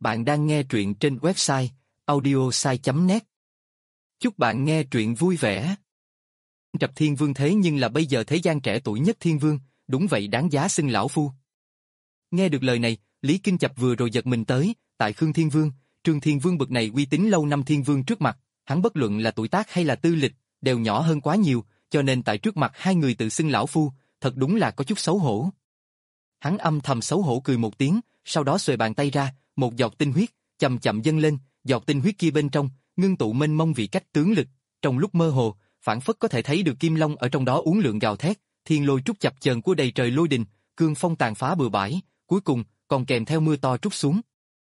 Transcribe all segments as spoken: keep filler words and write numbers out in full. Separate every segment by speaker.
Speaker 1: Bạn đang nghe truyện trên website audiosai chấm net. Chúc bạn nghe truyện vui vẻ. Trập Thiên Vương thế nhưng là bây giờ thế gian trẻ tuổi nhất Thiên Vương, đúng vậy đáng giá xưng lão phu. Nghe được lời này, Lý Kinh Chập vừa rồi giật mình tới, tại Khương Thiên Vương, Trương Thiên Vương bậc này uy tín lâu năm Thiên Vương trước mặt, hắn bất luận là tuổi tác hay là tư lịch, đều nhỏ hơn quá nhiều, cho nên tại trước mặt hai người tự xưng lão phu, thật đúng là có chút xấu hổ. Hắn âm thầm xấu hổ cười một tiếng, sau đó xuề bàn tay ra, một giọt tinh huyết, chậm chậm dâng lên, giọt tinh huyết kia bên trong, ngưng tụ mênh mông vị cách tướng lực, trong lúc mơ hồ, phảng phất có thể thấy được kim long ở trong đó uốn lượn gào thét, thiên lôi trút chập chờn của đầy trời lôi đình, cương phong tàn phá bừa bãi, cuối cùng còn kèm theo mưa to trút xuống.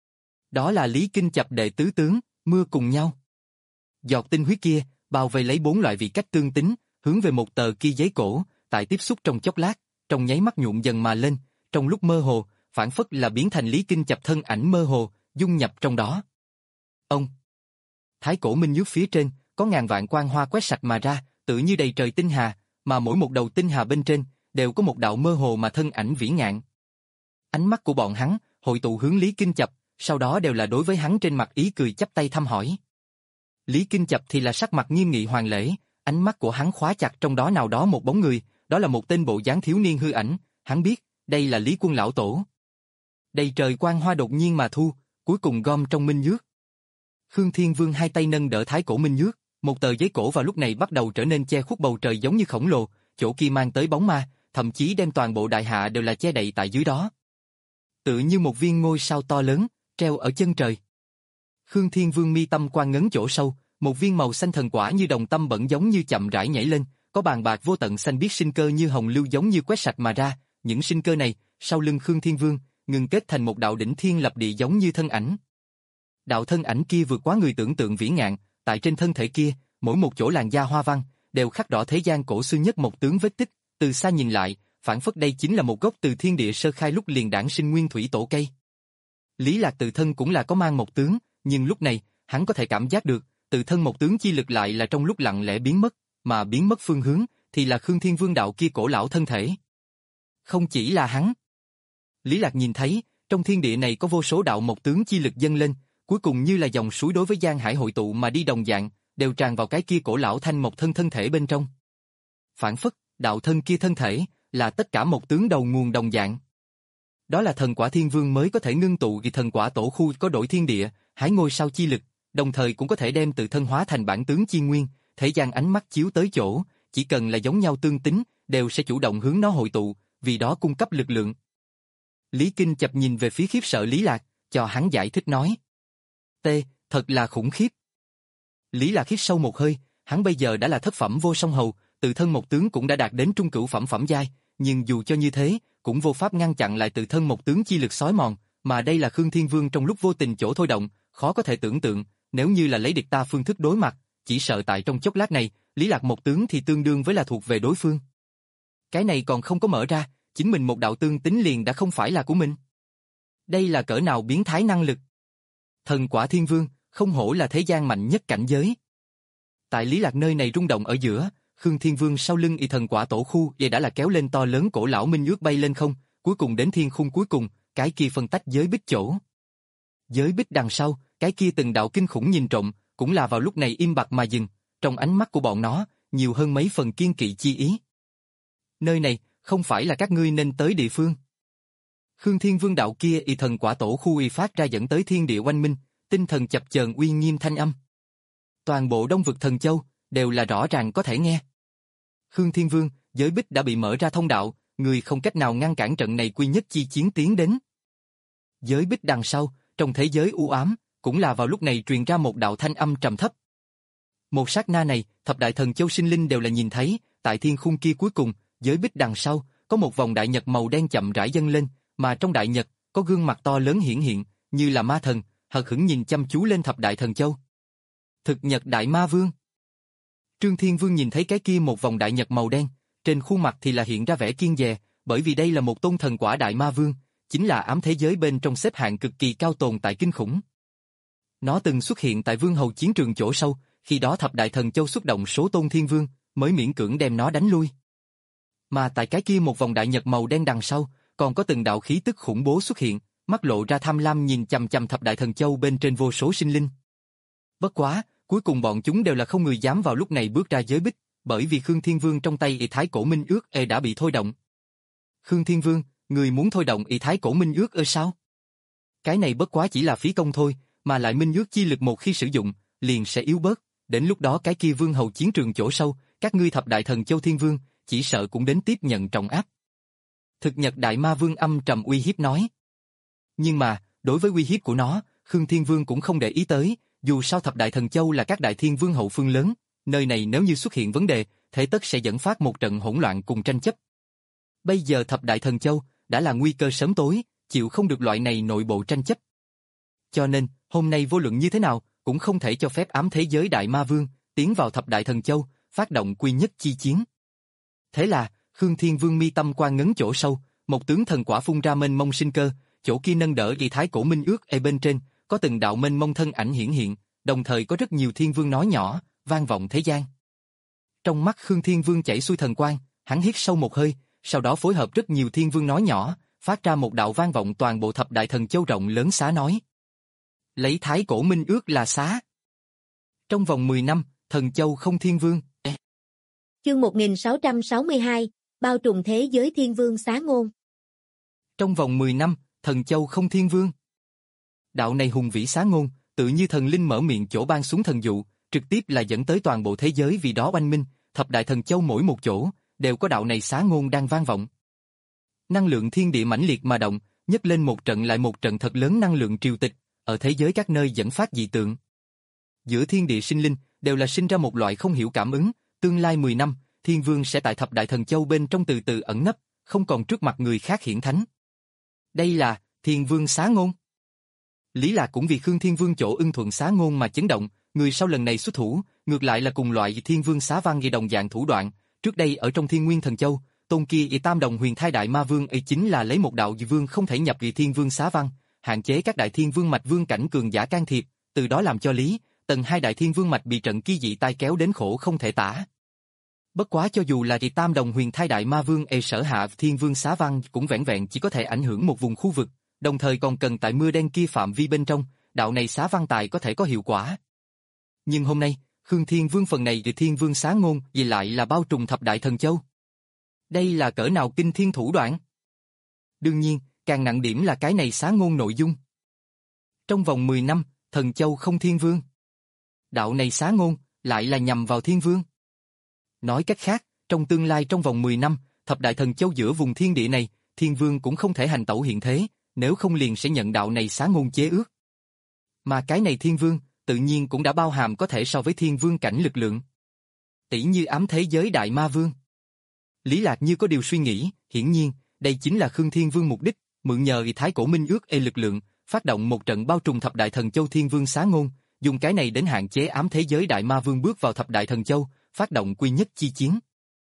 Speaker 1: Đó là Lý Kinh Chập đệ tứ tướng, mưa cùng nhau. Giọt tinh huyết kia bao vây lấy bốn loại vị cách tương tính, hướng về một tờ kia giấy cổ, tại tiếp xúc trong chốc lát, trong nháy mắt nhuộm dần mà lên, trong lúc mơ hồ, phảng phất là biến thành Lý Kinh Chập thân ảnh mơ hồ, dung nhập trong đó. Ông Thái cổ minh nhước phía trên, có ngàn vạn quang hoa quét sạch mà ra, tự như đầy trời tinh hà, mà mỗi một đầu tinh hà bên trên, đều có một đạo mơ hồ mà thân ảnh vĩ ngạn. Ánh mắt của bọn hắn, hội tụ hướng Lý Kinh Chập, sau đó đều là đối với hắn trên mặt ý cười chắp tay thăm hỏi. Lý Kinh Chập thì là sắc mặt nghiêm nghị hoàng lễ, ánh mắt của hắn khóa chặt trong đó nào đó một bóng người, đó là một tên bộ dáng thiếu niên hư ảnh, hắn biết, đây là Lý Quân lão tổ. Đầy trời quang hoa đột nhiên mà thu, cuối cùng gom trong minh nhước. Khương Thiên Vương hai tay nâng đỡ thái cổ minh nhước, một tờ giấy cổ vào lúc này bắt đầu trở nên che khuất bầu trời giống như khổng lồ, chỗ kia mang tới bóng ma, thậm chí đem toàn bộ đại hạ đều là che đậy tại dưới đó. Tự như một viên ngôi sao to lớn, treo ở chân trời. Khương Thiên Vương mi tâm quan ngấn chỗ sâu, một viên màu xanh thần quả như đồng tâm bẩn giống như chậm rãi nhảy lên, có bàn bạc vô tận xanh biếc sinh cơ như hồng lưu giống như quét sạch mà ra, những sinh cơ này, sau lưng Khương Thiên Vương, ngừng kết thành một đạo đỉnh thiên lập địa giống như thân ảnh. Đạo thân ảnh kia vượt quá người tưởng tượng vĩ ngạn, tại trên thân thể kia, mỗi một chỗ làn da hoa văn, đều khắc rõ thế gian cổ xưa nhất một tướng vết tích, từ xa nhìn lại, phảng phất đây chính là một gốc từ thiên địa sơ khai lúc liền đản sinh nguyên thủy tổ cây. Lý Lạc tự thân cũng là có mang một tướng, nhưng lúc này, hắn có thể cảm giác được, tự thân một tướng chi lực lại là trong lúc lặng lẽ biến mất, mà biến mất phương hướng, thì là Khương Thiên Vương đạo kia cổ lão thân thể. Không chỉ là hắn. Lý Lạc nhìn thấy, trong thiên địa này có vô số đạo một tướng chi lực dâng lên, cuối cùng như là dòng suối đối với Giang Hải hội tụ mà đi đồng dạng, đều tràn vào cái kia cổ lão thanh một thân thân thể bên trong. Phản phất, đạo thân kia thân thể, là tất cả một tướng đầu nguồn đồng dạng. Đó là thần quả thiên vương mới có thể ngưng tụ vì thần quả tổ khu có đổi thiên địa, hái ngôi sao chi lực, đồng thời cũng có thể đem tự thân hóa thành bản tướng chi nguyên, thế gian ánh mắt chiếu tới chỗ, chỉ cần là giống nhau tương tính, đều sẽ chủ động hướng nó hội tụ, vì đó cung cấp lực lượng. Lý Kinh Chập nhìn về phía khiếp sợ Lý Lạc, cho hắn giải thích nói. T, thật là khủng khiếp. Lý Lạc hít sâu một hơi, hắn bây giờ đã là thất phẩm vô song hầu, tự thân một tướng cũng đã đạt đến trung cửu phẩm phẩm giai, nhưng dù cho như thế, cũng vô pháp ngăn chặn lại tự thân một tướng chi lực xói mòn, mà đây là Khương Thiên Vương trong lúc vô tình chỗ thôi động, khó có thể tưởng tượng, nếu như là lấy địch ta phương thức đối mặt, chỉ sợ tại trong chốc lát này, Lý Lạc một tướng thì tương đương với là thuộc về đối phương. Cái này còn không có mở ra, chính mình một đạo tương tính liền đã không phải là của mình. Đây là cỡ nào biến thái năng lực. Thần quả thiên vương, không hổ là thế gian mạnh nhất cảnh giới. Tại Lý Lạc nơi này rung động ở giữa, Khương Thiên Vương sau lưng y thần quả tổ khu vậy đã là kéo lên to lớn cổ lão minh ước bay lên không, cuối cùng đến thiên khung cuối cùng, cái kia phân tách giới bích chỗ. Giới bích đằng sau, cái kia từng đạo kinh khủng nhìn trộm, cũng là vào lúc này im bặt mà dừng, trong ánh mắt của bọn nó, nhiều hơn mấy phần kiên kỵ chi ý. Nơi này, không phải là các ngươi nên tới địa phương. Khương Thiên Vương đạo kia y thần quả tổ khu y phát ra dẫn tới thiên địa oanh minh, tinh thần chập chờn uy nghiêm thanh âm. Toàn bộ Đông vực thần châu, đều là rõ ràng có thể nghe. Khương Thiên Vương, giới bích đã bị mở ra thông đạo, người không cách nào ngăn cản trận này quy nhất chi chiến tiến đến. Giới bích đằng sau, trong thế giới u ám, cũng là vào lúc này truyền ra một đạo thanh âm trầm thấp. Một sát na này, thập đại thần châu sinh linh đều là nhìn thấy, tại thiên khung kia cuối cùng, giới bích đằng sau, có một vòng đại nhật màu đen chậm rãi dâng lên, mà trong đại nhật, có gương mặt to lớn hiển hiện, như là ma thần, hờ hững nhìn chăm chú lên thập đại thần châu. Thực nhật đại ma vương. Trương Thiên Vương nhìn thấy cái kia một vòng đại nhật màu đen, trên khuôn mặt thì là hiện ra vẻ kiêng dè, bởi vì đây là một tôn thần quả đại ma vương, chính là ám thế giới bên trong xếp hạng cực kỳ cao tồn tại kinh khủng. Nó từng xuất hiện tại vương hầu chiến trường chỗ sâu, khi đó thập đại thần châu xuất động số tôn thiên vương, mới miễn cưỡng đem nó đánh lui. Mà tại cái kia một vòng đại nhật màu đen đằng sau, còn có từng đạo khí tức khủng bố xuất hiện, mắt lộ ra tham lam nhìn chằm chằm thập đại thần châu bên trên vô số sinh linh. Bất quá, cuối cùng bọn chúng đều là không người dám vào lúc này bước ra giới bích, bởi vì Khương Thiên Vương trong tay y thái cổ minh ước ê đã bị thôi động. Khương Thiên Vương, người muốn thôi động y thái cổ minh ước ê sao? Cái này bất quá chỉ là phí công thôi, mà lại minh ước chi lực một khi sử dụng, liền sẽ yếu bớt, đến lúc đó cái kia vương hầu chiến trường chỗ sâu, các ngươi thập đại thần châu Thiên Vương, chỉ sợ cũng đến tiếp nhận trọng áp. Thực Nhật Đại Ma Vương âm trầm uy hiếp nói. Nhưng mà, đối với uy hiếp của nó, Khương Thiên Vương cũng không để ý tới, dù sao thập đại thần châu là các đại thiên vương hậu phương lớn, nơi này nếu như xuất hiện vấn đề, thế tất sẽ dẫn phát một trận hỗn loạn cùng tranh chấp. Bây giờ thập đại thần châu đã là nguy cơ sớm tối, chịu không được loại này nội bộ tranh chấp. Cho nên, hôm nay vô luận như thế nào, cũng không thể cho phép ám thế giới Đại Ma Vương tiến vào thập đại thần châu, phát động quy nhất chi chiến. Thế là, Khương Thiên Vương mi tâm quan ngấn chỗ sâu, một tướng thần quả phun ra mênh mông sinh cơ, chỗ kia nâng đỡ y thái cổ minh ước ê bên trên, có từng đạo mênh mông thân ảnh hiển hiện, đồng thời có rất nhiều thiên vương nói nhỏ, vang vọng thế gian. Trong mắt Khương Thiên Vương chảy xuôi thần quang, hắn hít sâu một hơi, sau đó phối hợp rất nhiều thiên vương nói nhỏ, phát ra một đạo vang vọng toàn bộ thập đại thần châu rộng lớn xá nói. Lấy thái cổ minh ước là xá. Trong vòng mười năm, thần châu không thiên vương.
Speaker 2: Chương một nghìn sáu trăm sáu mươi hai, bao trùm thế giới thiên vương xá ngôn.
Speaker 1: Trong vòng mười năm, thần châu không thiên vương. Đạo này hùng vĩ xá ngôn, tự như thần linh mở miệng chỗ ban xuống thần dụ, trực tiếp là dẫn tới toàn bộ thế giới vì đó oanh minh, thập đại thần châu mỗi một chỗ, đều có đạo này xá ngôn đang vang vọng. Năng lượng thiên địa mãnh liệt mà động, nhấc lên một trận lại một trận thật lớn năng lượng triều tịch, ở thế giới các nơi dẫn phát dị tượng. Giữa thiên địa sinh linh, đều là sinh ra một loại không hiểu cảm ứng, tương lai mười năm, thiên vương sẽ tại thập đại thần châu bên trong từ từ ẩn nấp, không còn trước mặt người khác hiển thánh. Đây là thiên vương xá ngôn. Lý Lạc cũng vì Khương Thiên Vương chỗ ưng thuận xá ngôn mà chấn động, người sau lần này xuất thủ, ngược lại là cùng loại thiên vương xá văn ghi đồng dạng thủ đoạn, trước đây ở trong Thiên Nguyên Thần Châu, tôn kia y tam đồng huyền thai đại ma vương ấy chính là lấy một đạo dị vương không thể nhập vì thiên vương xá văn, hạn chế các đại thiên vương mạch vương cảnh cường giả can thiệp, từ đó làm cho Lý, tầng hai đại thiên vương mạch bị trận kia dị tai kéo đến khổ không thể tả. Bất quá cho dù là y tam đồng huyền thai đại ma vương ấy sở hạ thiên vương xá văn cũng vẻn vẹn chỉ có thể ảnh hưởng một vùng khu vực, đồng thời còn cần tại mưa đen kia phạm vi bên trong, đạo này xá văn tài có thể có hiệu quả. Nhưng hôm nay, Khương Thiên Vương phần này thì thiên vương xá ngôn vì lại là bao trùm thập đại thần châu. Đây là cỡ nào kinh thiên thủ đoạn? Đương nhiên, càng nặng điểm là cái này xá ngôn nội dung. Trong vòng mười năm, thần châu không thiên vương. Đạo này xá ngôn, lại là nhằm vào thiên vương. Nói cách khác, trong tương lai trong vòng mười năm, thập đại thần châu giữa vùng thiên địa này, thiên vương cũng không thể hành tẩu hiện thế, nếu không liền sẽ nhận đạo này xá ngôn chế ước. Mà cái này thiên vương, tự nhiên cũng đã bao hàm có thể so với thiên vương cảnh lực lượng. Tỷ như ám thế giới đại ma vương. Lý Lạc như có điều suy nghĩ, hiển nhiên, đây chính là Khương Thiên Vương mục đích, mượn nhờ y thái cổ minh ước ê lực lượng, phát động một trận bao trùm thập đại thần châu thiên vương xá ngôn, dùng cái này đến hạn chế ám thế giới đại ma vương bước vào thập đại thần châu, phát động quy nhất chi chiến.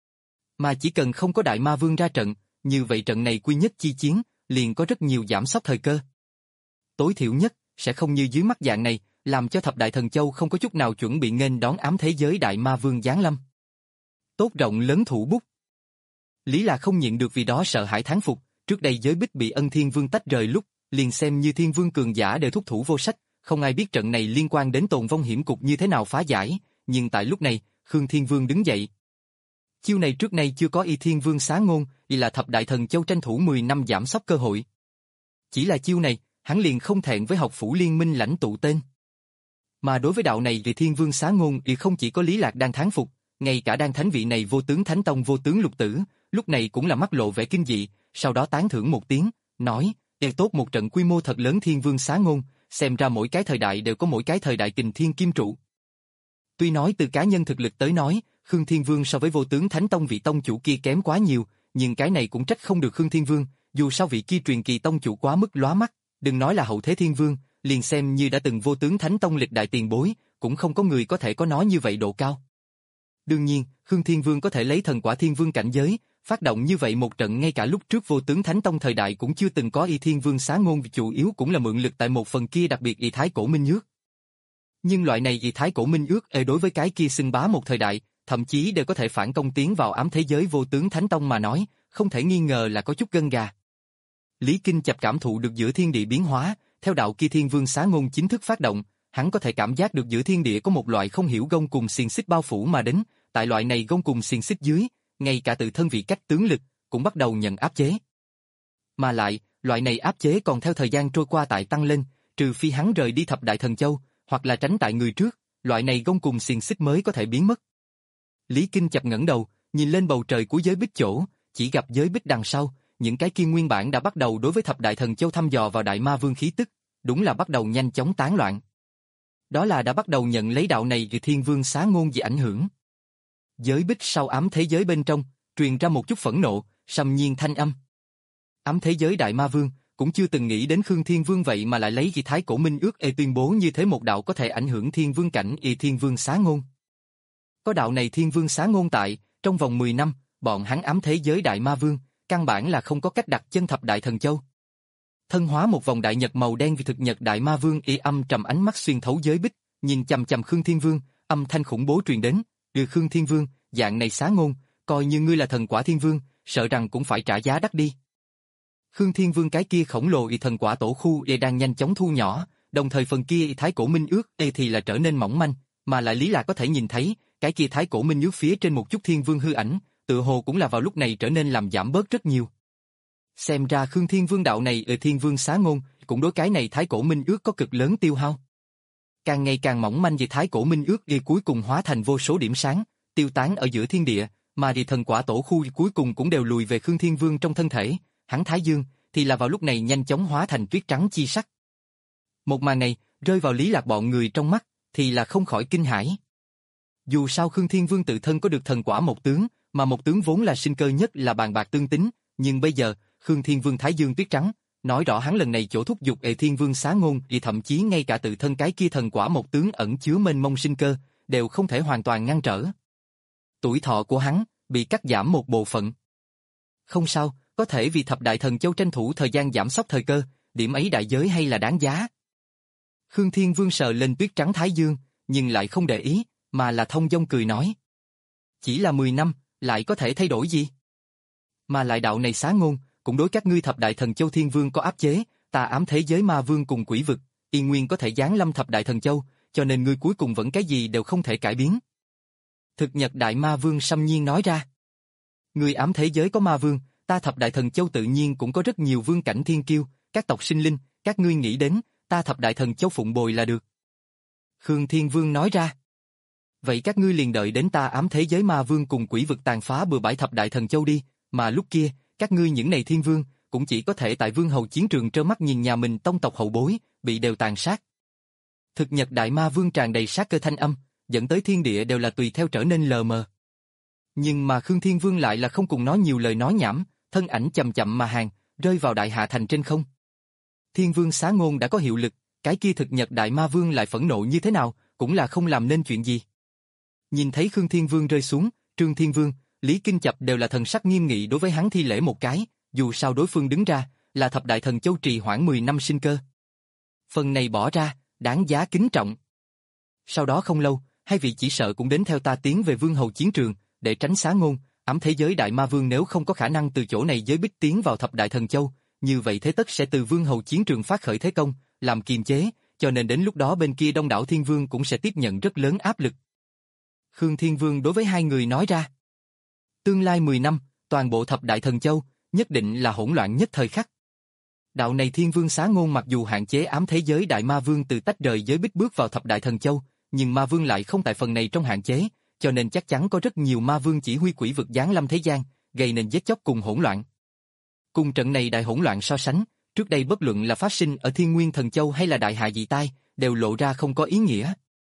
Speaker 1: Mà chỉ cần không có đại ma vương ra trận, như vậy trận này quy nhất chi chiến, liền có rất nhiều giảm sóc thời cơ. Tối thiểu nhất, sẽ không như dưới mắt dạng này, làm cho thập đại thần châu không có chút nào chuẩn bị nghênh đón ám thế giới đại ma vương giáng lâm. Tốt rộng lớn thủ bút. Lý là không nhịn được vì đó sợ hãi thán phục, trước đây giới bích bị Ân Thiên Vương tách rời lúc, liền xem như thiên vương cường giả đều thúc thủ vô sách, không ai biết trận này liên quan đến tồn vong hiểm cục như thế nào phá giải, nhưng tại lúc này, Khương Thiên Vương đứng dậy. Chiêu này trước nay chưa có y thiên vương xá ngôn, y là thập đại thần châu tranh thủ mười năm giảm sóc cơ hội. Chỉ là chiêu này, hắn liền không thẹn với học phủ liên minh lãnh tụ tên. Mà đối với đạo này thì thiên vương xá ngôn thì không chỉ có Lý Lạc đang thán phục, ngay cả đang thánh vị này vô tướng thánh tông vô tướng lục tử, lúc này cũng là mắt lộ vẻ kinh dị, sau đó tán thưởng một tiếng, nói, "Ê tốt một trận quy mô thật lớn thiên vương xá ngôn, xem ra mỗi cái thời đại đều có mỗi cái thời đại kình thiên kim trụ." Tuy nói từ cá nhân thực lực tới nói, Khương Thiên Vương so với vô tướng thánh tông vị tông chủ kia kém quá nhiều, nhưng cái này cũng trách không được Khương Thiên Vương, dù sao vị kia truyền kỳ tông chủ quá mức lóa mắt, đừng nói là hậu thế thiên vương, liền xem như đã từng vô tướng thánh tông lịch đại tiền bối, cũng không có người có thể có nói như vậy độ cao. Đương nhiên, Khương Thiên Vương có thể lấy thần quả thiên vương cảnh giới, phát động như vậy một trận ngay cả lúc trước vô tướng thánh tông thời đại cũng chưa từng có y thiên vương xá ngôn, chủ yếu cũng là mượn lực tại một phần kia đặc biệt y thái cổ minh ước. Nhưng loại này y thái cổ minh ước ê đối với cái kia xưng bá một thời đại, thậm chí đều có thể phản công tiến vào ám thế giới vô tướng thánh tông mà nói, không thể nghi ngờ là có chút gân gà. Lý Kinh Chập cảm thụ được giữa thiên địa biến hóa, theo đạo kia Thiên Vương Xá Ngôn chính thức phát động, hắn có thể cảm giác được giữa thiên địa có một loại không hiểu gông cùng xiềng xích bao phủ mà đến, tại loại này gông cùng xiềng xích dưới, ngay cả tự thân vị cách tướng lực cũng bắt đầu nhận áp chế. Mà lại, loại này áp chế còn theo thời gian trôi qua tại tăng lên, trừ phi hắn rời đi Thập Đại Thần Châu, hoặc là tránh tại người trước, loại này gông cùng xiềng xích mới có thể biến mất. Lý Kinh Chập ngẩng đầu, nhìn lên bầu trời của giới bích chỗ, chỉ gặp giới bích đằng sau, những cái kia nguyên bản đã bắt đầu đối với Thập Đại Thần Châu thăm dò vào Đại Ma Vương khí tức, đúng là bắt đầu nhanh chóng tán loạn. Đó là đã bắt đầu nhận lấy đạo này từ Thiên Vương Xá Ngôn gì ảnh hưởng. Giới bích sau ám thế giới bên trong, truyền ra một chút phẫn nộ, sầm nhiên thanh âm. Ám thế giới Đại Ma Vương cũng chưa từng nghĩ đến Khương Thiên Vương vậy mà lại lấy kỳ thái cổ minh ước ê tuyên bố như thế một đạo có thể ảnh hưởng Thiên Vương cảnh y Thiên Vương Xá Ngôn. Có đạo này Thiên Vương Xá Ngôn tại, trong vòng mười năm, bọn hắn ám thế giới Đại Ma Vương, căn bản là không có cách đặt chân Thập Đại Thần Châu. Thân hóa một vòng đại nhật màu đen vì thực nhật Đại Ma Vương y âm trầm ánh mắt xuyên thấu giới bích, nhìn chằm chằm Khương Thiên Vương, âm thanh khủng bố truyền đến, "Đưa Khương Thiên Vương, dạng này Xá Ngôn, coi như ngươi là thần quả Thiên Vương, sợ rằng cũng phải trả giá đắt đi." Khương Thiên Vương cái kia khổng lồ y thần quả tổ khu y đang nhanh chóng thu nhỏ, đồng thời phần kia y thái cổ minh ước y thì là trở nên mỏng manh, mà lại Lý Lạc có thể nhìn thấy, cái kia thái cổ minh ước phía trên một chút Thiên Vương hư ảnh, tựa hồ cũng là vào lúc này trở nên làm giảm bớt rất nhiều. Xem ra Khương Thiên Vương đạo này ở Thiên Vương Xá Ngôn, cũng đối cái này thái cổ minh ước có cực lớn tiêu hao. Càng ngày càng mỏng manh vì thái cổ minh ước y cuối cùng hóa thành vô số điểm sáng, tiêu tán ở giữa thiên địa, mà đi thần quả tổ khu cuối cùng cũng đều lùi về Khương Thiên Vương trong thân thể, hắn thái dương thì là vào lúc này nhanh chóng hóa thành tuyết trắng chi sắc. Một màn này rơi vào Lý Lạc bọn người trong mắt thì là không khỏi kinh hãi. Dù sao Khương Thiên Vương tự thân có được thần quả một tướng, mà một tướng vốn là sinh cơ nhất là bàn bạc tương tính, nhưng bây giờ Khương Thiên Vương thái dương tuyết trắng, nói rõ hắn lần này chỗ thúc giục ệ Thiên Vương Xá Ngôn thì thậm chí ngay cả tự thân cái kia thần quả một tướng ẩn chứa mênh mông sinh cơ đều không thể hoàn toàn ngăn trở. Tuổi thọ của hắn bị cắt giảm một bộ phận. Không sao, có thể vì Thập Đại Thần Châu tranh thủ thời gian giảm sốc thời cơ, điểm ấy đại giới hay là đáng giá. Khương Thiên Vương sờ lên tuyết trắng thái dương, nhưng lại không để ý, mà là thông dong cười nói. Chỉ là mười năm, lại có thể thay đổi gì? Mà lại đạo này Xá Ngôn, cũng đối các ngươi Thập Đại Thần Châu Thiên Vương có áp chế, tà ám thế giới Ma Vương cùng quỷ vực, yên nguyên có thể giáng lâm Thập Đại Thần Châu, cho nên ngươi cuối cùng vẫn cái gì đều không thể cải biến. Thực nhật Đại Ma Vương xâm nhiên nói ra. Ngươi ám thế giới có Ma Vương, ta Thập Đại Thần Châu tự nhiên cũng có rất nhiều vương cảnh thiên kiêu, các tộc sinh linh, các ngươi nghĩ đến, ta Thập Đại Thần Châu phụng bồi là được. Khương Thiên Vương nói ra. Vậy các ngươi liền đợi đến ta ám thế giới Ma Vương cùng quỷ vực tàn phá bừa bãi Thập Đại Thần Châu đi, mà lúc kia, các ngươi những này thiên vương, cũng chỉ có thể tại vương hầu chiến trường trơ mắt nhìn nhà mình tông tộc hậu bối, bị đều tàn sát. Thực nhật Đại Ma Vương tràn đầy sát cơ thanh âm, dẫn tới thiên địa đều là tùy theo trở nên lờ mờ. Nhưng mà Khương Thiên Vương lại là không cùng nói nhiều lời nói nhảm, thân ảnh chậm chậm mà hàng, rơi vào Đại Hạ Thành trên không. Thiên Vương Xá Ngôn đã có hiệu lực, cái kia thực nhật Đại Ma Vương lại phẫn nộ như thế nào, cũng là không làm nên chuyện gì. Nhìn thấy Khương Thiên Vương rơi xuống, Trương Thiên Vương, Lý Kinh Chập đều là thần sắc nghiêm nghị đối với hắn thi lễ một cái, dù sao đối phương đứng ra, là Thập Đại Thần Châu trì hoãn mười năm sinh cơ. Phần này bỏ ra, đáng giá kính trọng. Sau đó không lâu, hai vị chỉ sợ cũng đến theo ta tiến về vương hầu chiến trường, để tránh Xá Ngôn, ám thế giới Đại Ma Vương nếu không có khả năng từ chỗ này giới bích tiến vào Thập Đại Thần Châu, như vậy thế tất sẽ từ vương hầu chiến trường phát khởi thế công, làm kiềm chế, cho nên đến lúc đó bên kia Đông đảo Thiên Vương cũng sẽ tiếp nhận rất lớn áp lực. Khương Thiên Vương đối với hai người nói ra. Tương lai mười năm, toàn bộ Thập Đại Thần Châu, nhất định là hỗn loạn nhất thời khắc. Đạo này Thiên Vương Xá Ngôn mặc dù hạn chế ám thế giới Đại Ma Vương từ tách rời giới bích bước vào Thập Đại Thần Châu, nhưng Ma Vương lại không tại phần này trong hạn chế, cho nên chắc chắn có rất nhiều Ma Vương chỉ huy quỷ vực giáng lâm thế gian, gây nên giết chóc cùng hỗn loạn. Cùng trận này đại hỗn loạn so sánh, trước đây bất luận là phát sinh ở Thiên Nguyên Thần Châu hay là đại hạ dị tai, đều lộ ra không có ý nghĩa.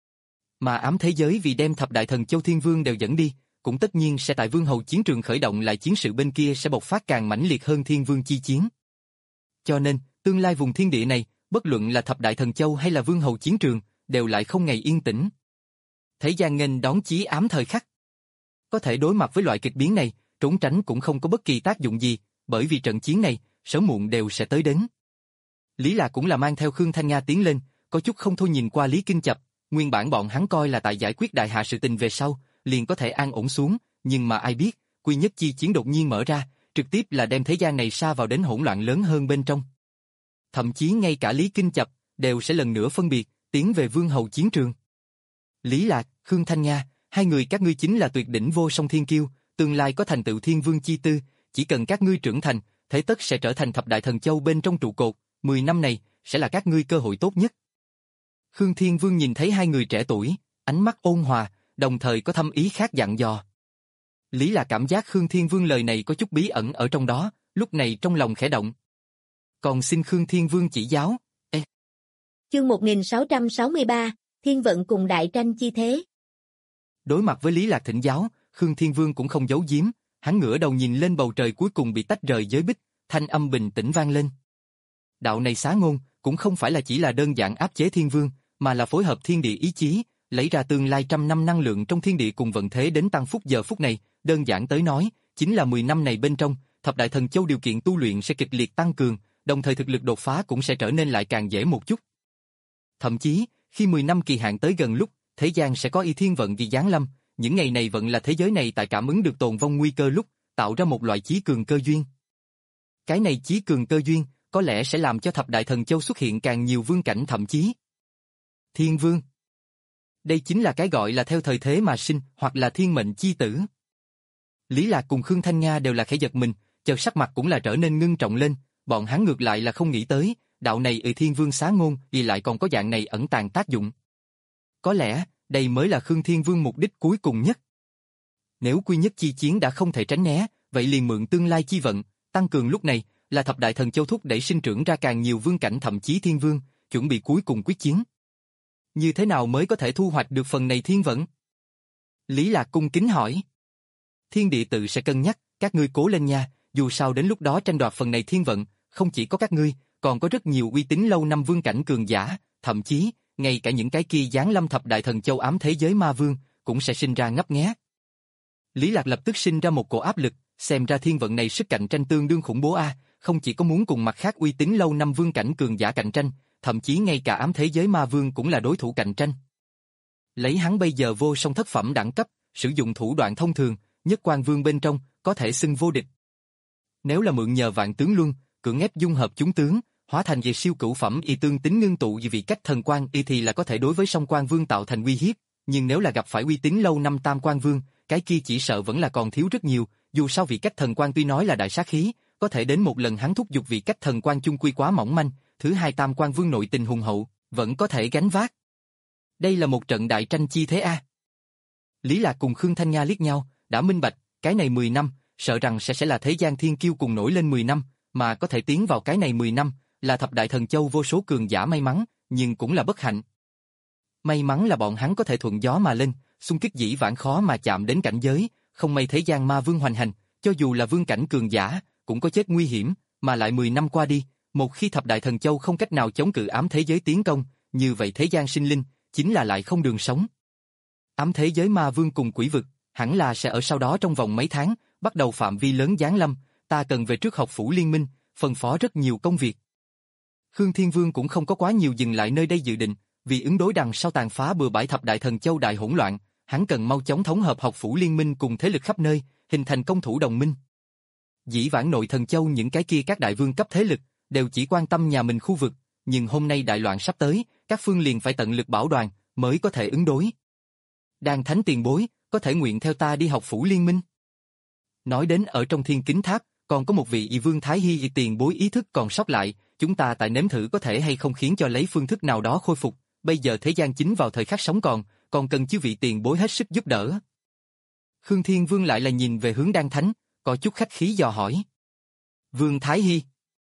Speaker 1: Mà ám thế giới vì đem Thập Đại Thần Châu Thiên Vương đều dẫn đi, cũng tất nhiên sẽ tại vương hầu chiến trường khởi động lại chiến sự bên kia sẽ bộc phát càng mãnh liệt hơn Thiên Vương chi chiến. Cho nên, tương lai vùng thiên địa này, bất luận là Thập Đại Thần Châu hay là vương hầu chiến trường, đều lại không ngày yên tĩnh. Thế gian nghênh đón chí ám thời khắc. Có thể đối mặt với loại kịch biến này, trốn tránh cũng không có bất kỳ tác dụng gì, bởi vì trận chiến này, sớm muộn đều sẽ tới đến. Lý Lạc cũng là mang theo Khương Thanh Nga tiến lên, có chút không thôi nhìn qua Lý Kinh Chập, nguyên bản bọn hắn coi là tại giải quyết đại hạ sự tình về sau, liền có thể an ổn xuống, nhưng mà ai biết, quy nhất chi chiến đột nhiên mở ra, trực tiếp là đem thế gian này sa vào đến hỗn loạn lớn hơn bên trong. Thậm chí ngay cả Lý Kinh Chập đều sẽ lần nữa phân biệt, tiến về vương hầu chiến trường. Lý Lạc, Khương Thanh Nga, hai người các ngươi chính là tuyệt đỉnh vô song thiên kiêu, tương lai có thành tựu thiên vương chi tư, chỉ cần các ngươi trưởng thành, thế tất sẽ trở thành thập đại thần châu bên trong trụ cột, mười năm này sẽ là các ngươi cơ hội tốt nhất. Khương Thiên Vương nhìn thấy hai người trẻ tuổi, ánh mắt ôn hòa, đồng thời có thâm ý khác dặn dò. Lý Lạc cảm giác Khương Thiên Vương lời này có chút bí ẩn ở trong đó, lúc này trong lòng khẽ động. Còn xin Khương Thiên Vương chỉ giáo. Ê.
Speaker 2: Chương một nghìn sáu trăm sáu mươi ba, Thiên vận cùng đại tranh chi thế.
Speaker 1: Đối mặt với Lý Lạc thỉnh giáo, Khương Thiên Vương cũng không giấu giếm, hắn ngửa đầu nhìn lên bầu trời cuối cùng bị tách rời giới bích, thanh âm bình tĩnh vang lên. Đạo này xá ngôn, cũng không phải là chỉ là đơn giản áp chế Thiên Vương, mà là phối hợp thiên địa ý chí, lấy ra tương lai trăm năm năng lượng trong thiên địa cùng vận thế đến tăng phúc giờ phút này, đơn giản tới nói, chính là mười năm này bên trong, thập đại thần châu điều kiện tu luyện sẽ kịch liệt tăng cường, đồng thời thực lực đột phá cũng sẽ trở nên lại càng dễ một chút. Thậm chí, khi mười năm kỳ hạn tới gần lúc, thế gian sẽ có y thiên vận vì giáng lâm, những ngày này vận là thế giới này tại cảm ứng được tồn vong nguy cơ lúc, tạo ra một loại chí cường cơ duyên. Cái này chí cường cơ duyên, có lẽ sẽ làm cho thập đại thần châu xuất hiện càng nhiều vương cảnh thậm chí thiên vương. Đây chính là cái gọi là theo thời thế mà sinh, hoặc là thiên mệnh chi tử. Lý Lạc cùng Khương Thanh Nga đều là khẽ giật mình, chợt sắc mặt cũng là trở nên ngưng trọng lên, bọn hắn ngược lại là không nghĩ tới, đạo này ở thiên vương xá ngôn thì lại còn có dạng này ẩn tàng tác dụng. Có lẽ, đây mới là Khương Thiên Vương mục đích cuối cùng nhất. Nếu quy nhất chi chiến đã không thể tránh né, vậy liền mượn tương lai chi vận, tăng cường lúc này, là thập đại thần châu thúc đẩy sinh trưởng ra càng nhiều vương cảnh thậm chí thiên vương, chuẩn bị cuối cùng quyết chiến. Như thế nào mới có thể thu hoạch được phần này thiên vận? Lý Lạc cung kính hỏi. Thiên địa tự sẽ cân nhắc, các ngươi cố lên nha, dù sao đến lúc đó tranh đoạt phần này thiên vận, không chỉ có các ngươi, còn có rất nhiều uy tín lâu năm vương cảnh cường giả, thậm chí, ngay cả những cái kia giáng lâm thập đại thần châu ám thế giới ma vương, cũng sẽ sinh ra ngấp nghé. Lý Lạc lập tức sinh ra một cổ áp lực, xem ra thiên vận này sức cạnh tranh tương đương khủng bố a, không chỉ có muốn cùng mặt khác uy tín lâu năm vương cảnh cường giả cạnh tranh, thậm chí ngay cả ám thế giới ma vương cũng là đối thủ cạnh tranh. Lấy hắn bây giờ vô song thất phẩm đẳng cấp, sử dụng thủ đoạn thông thường, nhất quan vương bên trong, có thể xưng vô địch. Nếu là mượn nhờ vạn tướng luân, cưỡng ép dung hợp chúng tướng, hóa thành về siêu cửu phẩm y tương tính ngưng tụ vì vị cách thần quan y thì là có thể đối với song quan vương tạo thành uy hiếp, nhưng nếu là gặp phải uy tín lâu năm tam quan vương, cái kia chỉ sợ vẫn là còn thiếu rất nhiều, dù sao vị cách thần quan tuy nói là đại sát khí, có thể đến một lần hắn thúc giục vị cách thần quan chung quy quá mỏng manh, thứ hai tam quan vương nội tình hùng hậu, vẫn có thể gánh vác. Đây là một trận đại tranh chi thế a. Lý Lạc cùng Khương Thanh Nga liếc nhau, đã minh bạch, cái này mười năm, sợ rằng sẽ sẽ là thế gian thiên kiêu cùng nổi lên mười năm, mà có thể tiến vào cái này mười năm, là thập đại thần châu vô số cường giả may mắn, nhưng cũng là bất hạnh. May mắn là bọn hắn có thể thuận gió mà lên, xung kích dĩ vãng khó mà chạm đến cảnh giới, không may thế gian ma vương hoành hành, cho dù là vương cảnh cường giả, cũng có chết nguy hiểm, mà lại mười năm qua đi, một khi thập đại thần châu không cách nào chống cự ám thế giới tiến công, như vậy thế gian sinh linh, chính là lại không đường sống. Ám thế giới ma vương cùng quỷ vực, hẳn là sẽ ở sau đó trong vòng mấy tháng, bắt đầu phạm vi lớn giáng lâm, ta cần về trước học phủ liên minh, phân phó rất nhiều công việc. Khương Thiên Vương cũng không có quá nhiều dừng lại nơi đây dự định, vì ứng đối đằng sau tàn phá bừa bãi thập đại thần châu đại hỗn loạn, hắn cần mau chóng thống hợp học phủ liên minh cùng thế lực khắp nơi, hình thành công thủ đồng minh. Dĩ vãng nội thần châu những cái kia các đại vương cấp thế lực, đều chỉ quan tâm nhà mình khu vực, nhưng hôm nay đại loạn sắp tới, các phương liền phải tận lực bảo đoàn, mới có thể ứng đối. Đan Thánh tiền bối, có thể nguyện theo ta đi học phủ liên minh. Nói đến ở trong Thiên Kính Tháp, còn có một vị y vương Thái Hy tiền bối ý thức còn sót lại, chúng ta tại nếm thử có thể hay không khiến cho lấy phương thức nào đó khôi phục, bây giờ thế gian chính vào thời khắc sống còn, còn cần chư vị tiền bối hết sức giúp đỡ. Khương Thiên Vương lại là nhìn về hướng Đan Thánh, có chút khách khí dò hỏi. Vương Thái Hy,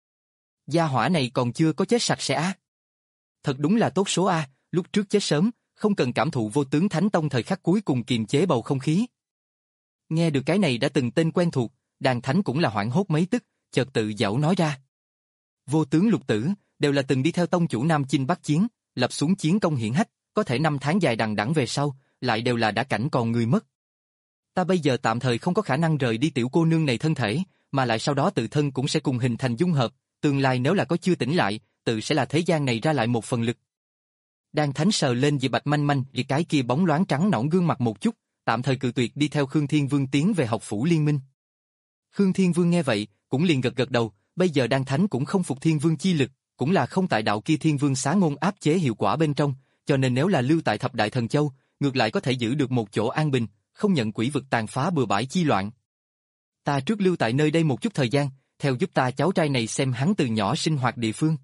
Speaker 1: gia hỏa này còn chưa có chết sạch sẽ á. Thật đúng là tốt số a, lúc trước chết sớm, không cần cảm thụ vô tướng Thánh Tông thời khắc cuối cùng kiềm chế bầu không khí. Nghe được cái này đã từng tên quen thuộc, Đan Thánh cũng là hoảng hốt mấy tức, chợt tự giễu nói ra. Vô tướng Lục Tử, đều là từng đi theo tông chủ Nam Chinh Bắc Chiến, lập xuống chiến công hiển hách, có thể năm tháng dài đằng đẵng về sau, lại đều là đã cảnh còn người mất. Ta bây giờ tạm thời không có khả năng rời đi tiểu cô nương này thân thể, mà lại sau đó tự thân cũng sẽ cùng hình thành dung hợp, tương lai nếu là có chưa tỉnh lại, tự sẽ là thế gian này ra lại một phần lực. Đan Thánh sờ lên dị bạch manh manh, vì cái kia bóng loáng trắng nõn gương mặt một chút, tạm thời cự tuyệt đi theo Khương Thiên Vương tiến về học phủ liên minh. Khương Thiên Vương nghe vậy, cũng liền gật gật đầu, bây giờ Đan Thánh cũng không phục Thiên Vương chi lực, cũng là không tại đạo kia Thiên Vương xá ngôn áp chế hiệu quả bên trong, cho nên nếu là lưu tại Thập Đại Thần Châu, ngược lại có thể giữ được một chỗ an bình, không nhận quỷ vực tàn phá bừa bãi chi loạn. Ta trước lưu tại nơi đây một chút thời gian, theo giúp ta cháu trai này xem hắn từ nhỏ sinh hoạt địa phương.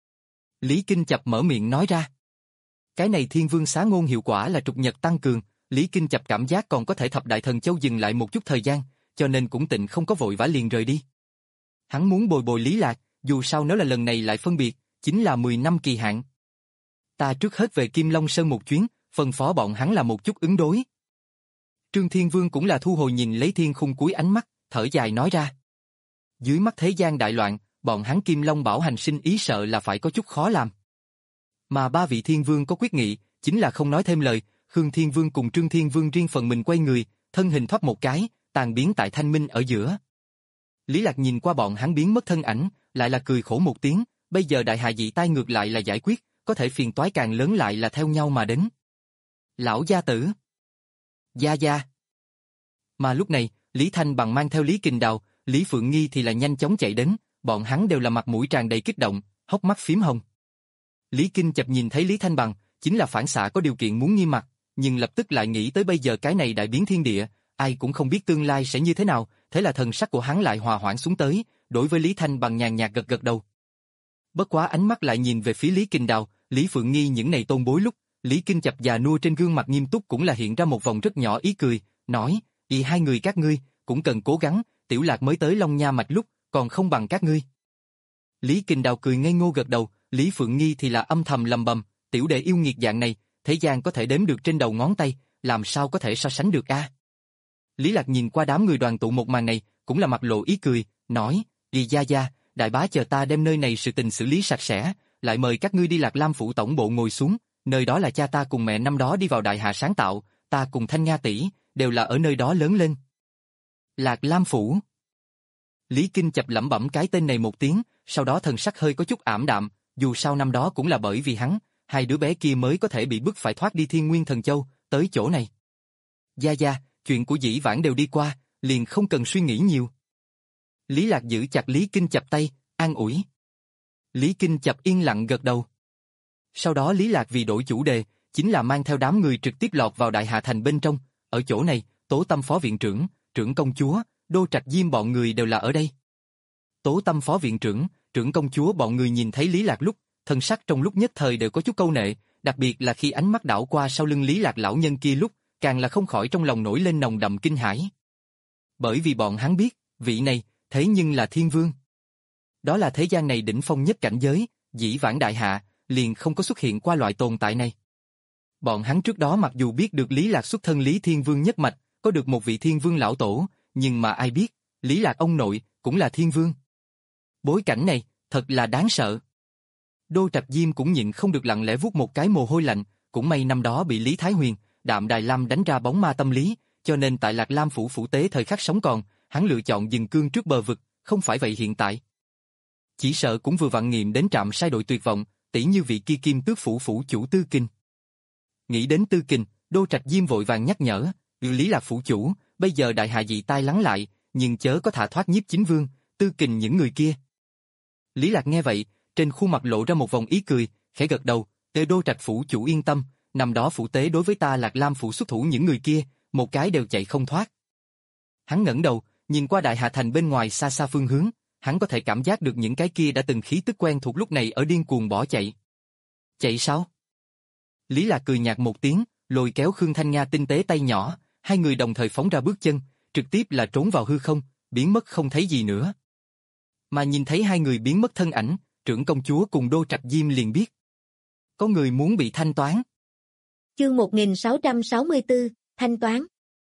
Speaker 1: Lý Kinh Chập mở miệng nói ra. Cái này Thiên Vương xá ngôn hiệu quả là trục nhật tăng cường, Lý Kinh Chập cảm giác còn có thể Thập Đại Thần Châu dừng lại một chút thời gian, cho nên cũng tịnh không có vội vã liền rời đi. Hắn muốn bồi bồi Lý Lạc, dù sao nếu là lần này lại phân biệt, chính là mười năm kỳ hạn. Ta trước hết về Kim Long Sơn một chuyến, phân phó bọn hắn là một chút ứng đối. Trương Thiên Vương cũng là thu hồi nhìn lấy thiên khung cuối ánh mắt, thở dài nói ra. Dưới mắt thế gian đại loạn, bọn hắn Kim Long bảo hành sinh ý sợ là phải có chút khó làm. Mà ba vị Thiên Vương có quyết nghị, chính là không nói thêm lời, Khương Thiên Vương cùng Trương Thiên Vương riêng phần mình quay người, thân hình thoát một cái, tàn biến tại thanh minh ở giữa. Lý Lạc nhìn qua bọn hắn biến mất thân ảnh, lại là cười khổ một tiếng, bây giờ đại hạ dị tai ngược lại là giải quyết, có thể phiền toái càng lớn lại là theo nhau mà đến. Lão gia tử. Gia gia. Mà lúc này, Lý Thanh Bằng mang theo Lý Kình Đào, Lý Phượng Nghi thì là nhanh chóng chạy đến, bọn hắn đều là mặt mũi tràn đầy kích động, hốc mắt phím hồng. Lý Kinh Chập nhìn thấy Lý Thanh Bằng, chính là phản xạ có điều kiện muốn nghiêm mặt, nhưng lập tức lại nghĩ tới bây giờ cái này đại biến thiên địa, ai cũng không biết tương lai sẽ như thế nào, thế là thần sắc của hắn lại hòa hoãn xuống tới, đối với Lý Thanh Bằng nhàn nhạt gật gật đầu. Bất quá ánh mắt lại nhìn về phía Lý Kình Đào, Lý Phượng Nghi những này tôn bối lúc, Lý Kinh Chập già nua trên gương mặt nghiêm túc cũng là hiện ra một vòng rất nhỏ ý cười, nói, y hai người các ngươi, cũng cần cố gắng, Tiểu Lạc mới tới Long Nha Mạch lúc, còn không bằng các ngươi. Lý Kình Đào cười ngây ngô gật đầu, Lý Phượng Nghi thì là âm thầm lầm bầm, tiểu đệ yêu nghiệt dạng này, thế gian có thể đếm được trên đầu ngón tay, làm sao có thể so sánh được a? Lý Lạc nhìn qua đám người đoàn tụ một màn này, cũng là mặt lộ ý cười, nói, đi gia gia, đại bá chờ ta đem nơi này sự tình xử lý sạch sẽ, lại mời các ngươi đi Lạc Lam phủ tổng bộ ngồi xuống, nơi đó là cha ta cùng mẹ năm đó đi vào đại hạ sáng tạo, ta cùng Thanh Nga tỷ đều là ở nơi đó lớn lên. Lạc Lam phủ. Lý Kinh Chập lẩm bẩm cái tên này một tiếng, sau đó thần sắc hơi có chút ảm đạm, dù sao năm đó cũng là bởi vì hắn, hai đứa bé kia mới có thể bị bức phải thoát đi Thiên Nguyên Thần Châu, tới chỗ này. Gia gia, chuyện của dĩ vãng đều đi qua, liền không cần suy nghĩ nhiều. Lý Lạc giữ chặt Lý Kinh Chập tay, an ủi. Lý Kinh Chập yên lặng gật đầu. Sau đó Lý Lạc vì đổi chủ đề, chính là mang theo đám người trực tiếp lọt vào Đại Hà Thành bên trong, ở chỗ này, Tố Tâm phó viện trưởng, trưởng công chúa, Đô Trạch Diêm bọn người đều là ở đây. Tố Tâm phó viện trưởng, trưởng công chúa bọn người nhìn thấy Lý Lạc lúc, thân sắc trong lúc nhất thời đều có chút câu nệ, đặc biệt là khi ánh mắt đảo qua sau lưng Lý Lạc lão nhân kia lúc, càng là không khỏi trong lòng nổi lên nồng đậm kinh hãi. Bởi vì bọn hắn biết, vị này, thế nhưng là Thiên Vương. Đó là thế gian này đỉnh phong nhất cảnh giới, dĩ vãng đại hạ, liền không có xuất hiện qua loại tồn tại này. Bọn hắn trước đó mặc dù biết được Lý Lạc xuất thân Lý Thiên Vương nhất mạch, có được một vị Thiên Vương lão tổ, nhưng mà ai biết, Lý Lạc ông nội, cũng là Thiên Vương. Bối cảnh này, thật là đáng sợ. Đô Trạch Diêm cũng nhịn không được lặng lẽ vuốt một cái mồ hôi lạnh, cũng may năm đó bị Lý Thái Huyền, Đạm Đài Lam đánh ra bóng ma tâm lý, cho nên tại Lạc Lam phủ phủ tế thời khắc sống còn, hắn lựa chọn dừng cương trước bờ vực, không phải vậy hiện tại. Chỉ sợ cũng vừa vặn nghiệm đến trạm sai đội tuyệt vọng, tỷ như vị kia Kim Tước phủ phủ chủ Tư Kình. Nghĩ đến Tư Kình, Đô Trạch Diêm vội vàng nhắc nhở, Lý Lạc phủ chủ, bây giờ đại hạ dị tai lắng lại, nhưng chớ có thả thoát Nhiếp Chính Vương, Tư Kình những người kia. Lý Lạc nghe vậy, trên khuôn mặt lộ ra một vòng ý cười, khẽ gật đầu, "Tề Đô Trạch phủ chủ yên tâm, năm đó phủ tế đối với ta Lạc Lam phủ xuất thủ những người kia, một cái đều chạy không thoát." Hắn ngẩng đầu, nhìn qua Đại Hà Thành bên ngoài xa xa phương hướng, hắn có thể cảm giác được những cái kia đã từng khí tức quen thuộc lúc này ở điên cuồng bỏ chạy. Chạy sao? Lý Lạc cười nhạt một tiếng, lôi kéo Khương Thanh Nga tinh tế tay nhỏ, hai người đồng thời phóng ra bước chân, trực tiếp là trốn vào hư không, biến mất không thấy gì nữa. Mà nhìn thấy hai người biến mất thân ảnh, trưởng công chúa cùng Đô Trạch Diêm liền biết. Có người muốn bị thanh toán.
Speaker 2: Chương một nghìn sáu trăm sáu mươi tư, thanh toán.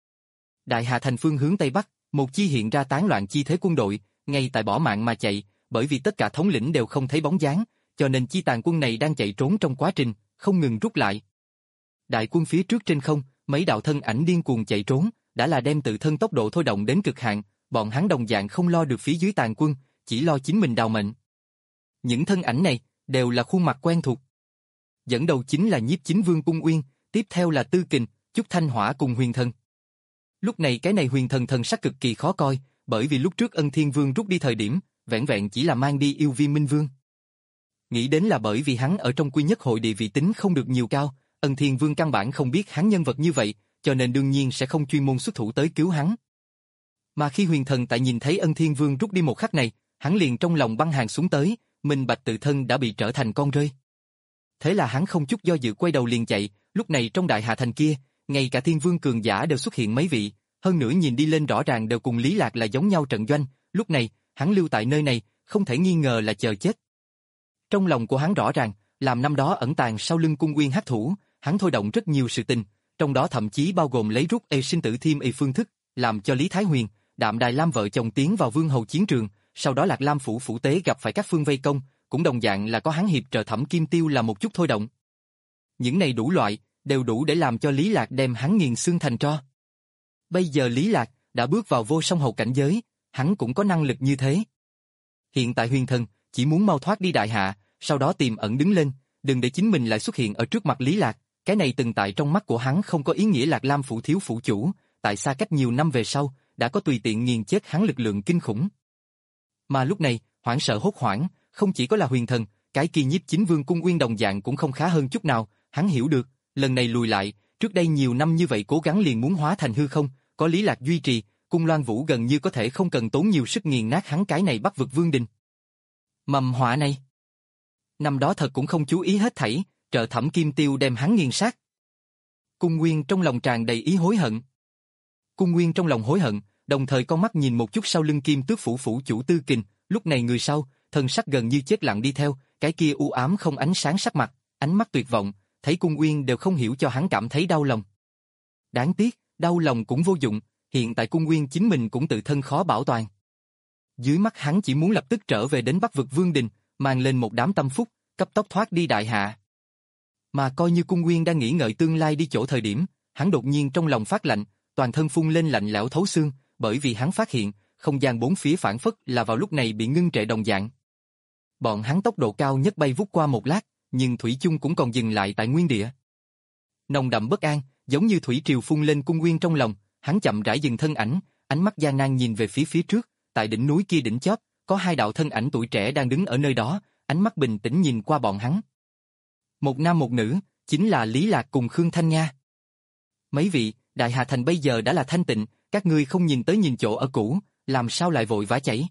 Speaker 1: Đại Hà Thành phương hướng Tây Bắc, một chi hiện ra tán loạn chi thế quân đội, ngay tại bỏ mạng mà chạy, bởi vì tất cả thống lĩnh đều không thấy bóng dáng, cho nên chi tàn quân này đang chạy trốn trong quá trình, không ngừng rút lại. Đại quân phía trước trên không, mấy đạo thân ảnh điên cuồng chạy trốn, đã là đem tự thân tốc độ thôi động đến cực hạn, bọn hắn đồng dạng không lo được phía dưới tàn quân, chỉ lo chính mình đào mệnh. Những thân ảnh này, đều là khuôn mặt quen thuộc. Dẫn đầu chính là Nhiếp Chính Vương Cung Uyên, tiếp theo là Tư Kình, Chúc Thanh Hỏa cùng Huyền Thần. Lúc này cái này Huyền Thần thần sắc cực kỳ khó coi, bởi vì lúc trước Ân Thiên Vương rút đi thời điểm, vẹn vẹn chỉ là mang đi yêu Vi Minh Vương. Nghĩ đến là bởi vì hắn ở trong quy nhất hội địa vị tính không được nhiều cao, Ân Thiên Vương căn bản không biết hắn nhân vật như vậy, cho nên đương nhiên sẽ không chuyên môn xuất thủ tới cứu hắn. Mà khi Huyền Thần tại nhìn thấy Ân Thiên Vương rút đi một khắc này, hắn liền trong lòng băng hàng xuống tới, minh bạch tự thân đã bị trở thành con rơi. Thế là hắn không chút do dự quay đầu liền chạy, lúc này trong Đại Hà Thành kia, ngay cả Thiên Vương cường giả đều xuất hiện mấy vị, hơn nữa nhìn đi lên rõ ràng đều cùng Lý Lạc là giống nhau trận doanh, lúc này, hắn lưu tại nơi này, không thể nghi ngờ là chờ chết. Trong lòng của hắn rõ ràng, làm năm đó ẩn tàng sau lưng Cung Nguyên hắc thủ, hắn thôi động rất nhiều sự tình, trong đó thậm chí bao gồm lấy rút ê sinh tử thiêm ê phương thức, làm cho Lý Thái Huyền, Đạm Đài Lam vợ chồng tiến vào Vương Hầu chiến trường, sau đó Lạc Lam phủ phủ tế gặp phải các phương vây công, cũng đồng dạng là có hắn hiệp trợ Thẩm Kim Tiêu là một chút thôi động. Những này đủ loại, đều đủ để làm cho Lý Lạc đem hắn nghiền xương thành tro. Bây giờ Lý Lạc đã bước vào vô song hầu cảnh giới, hắn cũng có năng lực như thế. Hiện tại Huyền Thần chỉ muốn mau thoát đi Đại Hạ, sau đó tìm ẩn đứng lên, đừng để chính mình lại xuất hiện ở trước mặt Lý Lạc. Cái này từng tại trong mắt của hắn không có ý nghĩa Lạc Lam phủ thiếu phủ chủ, tại xa cách nhiều năm về sau, đã có tùy tiện nghiền chết hắn lực lượng kinh khủng. Mà lúc này, hoảng sợ hốt hoảng, không chỉ có là Huyền Thần, cái kia Nhiếp Chính Vương Cung Nguyên đồng dạng cũng không khá hơn chút nào, hắn hiểu được, lần này lùi lại, trước đây nhiều năm như vậy cố gắng liền muốn hóa thành hư không, có Lý Lạc duy trì, Cung Loan Vũ gần như có thể không cần tốn nhiều sức nghiền nát hắn cái này Bắc vực vương đình. Mầm họa này, năm đó thật cũng không chú ý hết thảy, trợ Thẩm Kim Tiêu đem hắn nghiền sát. Cung Nguyên trong lòng tràn đầy ý hối hận. Cung Nguyên trong lòng hối hận, đồng thời con mắt nhìn một chút sau lưng Kim Tước phủ phủ chủ Tư Kình, lúc này người sau, thân sắc gần như chết lặng đi theo, cái kia u ám không ánh sáng sắc mặt, ánh mắt tuyệt vọng, thấy Cung Nguyên đều không hiểu cho hắn cảm thấy đau lòng. Đáng tiếc, đau lòng cũng vô dụng, hiện tại Cung Nguyên chính mình cũng tự thân khó bảo toàn. Dưới mắt hắn chỉ muốn lập tức trở về đến Bắc vực vương đình, mang lên một đám tâm phúc, cấp tốc thoát đi Đại Hạ. Mà coi như Cung Nguyên đang nghĩ ngợi tương lai đi chỗ thời điểm, hắn đột nhiên trong lòng phát lạnh, toàn thân phun lên lạnh lẽo thấu xương, bởi vì hắn phát hiện, không gian bốn phía phản phất là vào lúc này bị ngưng trệ đồng dạng. Bọn hắn tốc độ cao nhất bay vút qua một lát, nhưng thủy chung cũng còn dừng lại tại nguyên địa. Nồng đậm bất an, giống như thủy triều phun lên Cung Nguyên trong lòng, hắn chậm rãi dừng thân ảnh, ánh mắt gian nan nhìn về phía phía trước, tại đỉnh núi kia đỉnh chóp, có hai đạo thân ảnh tuổi trẻ đang đứng ở nơi đó, ánh mắt bình tĩnh nhìn qua bọn hắn. Một nam một nữ, chính là Lý Lạc cùng Khương Thanh Nga. Mấy vị, Đại Hà Thành bây giờ đã là thanh tịnh, các ngươi không nhìn tới nhìn chỗ ở cũ, làm sao lại vội vã chảy?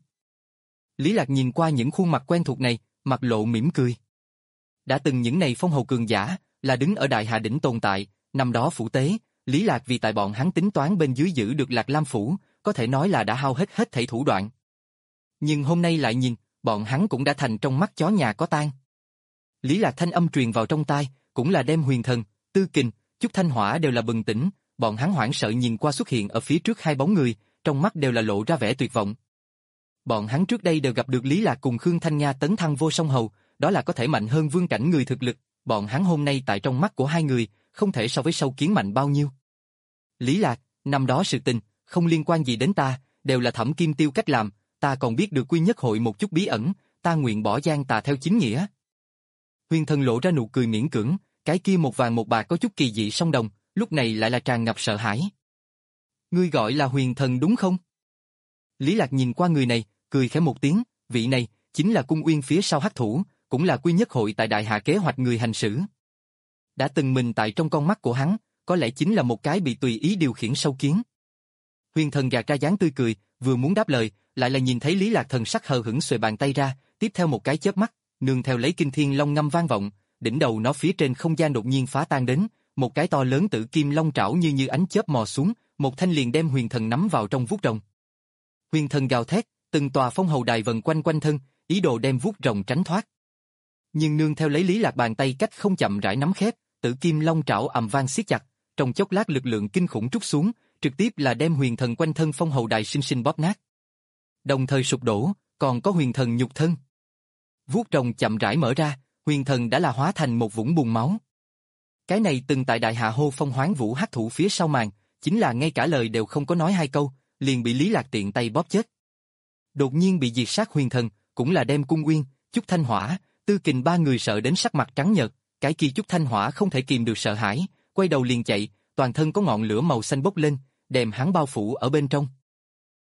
Speaker 1: Lý Lạc nhìn qua những khuôn mặt quen thuộc này, mặt lộ mỉm cười. Đã từng những này phong hầu cường giả, là đứng ở Đại Hà đỉnh tồn tại, năm đó phủ tế, Lý Lạc vì tại bọn hắn tính toán bên dưới giữ được Lạc Lam phủ, có thể nói là đã hao hết hết thảy thủ đoạn. Nhưng hôm nay lại nhìn, bọn hắn cũng đã thành trong mắt chó nhà có tang. Lý Lạc thanh âm truyền vào trong tai, cũng là đem Huyền Thần, Tư Kình, Chúc Thanh Hỏa đều là bừng tỉnh, bọn hắn hoảng sợ nhìn qua xuất hiện ở phía trước hai bóng người, trong mắt đều là lộ ra vẻ tuyệt vọng. Bọn hắn trước đây đều gặp được Lý Lạc cùng Khương Thanh Nga tấn thăng vô song hầu, đó là có thể mạnh hơn vương cảnh người thực lực, bọn hắn hôm nay tại trong mắt của hai người, không thể so với sâu kiến mạnh bao nhiêu. Lý Lạc, năm đó sự tình, không liên quan gì đến ta, đều là Thẩm Kim Tiêu cách làm, ta còn biết được quy nhất hội một chút bí ẩn, ta nguyện bỏ gian tà theo chính nghĩa. Huyền Thần lộ ra nụ cười miễn cưỡng, cái kia một vàng một bạc có chút kỳ dị song đồng, lúc này lại là tràn ngập sợ hãi. Ngươi gọi là Huyền Thần đúng không? Lý Lạc nhìn qua người này, cười khẽ một tiếng, vị này, chính là Cung Uyên phía sau hắc thủ, cũng là quy nhất hội tại Đại Hạ kế hoạch người hành xử. Đã từng mình tại trong con mắt của hắn, có lẽ chính là một cái bị tùy ý điều khiển sâu kiến. Huyền Thần gạt ra dáng tươi cười, vừa muốn đáp lời, lại là nhìn thấy Lý Lạc thần sắc hờ hững xuề bàn tay ra, tiếp theo một cái chớp mắt, nương theo lấy kinh thiên long ngâm vang vọng, đỉnh đầu nó phía trên không gian đột nhiên phá tan đến, một cái to lớn tử kim long trảo như như ánh chớp mò xuống, một thanh liền đem Huyền Thần nắm vào trong vuốt rồng. Huyền Thần gào thét, từng tòa phong hầu đài vần quanh quanh thân, ý đồ đem vuốt rồng tránh thoát. Nhưng nương theo lấy Lý Lạc bàn tay cách không chậm rãi nắm khép, tử kim long trảo ầm vang siết chặt, trong chốc lát lực lượng kinh khủng trút xuống, trực tiếp là đem Huyền Thần quanh thân phong hầu đài sinh sinh bóp nát. Đồng thời sụp đổ, còn có Huyền Thần nhục thân. Vuốt rồng chậm rãi mở ra, Huyền Thần đã là hóa thành một vũng bùn máu. Cái này từng tại Đại Hạ hô phong hoán vũ hắc thủ phía sau màn, chính là ngay cả lời đều không có nói hai câu, liền bị Lý Lạc tiện tay bóp chết. Đột nhiên bị diệt sát Huyền Thần, cũng là đem Cung Uyên, Chúc Thanh Hỏa, Tư Kình ba người sợ đến sắc mặt trắng nhợt, cái kia Chúc Thanh Hỏa không thể kìm được sợ hãi, quay đầu liền chạy, toàn thân có ngọn lửa màu xanh bốc lên, đem hắn bao phủ ở bên trong.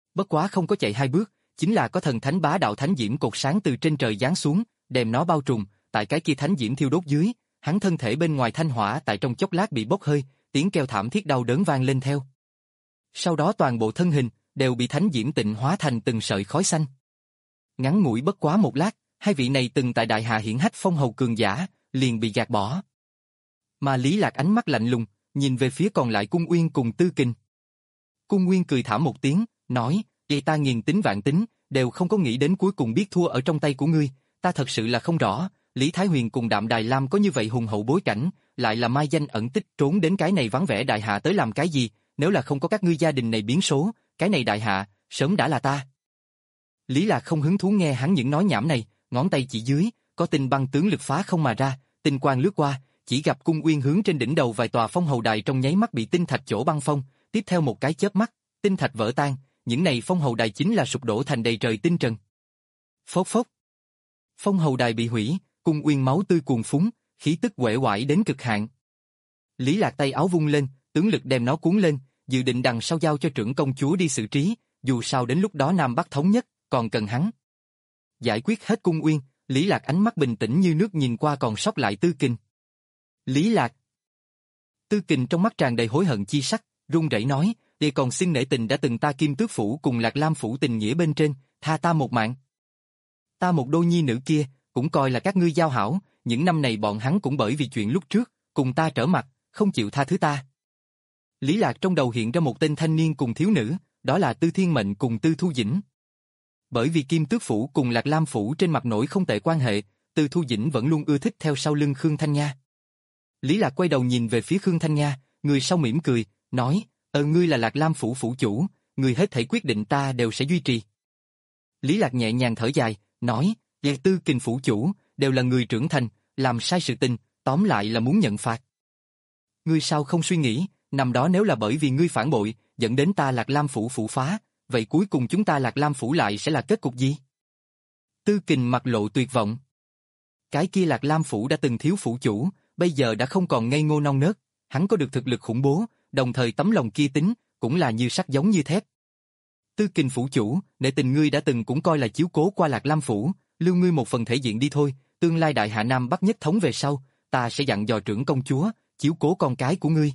Speaker 1: Bất quá không có chạy hai bước, chính là có thần thánh bá đạo thánh diễm cột sáng từ trên trời giáng xuống, đem nó bao trùm, tại cái kia thánh diễm thiêu đốt dưới, hắn thân thể bên ngoài thanh hỏa tại trong chốc lát bị bốc hơi, tiếng kêu thảm thiết đau đớn vang lên theo. Sau đó toàn bộ thân hình đều bị thánh diễm tịnh hóa thành từng sợi khói xanh. Ngắn ngủi bất quá một lát, hai vị này từng tại đại hạ hiển hách phong hầu cường giả, liền bị gạt bỏ. Mà Lý Lạc ánh mắt lạnh lùng, nhìn về phía còn lại Cung Uyên cùng Tư Kình. Cung Uyên cười thảm một tiếng, nói, vậy ta nghiền tính vạn tính, đều không có nghĩ đến cuối cùng biết thua ở trong tay của ngươi, ta thật sự là không rõ, Lý Thái Huyền cùng Đạm Đài Lam có như vậy hùng hậu bối cảnh, lại là mai danh ẩn tích trốn đến cái này vắng vẻ đại hạ tới làm cái gì, nếu là không có các ngươi gia đình này biến số, cái này đại hạ, sớm đã là ta. Lý Lạc không hứng thú nghe hắn những nói nhảm này, ngón tay chỉ dưới, có tinh băng tướng lực phá không mà ra, tinh quang lướt qua, chỉ gặp Cung Uyên hướng trên đỉnh đầu vài tòa phong hầu đài trong nháy mắt bị tinh thạch chỗ băng phong, tiếp theo một cái chớp mắt, tinh thạch vỡ tan, những này phong hầu đài chính là sụp đổ thành đầy trời tinh trần. Phốc phốc. Phong hầu đài bị hủy, Cung Uyên máu tươi cuồn phúng, khí tức uể oải đến cực hạn. Lý Lạc tay áo vung lên, tướng lực đem nó cuốn lên, dự định đằng sau giao cho trưởng công chúa đi xử trí, dù sao đến lúc đó Nam Bắc thống nhất, còn cần hắn. Giải quyết hết Cung Uyên, Lý Lạc ánh mắt bình tĩnh như nước nhìn qua còn sót lại Tư Kình. Lý Lạc. Tư Kình trong mắt tràn đầy hối hận chi sắc, run rẩy nói, để còn xin nể tình đã từng ta Kim Tước phủ cùng Lạc Lam phủ tình nghĩa bên trên, tha ta một mạng. Ta một đôi nhi nữ kia, cũng coi là các ngươi giao hảo, những năm này bọn hắn cũng bởi vì chuyện lúc trước, cùng ta trở mặt, không chịu tha thứ ta. Lý Lạc trong đầu hiện ra một tên thanh niên cùng thiếu nữ, đó là Tư Thiên Mệnh cùng Tư Thu Dĩnh. Bởi vì Kim Tước phủ cùng Lạc Lam phủ trên mặt nổi không tệ quan hệ, Tư Thu Dĩnh vẫn luôn ưa thích theo sau lưng Khương Thanh Nha. Lý Lạc quay đầu nhìn về phía Khương Thanh Nha, người sau mỉm cười, nói, ờ ngươi là Lạc Lam phủ phủ chủ, người hết thảy quyết định ta đều sẽ duy trì. Lý Lạc nhẹ nhàng thở dài, nói, vậy Tư Kình phủ chủ, đều là người trưởng thành, làm sai sự tình, tóm lại là muốn nhận phạt. Ngươi sao không suy nghĩ, năm đó nếu là bởi vì ngươi phản bội, dẫn đến ta Lạc Lam phủ phủ phá, vậy cuối cùng chúng ta Lạc Lam phủ lại sẽ là kết cục gì? Tư Kình mặt lộ tuyệt vọng. Cái kia Lạc Lam phủ đã từng thiếu phủ chủ, bây giờ đã không còn ngây ngô non nớt, hắn có được thực lực khủng bố, đồng thời tấm lòng kia tính, cũng là như sắt giống như thép. Tư Kình phủ chủ, nể tình ngươi đã từng cũng coi là chiếu cố qua Lạc Lam phủ, lưu ngươi một phần thể diện đi thôi, tương lai đại hạ Nam Bắc nhất thống về sau, ta sẽ dặn dò trưởng công chúa, chiếu cố con cái của ngươi.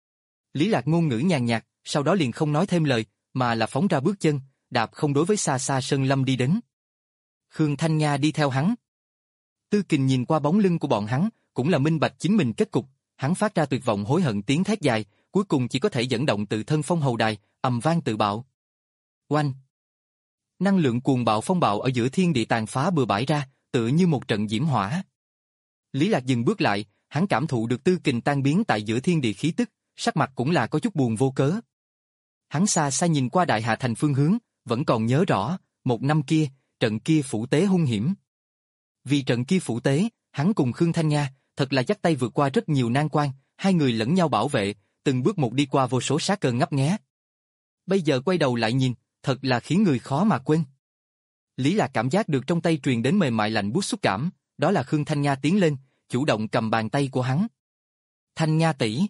Speaker 1: Lý Lạc ngôn ngữ nhàn nhạt, sau đó liền không nói thêm lời, mà là phóng ra bước chân, đạp không đối với xa xa Sơn Lâm đi đến. Khương Thanh Nha đi theo hắn. Tư Kình nhìn qua bóng lưng của bọn hắn, cũng là minh bạch chính mình kết cục, hắn phát ra tuyệt vọng hối hận tiếng thét dài, cuối cùng chỉ có thể dẫn động tự thân phong hầu đài, ầm vang tự bạo. Oanh! Năng lượng cuồng bạo phong bạo ở giữa thiên địa tàn phá bừa bãi ra, tựa như một trận diễm hỏa. Lý Lạc dừng bước lại, hắn cảm thụ được Tư Kình tan biến tại giữa thiên địa khí tức, sắc mặt cũng là có chút buồn vô cớ. Hắn xa xa nhìn qua đại hạ thành phương hướng, vẫn còn nhớ rõ, một năm kia, trận kia phủ tế hung hiểm. Vì trận kia phủ tế, hắn cùng Khương Thanh Nha, thật là dắt tay vượt qua rất nhiều nan quan, hai người lẫn nhau bảo vệ, từng bước một đi qua vô số sát cơ ngấp nghé. Bây giờ quay đầu lại nhìn, thật là khiến người khó mà quên. Lý Lạc cảm giác được trong tay truyền đến mềm mại lạnh buốt xúc cảm, đó là Khương Thanh Nha tiến lên, chủ động cầm bàn tay của hắn. Thanh Nha tỷ.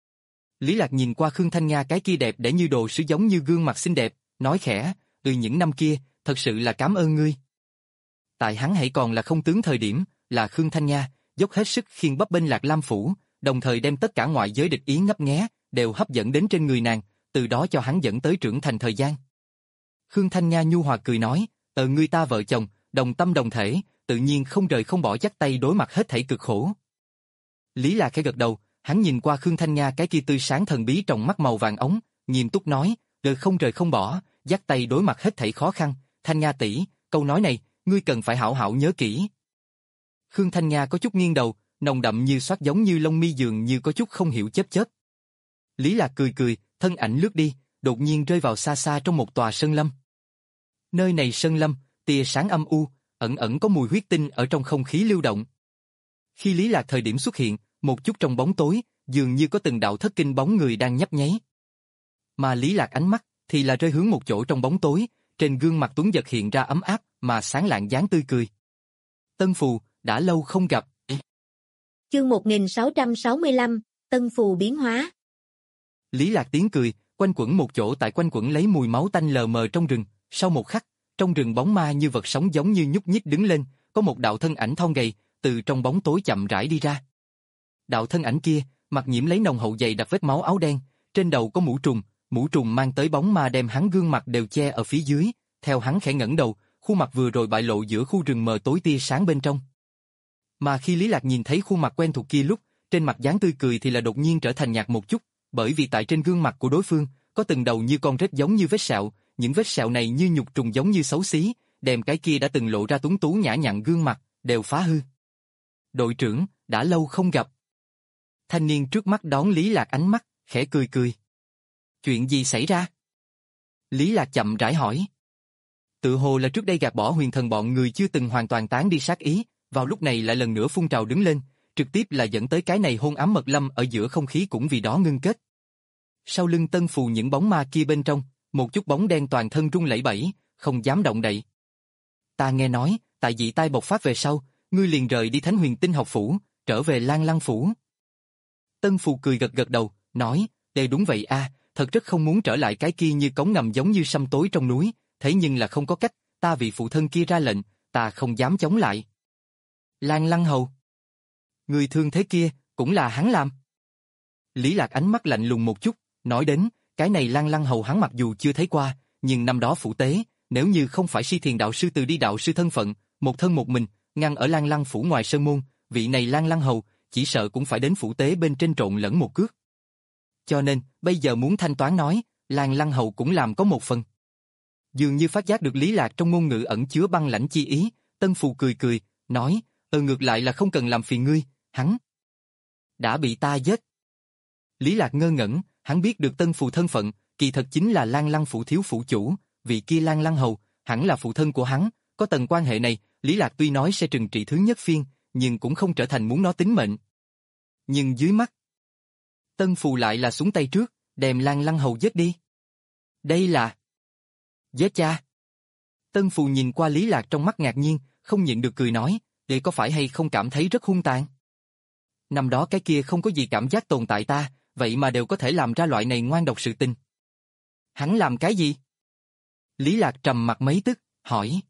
Speaker 1: Lý Lạc nhìn qua Khương Thanh Nha cái kia đẹp để như đồ sứ giống như gương mặt xinh đẹp, nói khẽ, từ những năm kia, thật sự là cảm ơn ngươi. Tại hắn hãy còn là không tướng thời điểm, là Khương Thanh Nha, dốc hết sức khiêng bấp bênh Lạc Lam phủ, đồng thời đem tất cả ngoại giới địch ý ngấp nghé, đều hấp dẫn đến trên người nàng, từ đó cho hắn dẫn tới trưởng thành thời gian. Khương Thanh Nha nhu hòa cười nói, ờ ngươi ta vợ chồng, đồng tâm đồng thể, tự nhiên không rời không bỏ dắt tay đối mặt hết thảy cực khổ. Lý Lạc khẽ gật đầu, hắn nhìn qua Khương Thanh Nha cái kia tươi sáng thần bí trong mắt màu vàng ống, nghiêm túc nói, đời không rời không bỏ, dắt tay đối mặt hết thảy khó khăn, Thanh Nha tỷ, câu nói này, ngươi cần phải hảo hảo nhớ kỹ. Khương Thanh Nha có chút nghiêng đầu, nồng đậm như xoát giống như lông mi dường như có chút không hiểu chớp chớp. Lý Lạc cười cười, thân ảnh lướt đi, đột nhiên rơi vào xa xa trong một tòa sơn lâm. Nơi này sơn lâm, tia sáng âm u, ẩn ẩn có mùi huyết tinh ở trong không khí lưu động. Khi Lý Lạc thời điểm xuất hiện, một chút trong bóng tối, dường như có từng đạo thất kinh bóng người đang nhấp nháy. Mà Lý Lạc ánh mắt thì là rơi hướng một chỗ trong bóng tối, trên gương mặt tuấn giật hiện ra ấm áp mà sáng lạng dáng tươi cười. Tân Phù, đã lâu không gặp.
Speaker 2: Chương một nghìn sáu trăm sáu mươi lăm, Tân Phù biến hóa.
Speaker 1: Lý Lạc tiếng cười, quanh quẩn một chỗ tại quanh quẩn lấy mùi máu tanh lờ mờ trong rừng. Sau một khắc, trong rừng bóng ma như vật sống giống như nhúc nhích đứng lên, có một đạo thân ảnh thon gầy, từ trong bóng tối chậm rãi đi ra. Đạo thân ảnh kia, mặt nhiễm lấy nồng hậu dày đặc vết máu áo đen, trên đầu có mũ trùm, mũ trùm mang tới bóng ma đem hắn gương mặt đều che ở phía dưới, theo hắn khẽ ngẩng đầu, khuôn mặt vừa rồi bại lộ giữa khu rừng mờ tối tia sáng bên trong. Mà khi Lý Lạc nhìn thấy khuôn mặt quen thuộc kia lúc, trên mặt dáng tươi cười thì là đột nhiên trở thành nhạt một chút, bởi vì tại trên gương mặt của đối phương, có từng đầu như con rết giống như vết sẹo, những vết sẹo này như nhục trùng giống như xấu xí, đem cái kia đã từng lộ ra tuấn tú nhã nhặn gương mặt, đều phá hư. Đội trưởng, đã lâu không gặp. Thanh niên trước mắt đón Lý Lạc ánh mắt, khẽ cười cười. Chuyện gì xảy ra? Lý Lạc chậm rãi hỏi. Tự hồ là trước đây gạt bỏ huyền thần bọn người chưa từng hoàn toàn tán đi sát ý, vào lúc này lại lần nữa phun trào đứng lên, trực tiếp là dẫn tới cái này hôn ám mật lâm ở giữa không khí cũng vì đó ngưng kết. Sau lưng Tân Phù những bóng ma kia bên trong, một chút bóng đen toàn thân run lẩy bẩy, không dám động đậy. Ta nghe nói, tại dị tai bộc phát về sau, ngươi liền rời đi Thánh Huyền Tinh học phủ, trở về Lan Lăng phủ. Tân Phù cười gật gật đầu, nói, đây đúng vậy a, thật rất không muốn trở lại cái kia như cống ngầm giống như sâm tối trong núi, thế nhưng là không có cách, ta vì phụ thân kia ra lệnh, ta không dám chống lại. Lan Lăng hầu. Người thương thế kia, cũng là hắn làm. Lý Lạc ánh mắt lạnh lùng một chút, nói đến, cái này Lan Lăng hầu hắn mặc dù chưa thấy qua, nhưng năm đó phủ tế, nếu như không phải Si Thiền đạo sư từ đi đạo sư thân phận, một thân một mình, ngăn ở Lan Lăng phủ ngoài sơn môn, vị này Lan Lăng hầu, chỉ sợ cũng phải đến phủ tế bên trên trộn lẫn một cước. Cho nên, bây giờ muốn thanh toán nói, Lan Lăng hầu cũng làm có một phần. Dường như phát giác được Lý Lạc trong ngôn ngữ ẩn chứa băng lãnh chi ý, Tân Phù cười cười, nói, ờ ngược lại là không cần làm phiền ngươi, hắn đã bị ta giết. Lý Lạc ngơ ngẩn, hắn biết được Tân Phù thân phận, kỳ thật chính là Lan Lăng phủ thiếu phủ chủ, vị kia Lan Lăng hầu, hẳn là phụ thân của hắn, có tầng quan hệ này, Lý Lạc tuy nói sẽ trừng trị thứ nhất phiên, nhưng cũng không trở thành muốn nó tính mệnh. Nhưng dưới mắt, Tân Phù lại là xuống tay trước, đem Lan Lăng hầu giết đi. Đây là giết cha. Tân Phù nhìn qua Lý Lạc trong mắt ngạc nhiên, không nhịn được cười nói, để có phải hay không cảm thấy rất hung tàn. Năm đó cái kia không có gì cảm giác tồn tại ta, vậy mà đều có thể làm ra loại này ngoan độc sự tình. Hắn làm cái gì? Lý Lạc trầm mặt mấy tức, hỏi.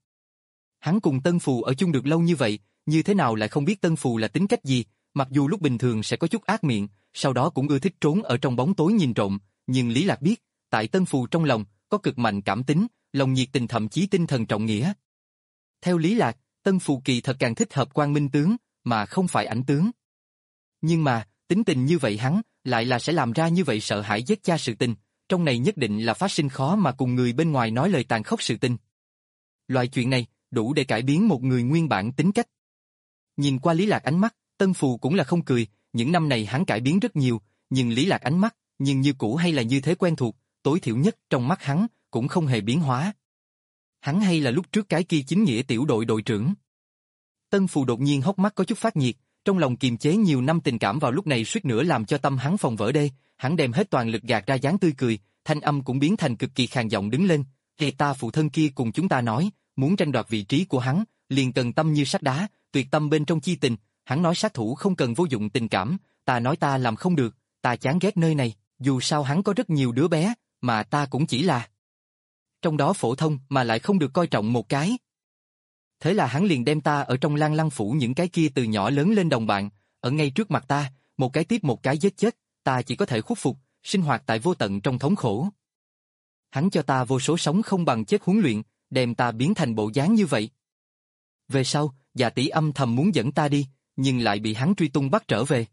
Speaker 1: Hắn cùng Tân Phù ở chung được lâu như vậy, như thế nào lại không biết Tân Phù là tính cách gì, mặc dù lúc bình thường sẽ có chút ác miệng, sau đó cũng ưa thích trốn ở trong bóng tối nhìn trộm, nhưng Lý Lạc biết, tại Tân Phù trong lòng, có cực mạnh cảm tính, lòng nhiệt tình thậm chí tinh thần trọng nghĩa. Theo Lý Lạc, Tân Phù kỳ thật càng thích hợp Quang Minh tướng, mà không phải ảnh tướng. Nhưng mà, tính tình như vậy hắn, lại là sẽ làm ra như vậy sợ hãi giết cha sự tình, trong này nhất định là phát sinh khó mà cùng người bên ngoài nói lời tàn khốc sự tình. Loại chuyện này, đủ để cải biến một người nguyên bản tính cách. Nhìn qua Lý Lạc ánh mắt, Tân Phù cũng là không cười, những năm này hắn cải biến rất nhiều, nhưng Lý Lạc ánh mắt, nhưng như cũ hay là như thế quen thuộc, tối thiểu nhất trong mắt hắn, cũng không hề biến hóa. Hắn hay là lúc trước cái kia chính nghĩa tiểu đội đội trưởng. Tân Phù đột nhiên hốc mắt có chút phát nhiệt, trong lòng kiềm chế nhiều năm tình cảm vào lúc này suýt nữa làm cho tâm hắn phòng vỡ đê, hắn đem hết toàn lực gạt ra dáng tươi cười, thanh âm cũng biến thành cực kỳ khàn giọng đứng lên, "Thì ta phụ thân kia cùng chúng ta nói, muốn tranh đoạt vị trí của hắn, liền cần tâm như sắt đá, tuyệt tâm bên trong chi tình, hắn nói sát thủ không cần vô dụng tình cảm, ta nói ta làm không được, ta chán ghét nơi này, dù sao hắn có rất nhiều đứa bé, mà ta cũng chỉ là trong đó phổ thông mà lại không được coi trọng một cái. Thế là hắn liền đem ta ở trong Lan Lăng phủ những cái kia từ nhỏ lớn lên đồng bạn, ở ngay trước mặt ta, một cái tiếp một cái giết chết, ta chỉ có thể khuất phục, sinh hoạt tại vô tận trong thống khổ. Hắn cho ta vô số sống không bằng chết huấn luyện, đem ta biến thành bộ dáng như vậy. Về sau, Dạ tỷ âm thầm muốn dẫn ta đi, nhưng lại bị hắn truy tung bắt trở về."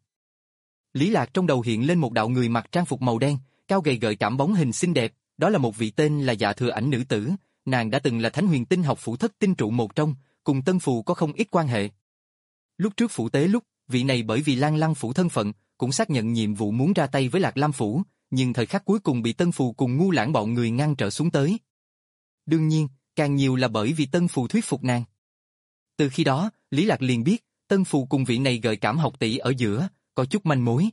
Speaker 1: Lý Lạc trong đầu hiện lên một đạo người mặc trang phục màu đen, cao gầy gợi cảm bóng hình xinh đẹp, đó là một vị tên là Dạ Thừa Ảnh nữ tử, nàng đã từng là Thánh Huyền Tinh học phủ thất tinh trụ một trong, cùng Tân Phù có không ít quan hệ. Lúc trước phủ tế lúc, vị này bởi vì Lan Lăng phủ thân phận, cũng xác nhận nhiệm vụ muốn ra tay với Lạc Lam phủ, nhưng thời khắc cuối cùng bị Tân Phù cùng ngu lãng bọn người ngăn trở xuống tới. Đương nhiên, càng nhiều là bởi vì Tân Phù thuyết phục nàng. Từ khi đó, Lý Lạc liền biết, Tân Phù cùng vị này gợi cảm học tỷ ở giữa, có chút manh mối.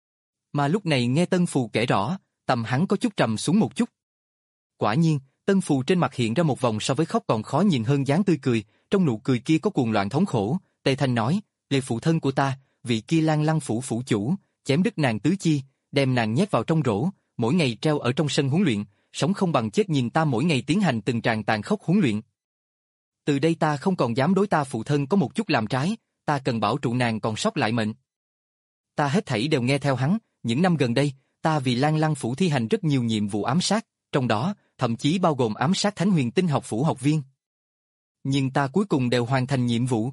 Speaker 1: Mà lúc này nghe Tân Phù kể rõ, tầm hắn có chút trầm xuống một chút. Quả nhiên, Tân Phù trên mặt hiện ra một vòng so với khóc còn khó nhìn hơn dáng tươi cười, trong nụ cười kia có cuồng loạn thống khổ, Tề Thanh nói, "Lê phụ thân của ta, vị kia Lan Lăng phủ phủ chủ, chém đứt nàng tứ chi, đem nàng nhét vào trong rổ, mỗi ngày treo ở trong sân huấn luyện, sống không bằng chết nhìn ta mỗi ngày tiến hành từng tràng tàn khốc huấn luyện. Từ đây ta không còn dám đối ta phụ thân có một chút làm trái, ta cần bảo trụ nàng còn sót lại mệnh. Ta hết thảy đều nghe theo hắn, những năm gần đây, ta vì Lan Lăng Phủ thi hành rất nhiều nhiệm vụ ám sát, trong đó, thậm chí bao gồm ám sát Thánh Huyền Tinh học phủ học viên. Nhưng ta cuối cùng đều hoàn thành nhiệm vụ.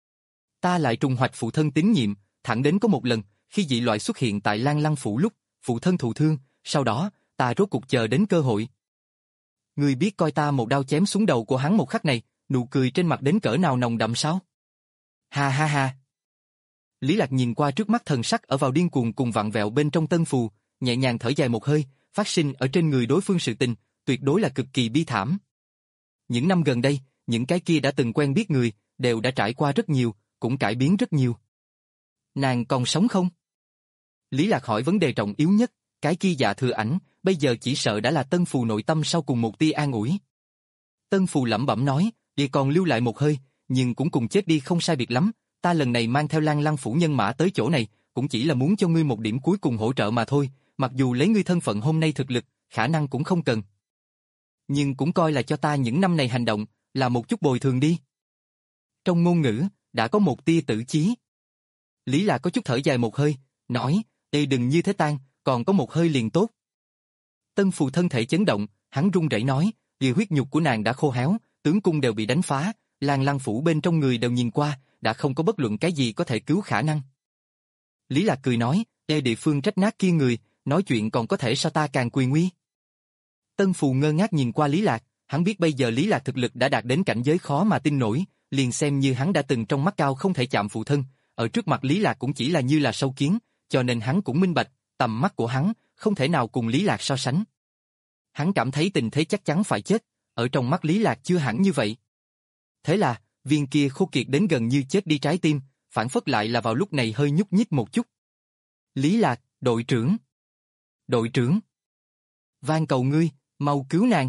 Speaker 1: Ta lại trùng hoạch phụ thân tín nhiệm, thẳng đến có một lần, khi dị loại xuất hiện tại Lan Lăng Phủ lúc, phụ thân thụ thương, sau đó, ta rốt cuộc chờ đến cơ hội. Ngươi biết coi ta một đao chém xuống đầu của hắn một khắc này, nụ cười trên mặt đến cỡ nào nồng đậm sao? Ha ha ha. Lý Lạc nhìn qua trước mắt thần sắc ở vào điên cuồng cùng vặn vẹo bên trong tân phù, nhẹ nhàng thở dài một hơi, phát sinh ở trên người đối phương sự tình, tuyệt đối là cực kỳ bi thảm. Những năm gần đây, những cái kia đã từng quen biết người, đều đã trải qua rất nhiều, cũng cải biến rất nhiều. Nàng còn sống không? Lý Lạc hỏi vấn đề trọng yếu nhất, cái kia Dạ Thừa Ảnh, bây giờ chỉ sợ đã là tân phù nội tâm sau cùng một tia an ủi. Tân phù lẩm bẩm nói, đi còn lưu lại một hơi, nhưng cũng cùng chết đi không sai biệt lắm, ta lần này mang theo Lan Lăng Phủ nhân mã tới chỗ này, cũng chỉ là muốn cho ngươi một điểm cuối cùng hỗ trợ mà thôi, mặc dù lấy ngươi thân phận hôm nay thực lực, khả năng cũng không cần. Nhưng cũng coi là cho ta những năm này hành động, là một chút bồi thường đi. Trong ngôn ngữ, đã có một tia tử chí. Lý Lạc có chút thở dài một hơi, nói, ê đừng như thế tan, còn có một hơi liền tốt. Tân phù thân thể chấn động, hắn run rẩy nói, vì huyết nhục của nàng đã khô héo, tướng cung đều bị đánh phá, Lan Lăng Phủ bên trong người đều nhìn qua, đã không có bất luận cái gì có thể cứu khả năng. Lý Lạc cười nói, ê địa phương rách nát kia người, nói chuyện còn có thể sao ta càng quyền nguy. Tân phù ngơ ngác nhìn qua Lý Lạc, hắn biết bây giờ Lý Lạc thực lực đã đạt đến cảnh giới khó mà tin nổi, liền xem như hắn đã từng trong mắt cao không thể chạm phụ thân, ở trước mặt Lý Lạc cũng chỉ là như là sâu kiến, cho nên hắn cũng minh bạch, tầm mắt của hắn không thể nào cùng Lý Lạc so sánh. Hắn cảm thấy tình thế chắc chắn phải chết, ở trong mắt Lý Lạc chưa hẳn như vậy. Thế là, viên kia khô kiệt đến gần như chết đi trái tim, phản phất lại là vào lúc này hơi nhúc nhích một chút. Lý Lạc, đội trưởng. Đội trưởng. Van cầu ngươi, mau cứu nàng.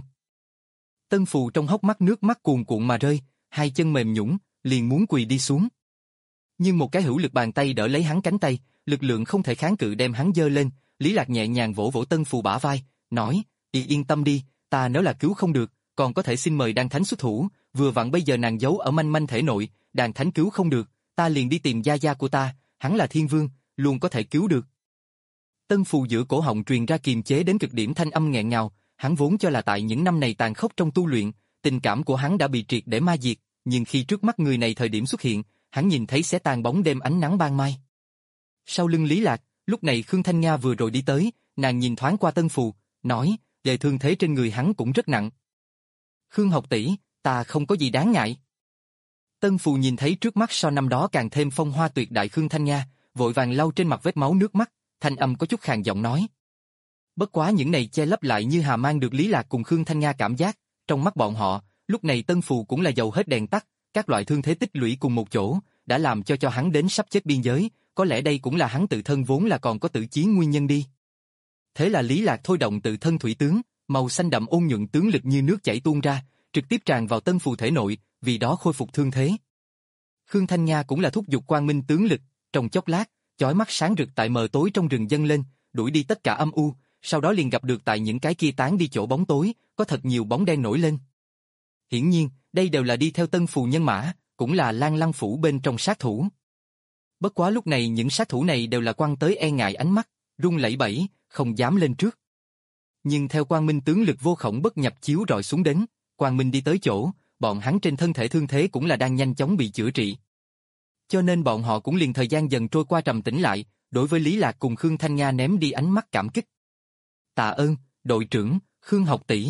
Speaker 1: Tân phù trong hốc mắt nước mắt cuồn cuộn mà rơi, hai chân mềm nhũn, liền muốn quỳ đi xuống. Nhưng một cái hữu lực bàn tay đỡ lấy hắn cánh tay, lực lượng không thể kháng cự đem hắn giơ lên, Lý Lạc nhẹ nhàng vỗ vỗ tân phù bả vai, nói, y yên tâm đi, ta nếu là cứu không được, còn có thể xin mời Đan Thánh xuất thủ, vừa vặn bây giờ nàng giấu ở manh manh thể nội, Đan Thánh cứu không được, ta liền đi tìm gia gia của ta, hắn là thiên vương, luôn có thể cứu được. Tân phù giữa cổ họng truyền ra kiềm chế đến cực điểm thanh âm nghẹn ngào, hắn vốn cho là tại những năm này tàn khốc trong tu luyện, tình cảm của hắn đã bị triệt để ma diệt, nhưng khi trước mắt người này thời điểm xuất hiện, hắn nhìn thấy sẽ tàn bóng đêm ánh nắng ban mai. Sau lưng Lý Lạc, lúc này Khương Thanh Nga vừa rồi đi tới, nàng nhìn thoáng qua tân phù, nói, đề thương thế trên người hắn cũng rất nặng. Khương học tỷ, ta không có gì đáng ngại. Tân phù nhìn thấy trước mắt so năm đó càng thêm phong hoa tuyệt đại Khương Thanh Nga, vội vàng lau trên mặt vết máu nước mắt, thanh âm có chút khàn giọng nói. Bất quá những này che lấp lại như hà mang được Lý Lạc cùng Khương Thanh Nga cảm giác, trong mắt bọn họ, lúc này tân phù cũng là dầu hết đèn tắt, các loại thương thế tích lũy cùng một chỗ, đã làm cho cho hắn đến sắp chết biên giới, có lẽ đây cũng là hắn tự thân vốn là còn có tử chí nguyên nhân đi. Thế là Lý Lạc thôi động tự thân thủy tướng, màu xanh đậm ôn nhuận tướng lực như nước chảy tuôn ra, trực tiếp tràn vào tân phù thể nội, vì đó khôi phục thương thế. Khương Thanh Nga cũng là thúc giục quang minh tướng lực, trong chốc lát, chói mắt sáng rực tại mờ tối trong rừng dâng lên, đuổi đi tất cả âm u, sau đó liền gặp được tại những cái kia tán đi chỗ bóng tối, có thật nhiều bóng đen nổi lên. Hiển nhiên, đây đều là đi theo tân phù nhân mã, cũng là Lan Lăng Phủ bên trong sát thủ. Bất quá lúc này những sát thủ này đều là quăng tới e ngại ánh mắt, run lẩy bẩy, không dám lên trước. Nhưng theo quang minh tướng lực vô khổng bất nhập chiếu rọi xuống đến, quang minh đi tới chỗ, bọn hắn trên thân thể thương thế cũng là đang nhanh chóng bị chữa trị. Cho nên bọn họ cũng liền thời gian dần trôi qua trầm tĩnh lại, đối với Lý Lạc cùng Khương Thanh Nga ném đi ánh mắt cảm kích. Tạ ơn, đội trưởng, Khương học tỷ.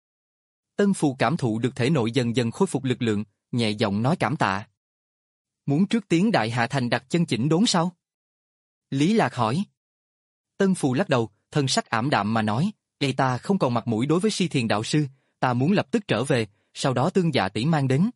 Speaker 1: Tân phù cảm thụ được thể nội dần dần khôi phục lực lượng, nhẹ giọng nói cảm tạ. Muốn trước tiến đại hạ thành đặt chân chỉnh đốn sao? Lý Lạc hỏi. Tân phù lắc đầu, thân sắc ảm đạm mà nói, đây ta không còn mặt mũi đối với Si Thiền đạo sư, ta muốn lập tức trở về, sau đó tương dạ tỷ mang đến.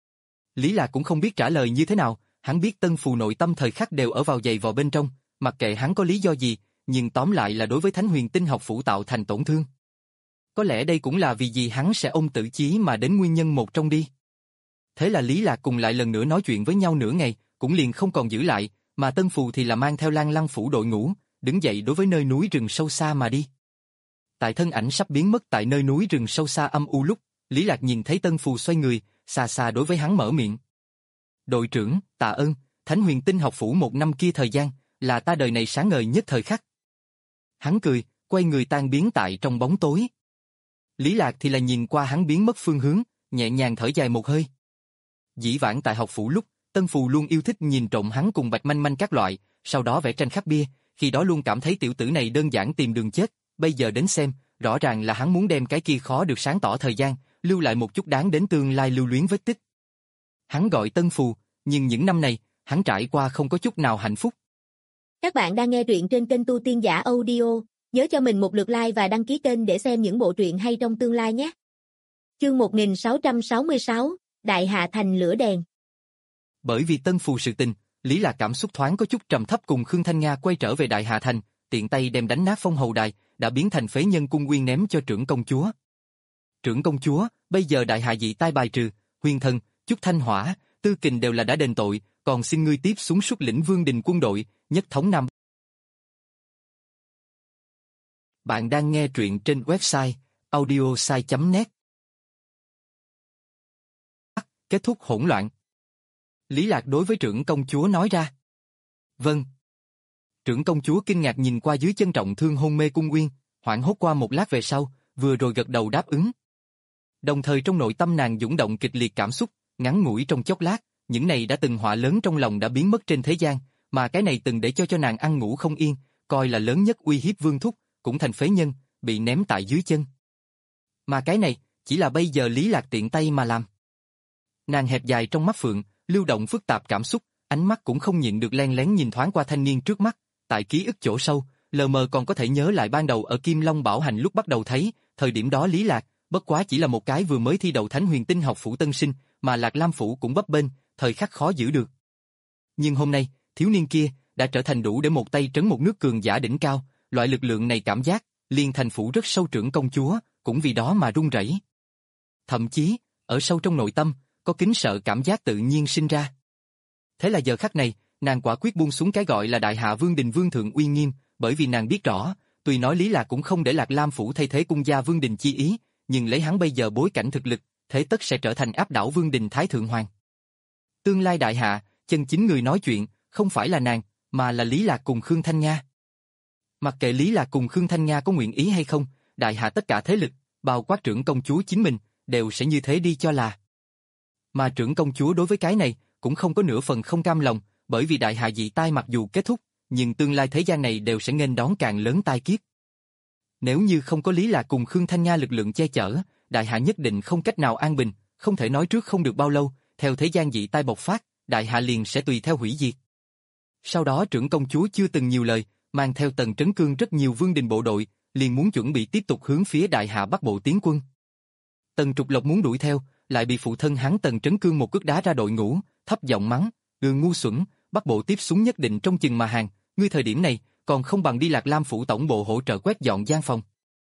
Speaker 1: Lý Lạc cũng không biết trả lời như thế nào, hắn biết tân phù nội tâm thời khắc đều ở vào dày vò bên trong, mặc kệ hắn có lý do gì, nhưng tóm lại là đối với Thánh Huyền Tinh học phủ tạo thành tổn thương. Có lẽ đây cũng là vì gì hắn sẽ ôm tử chí mà đến nguyên nhân một trong đi. Thế là Lý Lạc cùng lại lần nữa nói chuyện với nhau nửa ngày, cũng liền không còn giữ lại, mà tân phù thì là mang theo Lan Lăng Phủ đội ngũ, đứng dậy đối với nơi núi rừng sâu xa mà đi. tại thân ảnh sắp biến mất tại nơi núi rừng sâu xa âm u lúc, Lý Lạc nhìn thấy Tân Phù xoay người, xa xa đối với hắn mở miệng. Đội trưởng, tạ ơn, Thánh Huyền Tinh học phủ một năm kia thời gian, là ta đời này sáng ngời nhất thời khắc. Hắn cười, quay người tan biến tại trong bóng tối. Lý Lạc thì là nhìn qua hắn biến mất phương hướng, nhẹ nhàng thở dài một hơi. Dĩ vãng tại học phủ lúc, Tân Phù luôn yêu thích nhìn trộm hắn cùng Bạch Manh Manh các loại, sau đó vẽ tranh khắc bia, khi đó luôn cảm thấy tiểu tử này đơn giản tìm đường chết, bây giờ đến xem, rõ ràng là hắn muốn đem cái kia khó được sáng tỏ thời gian, lưu lại một chút đáng đến tương lai lưu luyến vết tích. Hắn gọi Tân Phù, nhưng những năm này, hắn trải qua không có chút nào hạnh phúc.
Speaker 2: Các bạn đang nghe truyện trên kênh Tu Tiên Giả Audio, nhớ cho mình một lượt like và đăng ký kênh để xem những bộ truyện hay trong tương lai nhé. Chương một nghìn sáu trăm sáu mươi sáu, Đại Hạ Thành lửa đèn.
Speaker 1: Bởi vì Tân Phù sự tình, Lý Lạc cảm xúc thoáng có chút trầm thấp cùng Khương Thanh Nga quay trở về Đại Hạ Thành, tiện tay đem đánh nát Phong Hầu Đài, đã biến thành phế nhân cung nguyên ném cho trưởng công chúa. Trưởng công chúa, bây giờ Đại Hạ dị tai bài trừ, Huyền Thần, Chúc Thanh Hỏa, Tư Kình đều là đã đền tội, còn xin ngươi tiếp xuống xuất lĩnh Vương Đình quân đội, nhất thống Nam. Bạn đang nghe truyện trên website audiosai chấm net. Kết thúc hỗn loạn. Lý Lạc đối với trưởng công chúa nói ra. Vâng. Trưởng công chúa kinh ngạc nhìn qua dưới chân trọng thương hôn mê cung nguyên, hoảng hốt qua một lát về sau, vừa rồi gật đầu đáp ứng. Đồng thời trong nội tâm nàng dũng động kịch liệt cảm xúc, ngắn ngủi trong chốc lát, những này đã từng họa lớn trong lòng đã biến mất trên thế gian, mà cái này từng để cho cho nàng ăn ngủ không yên, coi là lớn nhất uy hiếp Vương Thúc, cũng thành phế nhân, bị ném tại dưới chân. Mà cái này, chỉ là bây giờ Lý Lạc tiện tay mà làm. Nàng hẹp dài trong mắt phượng, lưu động phức tạp cảm xúc, ánh mắt cũng không nhịn được len lén nhìn thoáng qua thanh niên trước mắt, tại ký ức chỗ sâu, lờ mờ còn có thể nhớ lại ban đầu ở Kim Long Bảo Hành lúc bắt đầu thấy, thời điểm đó Lý Lạc, bất quá chỉ là một cái vừa mới thi đậu Thánh Huyền Tinh học phủ tân sinh, mà Lạc Lam phủ cũng bấp bênh, thời khắc khó giữ được. Nhưng hôm nay, thiếu niên kia đã trở thành đủ để một tay trấn một nước cường giả đỉnh cao, loại lực lượng này cảm giác, liền thành phủ rất sâu trưởng công chúa, cũng vì đó mà run rẩy. Thậm chí, ở sâu trong nội tâm, có kính sợ cảm giác tự nhiên sinh ra. Thế là giờ khắc này, nàng quả quyết buông xuống cái gọi là Đại Hạ Vương Đình Vương Thượng uy nghiêm, bởi vì nàng biết rõ, tuy nói Lý Lạc cũng không để Lạc Lam phủ thay thế cung gia Vương Đình chi ý, nhưng lấy hắn bây giờ bối cảnh thực lực, thế tất sẽ trở thành áp đảo Vương Đình Thái Thượng Hoàng. Tương lai Đại Hạ, chân chính người nói chuyện, không phải là nàng, mà là Lý Lạc cùng Khương Thanh Nga. Mặc kệ Lý Lạc cùng Khương Thanh Nga có nguyện ý hay không, Đại Hạ tất cả thế lực, bao quát trưởng công chúa chính mình, đều sẽ như thế đi cho là. Mà trưởng công chúa đối với cái này, cũng không có nửa phần không cam lòng, bởi vì Đại Hạ dị tai mặc dù kết thúc, nhưng tương lai thế gian này đều sẽ nghênh đón càng lớn tai kiếp. Nếu như không có Lý Lạc cùng Khương Thanh Nga lực lượng che chở, Đại Hạ nhất định không cách nào an bình, không thể nói trước không được bao lâu, theo thế gian dị tai bộc phát, Đại Hạ liền sẽ tùy theo hủy diệt. Sau đó trưởng công chúa chưa từng nhiều lời, mang theo Tần Trấn Cương rất nhiều Vương Đình bộ đội, liền muốn chuẩn bị tiếp tục hướng phía Đại Hạ Bắc Bộ tiến quân. Tần Trục Lộc muốn đuổi theo, lại bị phụ thân hắn Tần Trấn Cương một cước đá ra đội ngũ, thấp giọng mắng, "Ừ ngu xuẩn, Bắc Bộ tiếp xuống nhất định trong chừng mà hàng, ngươi thời điểm này còn không bằng đi Lạc Lam phủ tổng bộ hỗ trợ quét dọn gian phòng."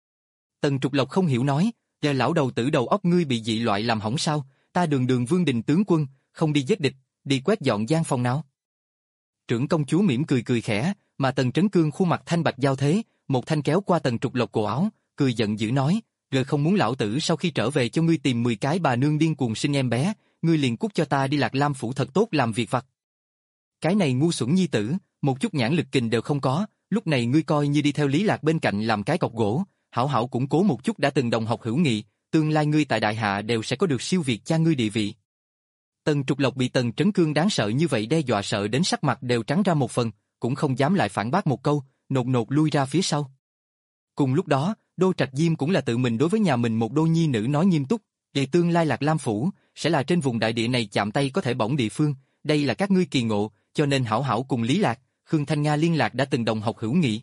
Speaker 1: Tần Trục Lộc không hiểu nói, "Giờ lão đầu tử đầu óc ngươi bị dị loại làm hỏng sao? Ta đường đường Vương Đình tướng quân, không đi giết địch, đi quét dọn gian phòng nào?" Trưởng công chúa mỉm cười cười khẽ, mà Tần Trấn Cương khuôn mặt thanh bạch giao thế, một thanh kéo qua Tần Trục Lộc cổ áo, cười giận dữ nói, "Rồi không muốn lão tử sau khi trở về cho ngươi tìm mười cái bà nương điên cuồng sinh em bé, ngươi liền cút cho ta đi Lạc Lam phủ thật tốt làm việc vặt. Cái này ngu xuẩn nhi tử, một chút nhãn lực kình đều không có, lúc này ngươi coi như đi theo Lý Lạc bên cạnh làm cái cọc gỗ, hảo hảo củng cố một chút đã từng đồng học hữu nghị, tương lai ngươi tại Đại Hạ đều sẽ có được siêu việt cha ngươi địa vị." Tần Trục Lộc bị Tần Trấn Cương đáng sợ như vậy đe dọa sợ đến sắc mặt đều trắng ra một phần, cũng không dám lại phản bác một câu, nột nột lui ra phía sau. Cùng lúc đó, Đô Trạch Diêm cũng là tự mình đối với nhà mình một đô nhi nữ nói nghiêm túc, về tương lai Lạc Lam phủ sẽ là trên vùng đại địa này chạm tay có thể bỏng địa phương, đây là các ngươi kỳ ngộ, cho nên hảo hảo cùng Lý Lạc, Khương Thanh Nga liên lạc đã từng đồng học hữu nghị.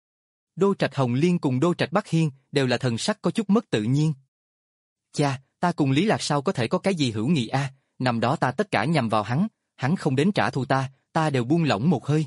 Speaker 1: Đô Trạch Hồng Liên cùng Đô Trạch Bắc Hiên đều là thần sắc có chút mất tự nhiên. Cha, ta cùng Lý Lạc sao có thể có cái gì hữu nghị a? Năm đó ta tất cả nhằm vào hắn, hắn không đến trả thù ta, ta đều buông lỏng một hơi.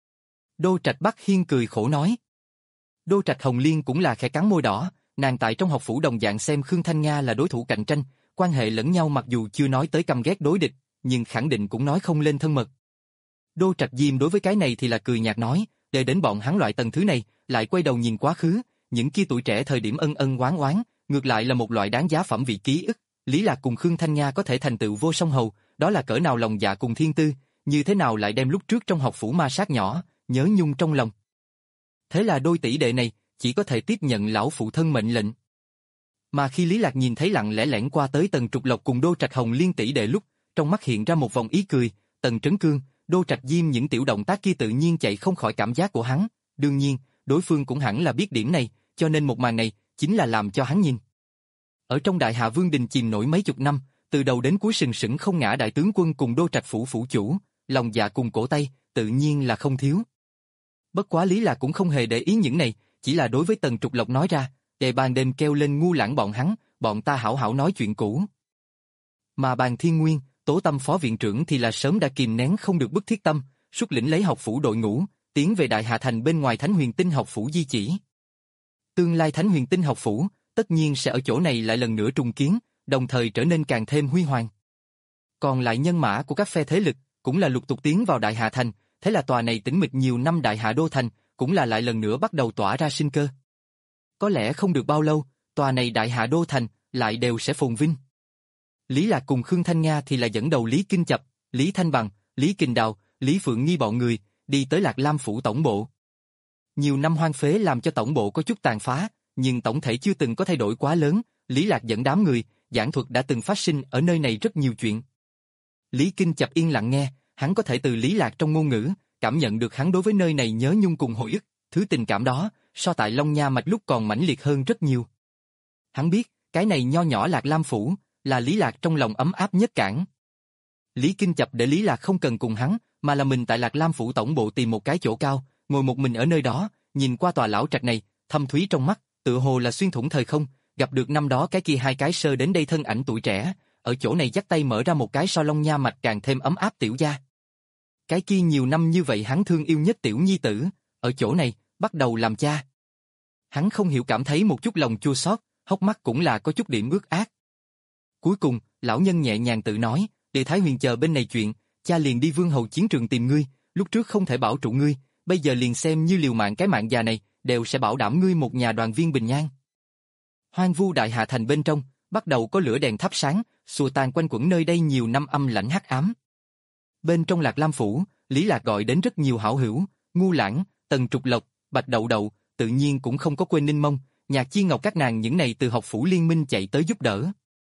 Speaker 1: Đô Trạch Bắc Hiên cười khổ nói. Đô Trạch Hồng Liên cũng là khẽ cắn môi đỏ, nàng tại trong học phủ đồng dạng xem Khương Thanh Nga là đối thủ cạnh tranh, quan hệ lẫn nhau mặc dù chưa nói tới căm ghét đối địch, nhưng khẳng định cũng nói không lên thân mật. Đô Trạch Diêm đối với cái này thì là cười nhạt nói, để đến bọn hắn loại tầng thứ này, lại quay đầu nhìn quá khứ, những kia tuổi trẻ thời điểm ân ân oán oán, ngược lại là một loại đáng giá phẩm vị ký ức. Lý Lạc cùng Khương Thanh Nga có thể thành tựu vô song hầu, đó là cỡ nào lòng dạ cùng thiên tư, như thế nào lại đem lúc trước trong học phủ ma sát nhỏ, nhớ nhung trong lòng. Thế là đôi tỷ đệ này, chỉ có thể tiếp nhận lão phụ thân mệnh lệnh. Mà khi Lý Lạc nhìn thấy lặng lẽ lẻn qua tới Tần Trục Lộc cùng Đô Trạch Hồng Liên tỷ đệ lúc, trong mắt hiện ra một vòng ý cười, Tần Trấn Cương, Đô Trạch Diêm những tiểu động tác kia tự nhiên chạy không khỏi cảm giác của hắn, đương nhiên, đối phương cũng hẳn là biết điểm này, cho nên một màn này, chính là làm cho hắn nhìn. Ở trong Đại Hạ Vương Đình chìm nổi mấy chục năm, từ đầu đến cuối sừng sững không ngã đại tướng quân cùng Đô Trạch phủ phủ chủ, lòng dạ cùng cổ tay, tự nhiên là không thiếu. Bất quá Lý Lạc cũng không hề để ý những này, chỉ là đối với Tần Trục Lộc nói ra, để ban đêm kêu lên ngu lãng bọn hắn, bọn ta hảo hảo nói chuyện cũ. Mà Bàn Thiên Nguyên, Tố Tâm phó viện trưởng thì là sớm đã kìm nén không được bức thiết tâm, xuất lĩnh lấy học phủ đội ngũ, tiến về Đại Hạ Thành bên ngoài Thánh Huyền Tinh học phủ di chỉ. Tương lai Thánh Huyền Tinh học phủ, tất nhiên sẽ ở chỗ này lại lần nữa trùng kiến, đồng thời trở nên càng thêm huy hoàng. Còn lại nhân mã của các phe thế lực, cũng là lục tục tiến vào Đại Hạ Thành, thế là tòa này tĩnh mịch nhiều năm Đại Hạ Đô Thành, cũng là lại lần nữa bắt đầu tỏa ra sinh cơ. Có lẽ không được bao lâu, tòa này Đại Hạ Đô Thành, lại đều sẽ phồn vinh. Lý Lạc cùng Khương Thanh Nga thì là dẫn đầu Lý Kinh Chập, Lý Thanh Bằng, Lý Kình Đào, Lý Phượng Nghi bọn người, đi tới Lạc Lam Phủ tổng bộ. Nhiều năm hoang phế làm cho tổng bộ có chút tàn phá, nhưng tổng thể chưa từng có thay đổi quá lớn, Lý Lạc dẫn đám người, giảng thuật đã từng phát sinh ở nơi này rất nhiều chuyện. Lý Kinh Chập yên lặng nghe, hắn có thể từ Lý Lạc trong ngôn ngữ, cảm nhận được hắn đối với nơi này nhớ nhung cùng hồi ức, thứ tình cảm đó, so tại Long Nha Mạch lúc còn mãnh liệt hơn rất nhiều. Hắn biết, cái này nho nhỏ Lạc Lam Phủ, là Lý Lạc trong lòng ấm áp nhất cảng. Lý Kinh Chập để Lý Lạc không cần cùng hắn, mà là mình tại Lạc Lam Phủ tổng bộ tìm một cái chỗ cao, ngồi một mình ở nơi đó, nhìn qua tòa lão trạch này, thâm thúy trong mắt, tựa hồ là xuyên thủng thời không, gặp được năm đó cái kia hai cái sơ đến đây thân ảnh tuổi trẻ, ở chỗ này dắt tay mở ra một cái so Long Nha Mạch càng thêm ấm áp tiểu gia. Cái kia nhiều năm như vậy hắn thương yêu nhất tiểu nhi tử, ở chỗ này, bắt đầu làm cha. Hắn không hiểu cảm thấy một chút lòng chua xót, hốc mắt cũng là có chút điểm ướt át. Cuối cùng, lão nhân nhẹ nhàng tự nói, để Thái Huyền chờ bên này chuyện, cha liền đi Vương Hầu chiến trường tìm ngươi, lúc trước không thể bảo trụ ngươi, bây giờ liền xem như liều mạng cái mạng già này, đều sẽ bảo đảm ngươi một nhà đoàn viên bình an. Hoang vu Đại Hạ Thành bên trong, bắt đầu có lửa đèn thắp sáng, xua tan quanh quẩn nơi đây nhiều năm âm lãnh hắc ám. Bên trong Lạc Lam Phủ, Lý Lạc gọi đến rất nhiều hảo hữu, Ngu Lãng, Tần Trục Lộc, Bạch Đậu Đậu, tự nhiên cũng không có quên Ninh Mông, Nhạc Chi Ngọc các nàng những này từ học phủ liên minh chạy tới giúp đỡ.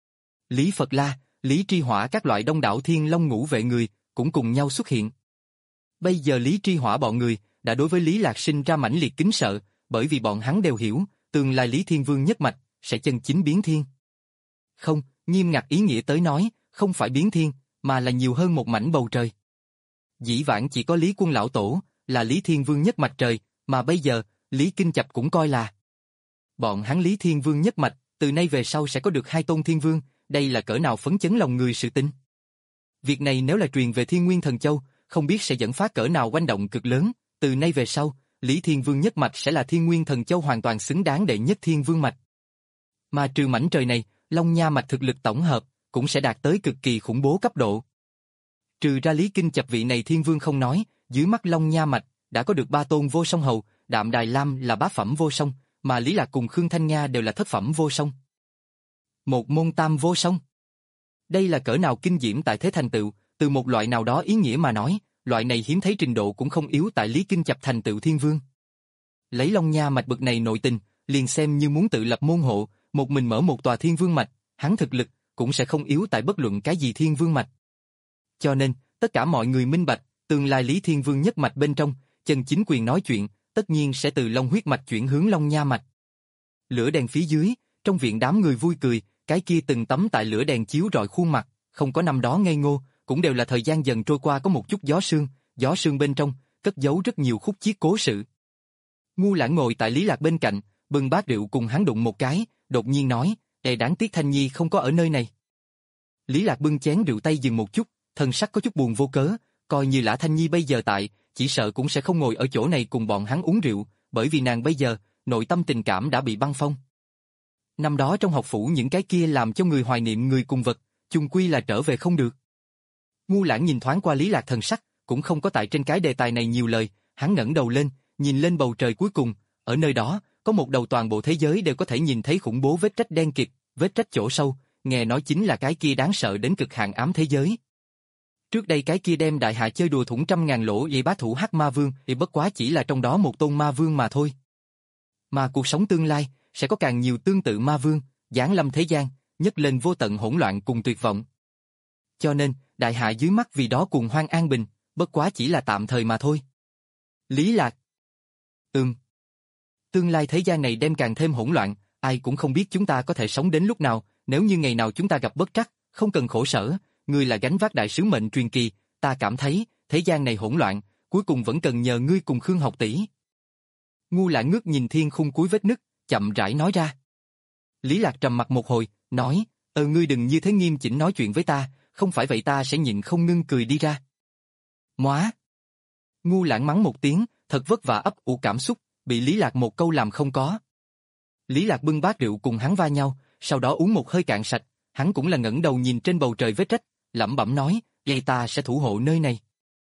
Speaker 1: Lý Phật La, Lý Tri Hỏa các loại đông đảo Thiên Long ngũ vệ người, cũng cùng nhau xuất hiện. Bây giờ Lý Tri Hỏa bọn người, đã đối với Lý Lạc sinh ra mãnh liệt kính sợ, bởi vì bọn hắn đều hiểu, tương lai Lý Thiên Vương nhất mạch, sẽ chân chính biến thiên. Không, nghiêm ngặt ý nghĩa tới nói, không phải biến thiên, mà là nhiều hơn một mảnh bầu trời. Dĩ vãng chỉ có Lý Quân Lão Tổ, là Lý Thiên Vương nhất mạch trời, mà bây giờ, Lý Kinh Chập cũng coi là. Bọn hắn Lý Thiên Vương nhất mạch, từ nay về sau sẽ có được hai tôn Thiên Vương, đây là cỡ nào phấn chấn lòng người sự tin. Việc này nếu là truyền về Thiên Nguyên Thần Châu, không biết sẽ dẫn phát cỡ nào oanh động cực lớn, từ nay về sau, Lý Thiên Vương nhất mạch sẽ là Thiên Nguyên Thần Châu hoàn toàn xứng đáng đệ nhất Thiên Vương mạch. Mà trừ mảnh trời này, Long Nha mạch thực lực tổng hợp, cũng sẽ đạt tới cực kỳ khủng bố cấp độ. Trừ ra Lý Kinh Chập vị này Thiên Vương không nói, dưới mắt Long Nha mạch, đã có được ba tôn vô song hầu, Đạm Đài Lam là bá phẩm vô song, mà Lý Lạc cùng Khương Thanh Nga đều là thất phẩm vô song. Một môn tam vô song. Đây là cỡ nào kinh diễm tại thế thành tựu, từ một loại nào đó ý nghĩa mà nói, loại này hiếm thấy trình độ cũng không yếu tại Lý Kinh Chập thành tựu Thiên Vương. Lấy Long Nha mạch bực này nội tình, liền xem như muốn tự lập môn hộ, một mình mở một tòa Thiên Vương mạch, hắn thực lực cũng sẽ không yếu tại bất luận cái gì Thiên Vương mạch. Cho nên, tất cả mọi người minh bạch, tương lai Lý Thiên Vương nhất mạch bên trong, chân chính quyền nói chuyện, tất nhiên sẽ từ Long huyết mạch chuyển hướng Long Nha mạch. Lửa đèn phía dưới, trong viện đám người vui cười, cái kia từng tấm tại lửa đèn chiếu rọi khuôn mặt, không có năm đó ngây ngô, cũng đều là thời gian dần trôi qua có một chút gió sương, gió sương bên trong, cất giấu rất nhiều khúc chiết cố sự. Ngu Lãng ngồi tại Lý Lạc bên cạnh, bưng bát rượu cùng hắn đụng một cái, đột nhiên nói, "Ê đáng tiếc Thanh Nhi không có ở nơi này." Lý Lạc bưng chén rượu tay dừng một chút, thần sắc có chút buồn vô cớ, coi như Lã Thanh Nhi bây giờ tại, chỉ sợ cũng sẽ không ngồi ở chỗ này cùng bọn hắn uống rượu, bởi vì nàng bây giờ, nội tâm tình cảm đã bị băng phong. Năm đó trong học phủ những cái kia làm cho người hoài niệm người cùng vật, chung quy là trở về không được. Ngu Lãng nhìn thoáng qua Lý Lạc thần sắc, cũng không có tại trên cái đề tài này nhiều lời, hắn ngẩng đầu lên, nhìn lên bầu trời cuối cùng, ở nơi đó, có một đầu toàn bộ thế giới đều có thể nhìn thấy khủng bố vết rách đen kịt, vết rách chỗ sâu, nghe nói chính là cái kia đáng sợ đến cực hạn ám thế giới. Trước đây cái kia đem đại hạ chơi đùa thủng trăm ngàn lỗ vậy bá thủ Hắc Ma Vương thì bất quá chỉ là trong đó một tôn ma vương mà thôi. Mà cuộc sống tương lai sẽ có càng nhiều tương tự ma vương, giáng lâm thế gian, nhấc lên vô tận hỗn loạn cùng tuyệt vọng. Cho nên, đại hạ dưới mắt vì đó cùng hoang an bình, bất quá chỉ là tạm thời mà thôi. Lý Lạc. Ừm. Tương lai thế gian này đem càng thêm hỗn loạn, ai cũng không biết chúng ta có thể sống đến lúc nào, nếu như ngày nào chúng ta gặp bất trắc, không cần khổ sở, ngươi là gánh vác đại sứ mệnh truyền kỳ, ta cảm thấy, thế gian này hỗn loạn, cuối cùng vẫn cần nhờ ngươi cùng Khương học tỷ. Ngu Lãng ngước nhìn thiên khung cuối vết nứt, chậm rãi nói ra. Lý Lạc trầm mặt một hồi, nói, ờ ngươi đừng như thế nghiêm chỉnh nói chuyện với ta, không phải vậy ta sẽ nhịn không ngưng cười đi ra. Móa. Ngu Lãng mắng một tiếng, thật vất vả ấp ủ cảm xúc, bị Lý Lạc một câu làm không có. Lý Lạc bưng bát rượu cùng hắn va nhau, sau đó uống một hơi cạn sạch, hắn cũng là ngẩng đầu nhìn trên bầu trời vết rách, lẩm bẩm nói, vậy ta sẽ thủ hộ nơi này.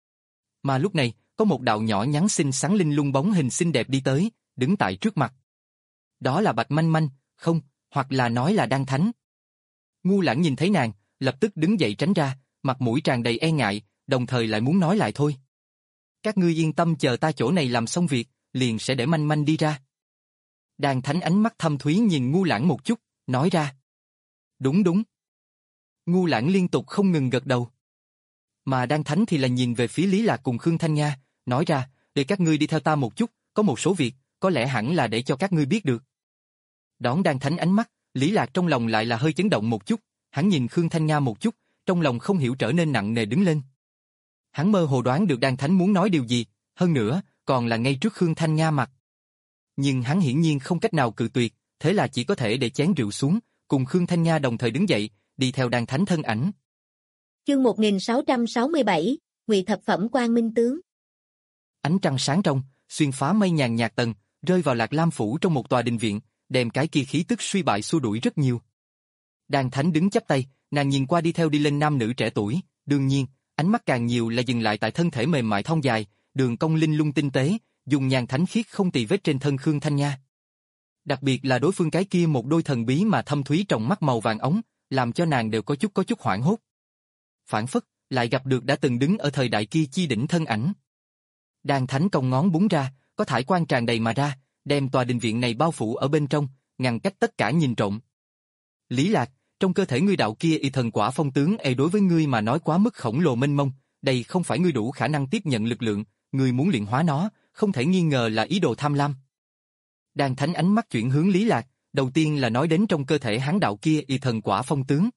Speaker 1: Mà lúc này, có một đạo nhỏ nhắn xinh xắn linh lung bóng hình xinh đẹp đi tới, đứng tại trước mặt. Đó là Bạch Manh Manh, không, hoặc là nói là Đan Thánh. Ngu Lãng nhìn thấy nàng, lập tức đứng dậy tránh ra, mặt mũi tràn đầy e ngại, đồng thời lại muốn nói lại thôi. Các ngươi yên tâm chờ ta chỗ này làm xong việc, liền sẽ để Manh Manh đi ra. Đan Thánh ánh mắt thâm thúy nhìn Ngu Lãng một chút, nói ra. Đúng đúng. Ngu Lãng liên tục không ngừng gật đầu. Mà Đan Thánh thì là nhìn về phía Lý Lạc cùng Khương Thanh Nga, nói ra, để các ngươi đi theo ta một chút, có một số việc, có lẽ hẳn là để cho các ngươi biết được. Đón Đan Thánh ánh mắt, Lý Lạc trong lòng lại là hơi chấn động một chút, hắn nhìn Khương Thanh Nga một chút, trong lòng không hiểu trở nên nặng nề đứng lên. Hắn mơ hồ đoán được Đan Thánh muốn nói điều gì, hơn nữa, còn là ngay trước Khương Thanh Nga mặt. Nhưng hắn hiển nhiên không cách nào cự tuyệt, thế là chỉ có thể để chén rượu xuống, cùng Khương Thanh Nga đồng thời đứng dậy, đi theo Đan Thánh thân ảnh.
Speaker 2: Chương một nghìn sáu trăm sáu mươi bảy, Ngụy thập phẩm Quang Minh tướng.
Speaker 1: Ánh trăng sáng trong, xuyên phá mây nhàn nhạt tầng, rơi vào Lạc Lam phủ trong một tòa đình viện, đem cái kia khí tức suy bại xua đuổi rất nhiều. Đan Thánh đứng chắp tay, nàng nhìn qua đi theo đi lên nam nữ trẻ tuổi, đương nhiên, ánh mắt càng nhiều là dừng lại tại thân thể mềm mại thon dài, đường cong linh lung tinh tế, dùng nhàn thánh khiết không tì vết trên thân Khương Thanh Nga. Đặc biệt là đối phương cái kia một đôi thần bí mà thâm thúy trong mắt màu vàng ống, làm cho nàng đều có chút có chút hoảng hốt. Phản phất, lại gặp được đã từng đứng ở thời đại kia chi đỉnh thân ảnh. Đan Thánh cong ngón búng ra, có thải quang tràn đầy mà ra, đem tòa đình viện này bao phủ ở bên trong, ngăn cách tất cả nhìn trộm. Lý Lạc, trong cơ thể ngươi đạo kia y thần quả phong tướng e đối với ngươi mà nói quá mức khổng lồ mênh mông, đây không phải ngươi đủ khả năng tiếp nhận lực lượng, ngươi muốn luyện hóa nó, không thể nghi ngờ là ý đồ tham lam. Đan Thánh ánh mắt chuyển hướng Lý Lạc, đầu tiên là nói đến trong cơ thể hắn đạo kia y thần quả phong tướng.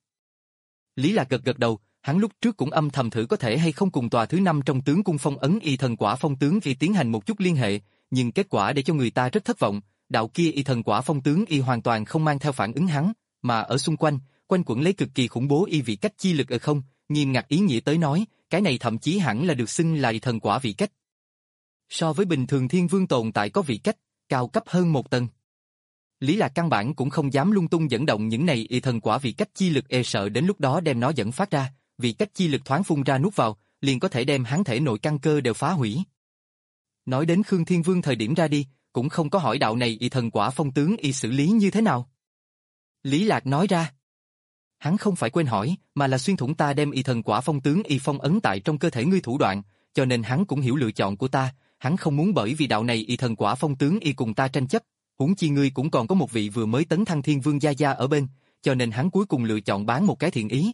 Speaker 1: Lý Lạc gật gật đầu, hắn lúc trước cũng âm thầm thử có thể hay không cùng tòa thứ năm trong tướng cung phong ấn y thần quả phong tướng y tiến hành một chút liên hệ, nhưng kết quả để cho người ta rất thất vọng, đạo kia y thần quả phong tướng y hoàn toàn không mang theo phản ứng hắn, mà ở xung quanh, quanh quẩn lấy cực kỳ khủng bố y vị cách chi lực ở không, nghiêm ngặt ý nghĩa tới nói, cái này thậm chí hẳn là được xưng là y thần quả vị cách. So với bình thường thiên vương tồn tại có vị cách, cao cấp hơn một tầng. Lý Lạc căn bản cũng không dám lung tung dẫn động những này y thần quả vị cách chi lực e sợ đến lúc đó đem nó dẫn phát ra, vị cách chi lực thoáng phun ra nuốt vào, liền có thể đem hắn thể nội căn cơ đều phá hủy. Nói đến Khương Thiên Vương thời điểm ra đi, cũng không có hỏi đạo này y thần quả phong tướng y xử lý như thế nào. Lý Lạc nói ra. Hắn không phải quên hỏi, mà là xuyên thủng ta đem y thần quả phong tướng y phong ấn tại trong cơ thể ngươi thủ đoạn, cho nên hắn cũng hiểu lựa chọn của ta, hắn không muốn bởi vì đạo này y thần quả phong tướng y cùng ta tranh chấp, huống chi ngươi cũng còn có một vị vừa mới tấn thăng Thiên Vương gia gia ở bên, cho nên hắn cuối cùng lựa chọn bán một cái thiện ý.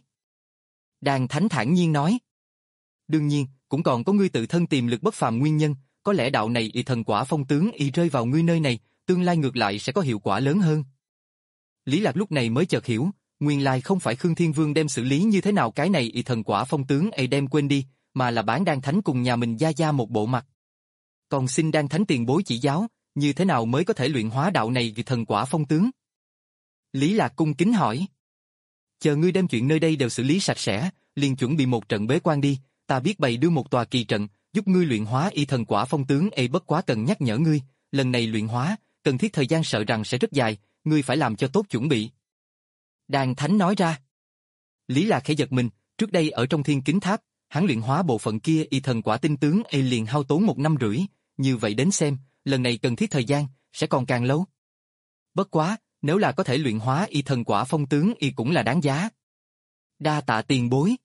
Speaker 1: Đan Thánh thản nhiên nói. Đương nhiên, cũng còn có ngươi tự thân tiềm lực bất phàm nguyên nhân, có lẽ đạo này y thần quả phong tướng y rơi vào ngươi nơi này, tương lai ngược lại sẽ có hiệu quả lớn hơn. Lý Lạc lúc này mới chợt hiểu, nguyên lai không phải Khương Thiên Vương đem xử lý như thế nào cái này y thần quả phong tướng y đem quên đi, mà là bán Đan Thánh cùng nhà mình gia gia một bộ mặt. Còn xin Đan Thánh tiền bối chỉ giáo, như thế nào mới có thể luyện hóa đạo này y thần quả phong tướng? Lý Lạc cung kính hỏi. Chờ ngươi đem chuyện nơi đây đều xử lý sạch sẽ, liền chuẩn bị một trận bế quan đi, ta biết bày đưa một tòa kỳ trận, giúp ngươi luyện hóa y thần quả phong tướng y bất quá cần nhắc nhở ngươi, lần này luyện hóa, cần thiết thời gian sợ rằng sẽ rất dài, ngươi phải làm cho tốt chuẩn bị. Đan Thánh nói ra. Lý Lạc khẽ giật mình, trước đây ở trong Thiên Kính Tháp, hắn luyện hóa bộ phận kia y thần quả tinh tướng y liền hao tốn một năm rưỡi, như vậy đến xem, lần này cần thiết thời gian, sẽ còn càng lâu. Bất quá, nếu là có thể luyện hóa y thần quả phong tướng y cũng là đáng giá. Đa tạ tiền bối.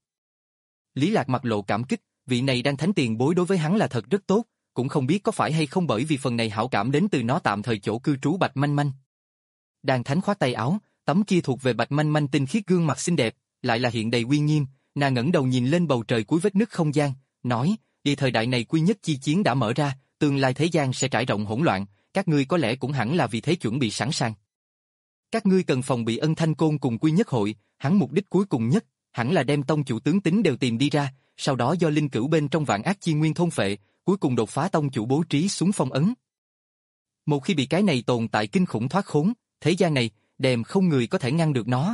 Speaker 1: Lý Lạc mặt lộ cảm kích, vị này đang thánh tiền bối đối với hắn là thật rất tốt, cũng không biết có phải hay không bởi vì phần này hảo cảm đến từ nó tạm thời chỗ cư trú Bạch Manh Manh. Đàn thánh khoát tay áo, tấm kia thuộc về Bạch Manh Manh tinh khiết gương mặt xinh đẹp, lại là hiện đầy uy nghiêm, nàng ngẩng đầu nhìn lên bầu trời cuối vết nứt không gian, nói, đi thời đại này quy nhất chi chiến đã mở ra, tương lai thế gian sẽ trải rộng hỗn loạn, các ngươi có lẽ cũng hẳn là vì thế chuẩn bị sẵn sàng. Các ngươi cần phòng bị Ân Thanh Côn cùng quy nhất hội, hắn mục đích cuối cùng nhất, hẳn là đem tông chủ tướng tính đều tìm đi ra, sau đó do linh cữu bên trong vạn ác chi nguyên thôn phệ, cuối cùng đột phá tông chủ bố trí xuống phong ấn. Một khi bị cái này tồn tại kinh khủng thoát khốn, thế gian này, đèm không người có thể ngăn được nó.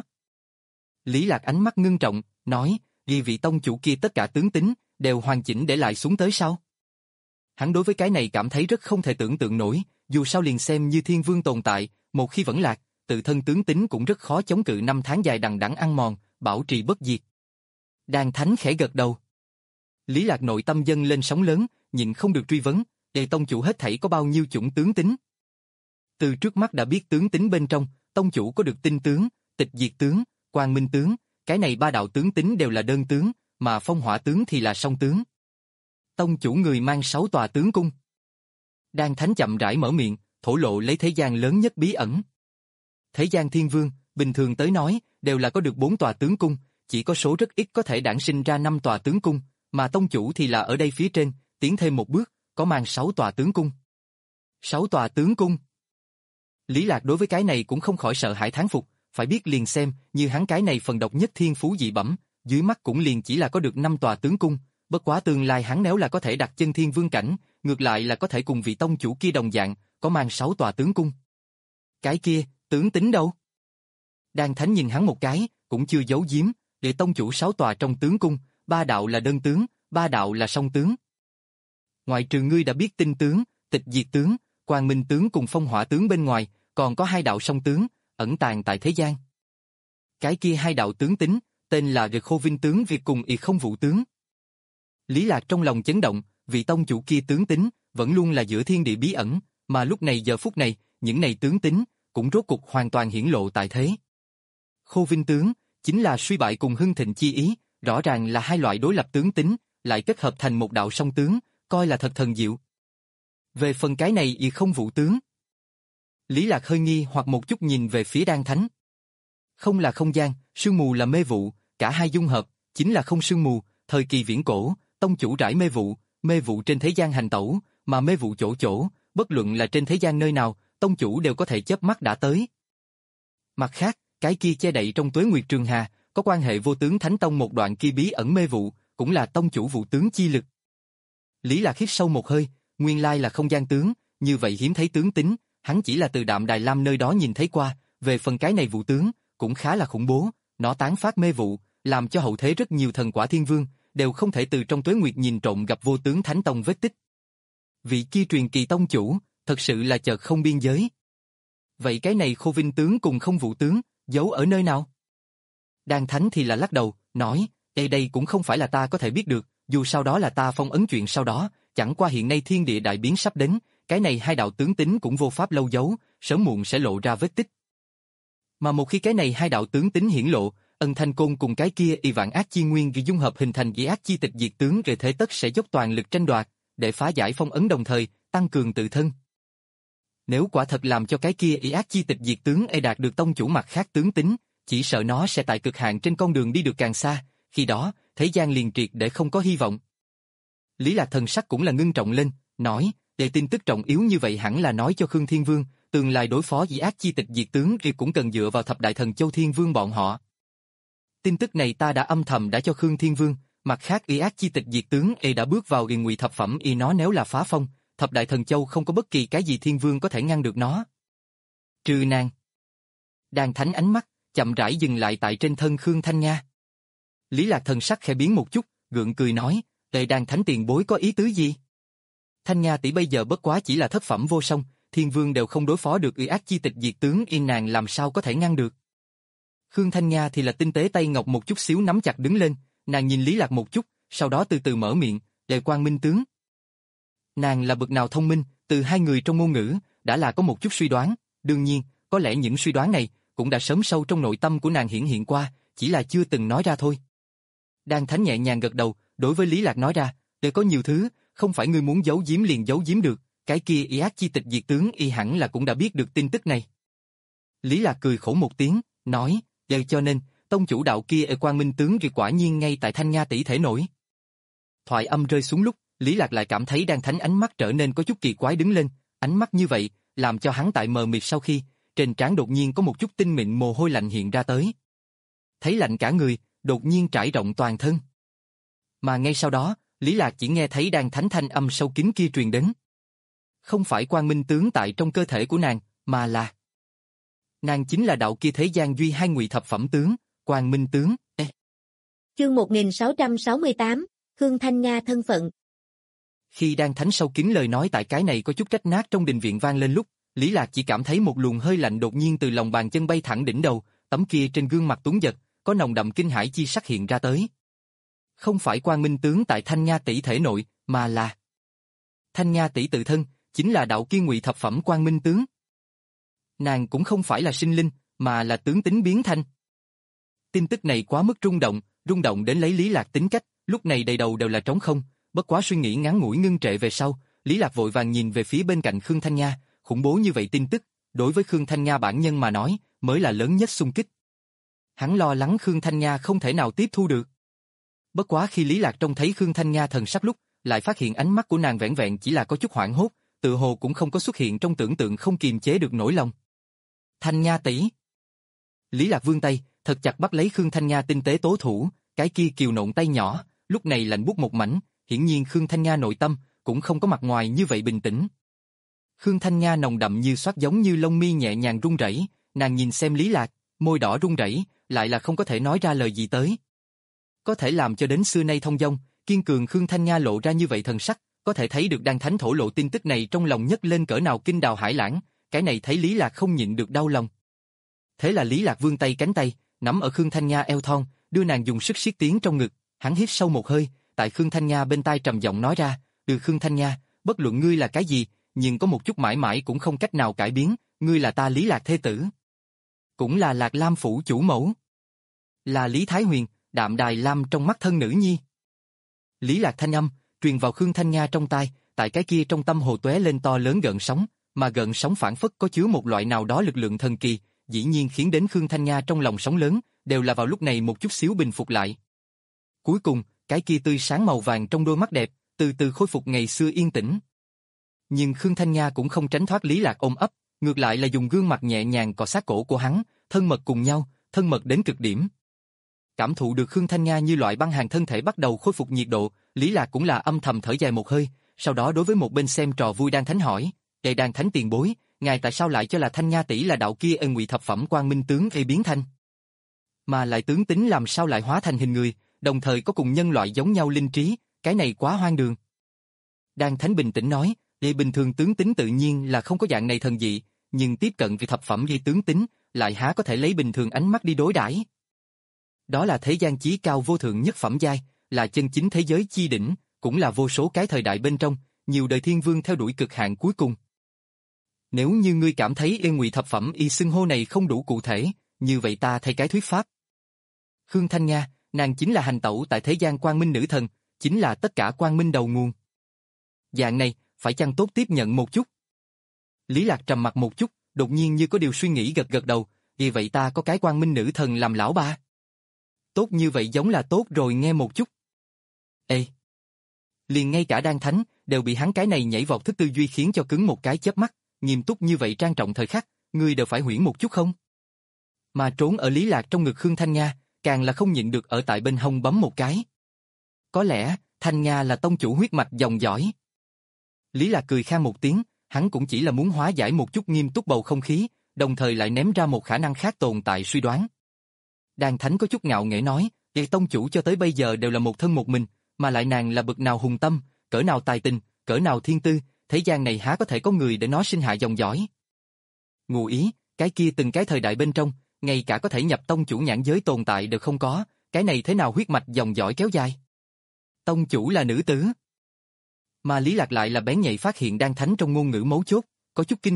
Speaker 1: Lý Lạc ánh mắt ngưng trọng, nói, vì vị tông chủ kia tất cả tướng tính, đều hoàn chỉnh để lại xuống tới sau. Hắn đối với cái này cảm thấy rất không thể tưởng tượng nổi, dù sao liền xem như thiên vương tồn tại, một khi vẫn lạc, tự thân tướng tính cũng rất khó chống cự năm tháng dài đằng đẵng ăn mòn, bảo trì bất diệt. Đan Thánh khẽ gật đầu. Lý Lạc nội tâm dâng lên sóng lớn, nhịn không được truy vấn, để tông chủ hết thảy có bao nhiêu chủng tướng tính. Từ trước mắt đã biết tướng tính bên trong, tông chủ có được tinh tướng, tịch diệt tướng, quang minh tướng, cái này ba đạo tướng tính đều là đơn tướng, mà phong hỏa tướng thì là song tướng. Tông chủ người mang sáu tòa tướng cung. Đan Thánh chậm rãi mở miệng, thổ lộ lấy thế gian lớn nhất bí ẩn. Thế gian thiên vương, bình thường tới nói, đều là có được bốn tòa tướng cung, chỉ có số rất ít có thể đản sinh ra năm tòa tướng cung, mà tông chủ thì là ở đây phía trên, tiến thêm một bước, có mang sáu tòa tướng cung. Sáu tòa tướng cung. Lý Lạc đối với cái này cũng không khỏi sợ hãi thán phục, phải biết liền xem, như hắn cái này phần độc nhất thiên phú dị bẩm, dưới mắt cũng liền chỉ là có được năm tòa tướng cung, bất quá tương lai hắn nếu là có thể đặt chân thiên vương cảnh, ngược lại là có thể cùng vị tông chủ kia đồng dạng, có mang sáu tòa tướng cung. Cái kia, tướng tính đâu? Đan Thánh nhìn hắn một cái, cũng chưa giấu giếm, để tông chủ sáu tòa trong tướng cung, ba đạo là đơn tướng, ba đạo là song tướng. Ngoại trừ ngươi đã biết tinh tướng, tịch diệt tướng, quang minh tướng cùng phong hỏa tướng bên ngoài, còn có hai đạo song tướng, ẩn tàng tại thế gian. Cái kia hai đạo tướng tính, tên là Rực Khô Vinh tướng Việt cùng Y Không Vũ tướng. Lý Lạc trong lòng chấn động, vị tông chủ kia tướng tính, vẫn luôn là giữa thiên địa bí ẩn, mà lúc này giờ phút này, những này tướng tính, cũng rốt cục hoàn toàn hiển lộ tại thế. Khô Vinh tướng, chính là suy bại cùng hưng thịnh chi ý, rõ ràng là hai loại đối lập tướng tính, lại kết hợp thành một đạo song tướng, coi là thật thần diệu. Về phần cái này Y Không Vũ tướng. Lý Lạc hơi nghi hoặc một chút nhìn về phía Đan Thánh. Không là không gian, sương mù là mê vụ, cả hai dung hợp, chính là không sương mù, thời kỳ viễn cổ, tông chủ rải mê vụ, mê vụ trên thế gian hành tẩu, mà mê vụ chỗ chỗ, bất luận là trên thế gian nơi nào, tông chủ đều có thể chớp mắt đã tới. Mặt khác, cái kia che đậy trong Tuế Nguyệt Trường Hà, có quan hệ vô tướng Thánh Tông một đoạn kia bí ẩn mê vụ, cũng là tông chủ vụ tướng chi lực. Lý Lạc hít sâu một hơi, nguyên lai là không gian tướng, như vậy hiếm thấy tướng tính, hắn chỉ là từ Đạm Đài Lam nơi đó nhìn thấy qua, về phần cái này vụ tướng, cũng khá là khủng bố, nó tán phát mê vụ, làm cho hậu thế rất nhiều thần quả thiên vương, đều không thể từ trong Tuế Nguyệt nhìn trộm gặp vô tướng Thánh Tông vết tích. Vị kia truyền kỳ tông chủ, thật sự là chợt không biên giới. Vậy cái này Khô Vinh tướng cùng không vụ tướng, giấu ở nơi nào? Đan Thánh thì là lắc đầu, nói, đây đây cũng không phải là ta có thể biết được, dù sau đó là ta phong ấn chuyện sau đó, chẳng qua hiện nay thiên địa đại biến sắp đến, cái này hai đạo tướng tính cũng vô pháp lâu giấu, sớm muộn sẽ lộ ra vết tích. Mà một khi cái này hai đạo tướng tính hiển lộ, Ân Thanh Côn cùng cái kia y vạn ác chi nguyên vì dung hợp hình thành y ác chi tịch diệt tướng về thế tất sẽ dốc toàn lực tranh đoạt, để phá giải phong ấn đồng thời, tăng cường tự thân. Nếu quả thật làm cho cái kia y ác chi tịch diệt tướng e đạt được tông chủ mặt khác tướng tính, chỉ sợ nó sẽ tại cực hạn trên con đường đi được càng xa, khi đó, thế gian liền triệt để không có hy vọng. Lý Lạc thần sắc cũng là ngưng trọng lên, nói, để tin tức trọng yếu như vậy hẳn là nói cho Khương Thiên Vương, tương lai đối phó y ác chi tịch diệt tướng thì cũng cần dựa vào thập đại thần châu Thiên Vương bọn họ. Tin tức này ta đã âm thầm đã cho Khương Thiên Vương, mặt khác y ác chi tịch diệt tướng y đã bước vào y ngụy thập phẩm y nó nếu là phá phong, thập đại thần châu không có bất kỳ cái gì Thiên Vương có thể ngăn được nó. Trừ nàng. Đan Thánh ánh mắt, chậm rãi dừng lại tại trên thân Khương Thanh Nga. Lý Lạc thần sắc khẽ biến một chút, gượng cười nói, Tề Đan Thánh tiền bối có ý tứ gì? Thanh Nga tỷ bây giờ bất quá chỉ là thất phẩm vô song, Thiên Vương đều không đối phó được y ác chi tịch diệt tướng y nàng làm sao có thể ngăn được. Khương Thanh Nga thì là tinh tế tay ngọc một chút xíu nắm chặt đứng lên, nàng nhìn Lý Lạc một chút, sau đó từ từ mở miệng, Tề Quang Minh tướng. Nàng là bậc nào thông minh, từ hai người trong ngôn ngữ, đã là có một chút suy đoán, đương nhiên, có có lẽ những suy đoán này cũng đã sớm sâu trong nội tâm của nàng hiển hiện qua, chỉ là chưa từng nói ra thôi. Đan Thánh nhẹ nhàng gật đầu, đối với Lý Lạc nói ra, để có nhiều thứ, không phải ngươi muốn giấu giếm liền giấu giếm được, cái kia y ác chi tịch diệt tướng y hẳn là cũng đã biết được tin tức này. Lý Lạc cười khổ một tiếng, nói, giờ cho nên, tông chủ đạo kia ở Quang Minh tướng thì quả nhiên ngay tại Thanh Nha tỷ thể nổi. Thoại âm rơi xuống lúc, Lý Lạc lại cảm thấy Đan Thánh ánh mắt trở nên có chút kỳ quái đứng lên, ánh mắt như vậy, làm cho hắn tại mờ mịt sau khi, trên trán đột nhiên có một chút tinh mịn mồ hôi lạnh hiện ra tới. Thấy lạnh cả người, đột nhiên trải rộng toàn thân. Mà ngay sau đó, Lý Lạc chỉ nghe thấy Đan Thánh thanh âm sâu kín kia truyền đến. Không phải Quang Minh tướng tại trong cơ thể của nàng, mà là nàng chính là đạo kia thế gian duy hai ngụy thập phẩm tướng, Quang Minh tướng. Ê.
Speaker 2: Chương một nghìn sáu trăm sáu mươi tám, Khương Thanh Nga thân phận.
Speaker 1: Khi Đan Thánh sâu kín lời nói tại cái này có chút rách nát trong đình viện vang lên lúc, Lý Lạc chỉ cảm thấy một luồng hơi lạnh đột nhiên từ lòng bàn chân bay thẳng đỉnh đầu, tấm kia trên gương mặt tuấn giật, có nồng đậm kinh hãi chi sắc hiện ra tới. Không phải Quang Minh tướng tại Thanh Nha tỷ thể nội, mà là Thanh Nha tỷ tự thân, chính là đạo kia ngụy thập phẩm Quang Minh tướng. Nàng cũng không phải là sinh linh, mà là tướng tính biến thành. Tin tức này quá mức rung động, rung động đến lấy Lý Lạc tính cách, lúc này đầy đầu đều là trống không, bất quá suy nghĩ ngắn ngủi ngưng trệ về sau, Lý Lạc vội vàng nhìn về phía bên cạnh Khương Thanh Nha, khủng bố như vậy tin tức, đối với Khương Thanh Nha bản nhân mà nói, mới là lớn nhất xung kích. Hắn lo lắng Khương Thanh Nha không thể nào tiếp thu được. Bất quá khi Lý Lạc trông thấy Khương Thanh Nha thần sắc lúc, lại phát hiện ánh mắt của nàng vẻn vẹn chỉ là có chút hoảng hốt, tự hồ cũng không có xuất hiện trong tưởng tượng không kiềm chế được nỗi lòng. Thanh Nha tỷ. Lý Lạc vươn tay, thật chặt bắt lấy Khương Thanh Nha tinh tế tố thủ, cái kia kiều nộn tay nhỏ, lúc này lạnh buốt một mảnh, hiển nhiên Khương Thanh Nha nội tâm cũng không có mặt ngoài như vậy bình tĩnh. Khương Thanh Nha nồng đậm như xoát giống như lông mi nhẹ nhàng run rẩy, nàng nhìn xem Lý Lạc, môi đỏ run rẩy, lại là không có thể nói ra lời gì tới. Có thể làm cho đến xưa nay thông dong, kiên cường Khương Thanh Nha lộ ra như vậy thần sắc, có thể thấy được Đan Thánh thổ lộ tin tức này trong lòng nhấc lên cỡ nào kinh đào hải lãng, cái này thấy Lý Lạc không nhịn được đau lòng. Thế là Lý Lạc vươn tay cánh tay, nắm ở Khương Thanh Nha eo thon, đưa nàng dùng sức siết tiến trong ngực, hắn hít sâu một hơi, tại Khương Thanh Nha bên tai trầm giọng nói ra, "Từ Khương Thanh Nha, bất luận ngươi là cái gì, nhưng có một chút mãi mãi cũng không cách nào cải biến, ngươi là ta Lý Lạc thê tử, cũng là Lạc Lam phủ chủ mẫu, là Lý Thái Huyền, đạm đài lam trong mắt thân nữ nhi." Lý Lạc thanh âm truyền vào Khương Thanh Nha trong tai, tại cái kia trong tâm hồ tóe lên to lớn gợn sóng, mà gợn sóng phản phất có chứa một loại nào đó lực lượng thần kỳ, dĩ nhiên khiến đến Khương Thanh Nha trong lòng sóng lớn, đều là vào lúc này một chút xíu bình phục lại. Cuối cùng, cái kia tươi sáng màu vàng trong đôi mắt đẹp, từ từ khôi phục ngày xưa yên tĩnh. Nhưng Khương Thanh Nha cũng không tránh thoát Lý Lạc ôm ấp, ngược lại là dùng gương mặt nhẹ nhàng cọ sát cổ của hắn, thân mật cùng nhau, thân mật đến cực điểm. Cảm thụ được Khương Thanh Nha như loại băng hàn thân thể bắt đầu khôi phục nhiệt độ, Lý Lạc cũng là âm thầm thở dài một hơi, sau đó đối với một bên xem trò vui Đan Thánh hỏi, "Đệ Đan Thánh tiền bối, ngài tại sao lại cho là Thanh Nha tỷ là đạo kia ân ngụy thập phẩm Quang Minh tướng y biến thành? Mà lại tướng tính làm sao lại hóa thành hình người, đồng thời có cùng nhân loại giống nhau linh trí, cái này quá hoang đường." Đan Thánh bình tĩnh nói, "Đệ bình thường tướng tính tự nhiên là không có dạng này thần dị, nhưng tiếp cận vị thập phẩm di tướng tính, lại há có thể lấy bình thường ánh mắt đi đối đãi. Đó là thế gian chí cao vô thượng nhất phẩm giai, là chân chính thế giới chi đỉnh, cũng là vô số cái thời đại bên trong, nhiều đời thiên vương theo đuổi cực hạn cuối cùng. Nếu như ngươi cảm thấy y ngụy thập phẩm y xưng hô này không đủ cụ thể, như vậy ta thay cái thuyết pháp. Khương Thanh Nha, nàng chính là hành tẩu tại thế gian quang minh nữ thần, chính là tất cả quang minh đầu nguồn. Dạng này, phải chăng tốt tiếp nhận một chút?" Lý Lạc trầm mặt một chút, đột nhiên như có điều suy nghĩ gật gật đầu, "Vì vậy ta có cái quang minh nữ thần làm lão ba." "Tốt như vậy giống là tốt rồi nghe một chút." Ê! Liền ngay cả Đan Thánh, đều bị hắn cái này nhảy vọt thức tư duy khiến cho cứng một cái chớp mắt, nghiêm túc như vậy trang trọng thời khắc, ngươi đều phải huyễn một chút không? Mà trốn ở Lý Lạc trong ngực Khương Thanh Nga, càng là không nhịn được ở tại bên hông bấm một cái. Có lẽ, Thanh Nga là tông chủ huyết mạch dòng dõi. Lý Lạc cười khan một tiếng, hắn cũng chỉ là muốn hóa giải một chút nghiêm túc bầu không khí, đồng thời lại ném ra một khả năng khác tồn tại suy đoán. Đan Thánh có chút ngạo nghễ nói, "Vậy tông chủ cho tới bây giờ đều là một thân một mình, mà lại nàng là bậc nào hùng tâm, cỡ nào tài tình, cỡ nào thiên tư, thế gian này há có thể có người để nó sinh hạ dòng dõi." Ngụ ý, cái kia từng cái thời đại bên trong, ngay cả có thể nhập tông chủ nhãn giới tồn tại đều không có, cái này thế nào huyết mạch dòng dõi kéo dài? Tông chủ là nữ tử. Mà Lý Lạc lại là bén nhạy phát hiện Đan Thánh trong ngôn ngữ mấu chốt, có chút kinh dị,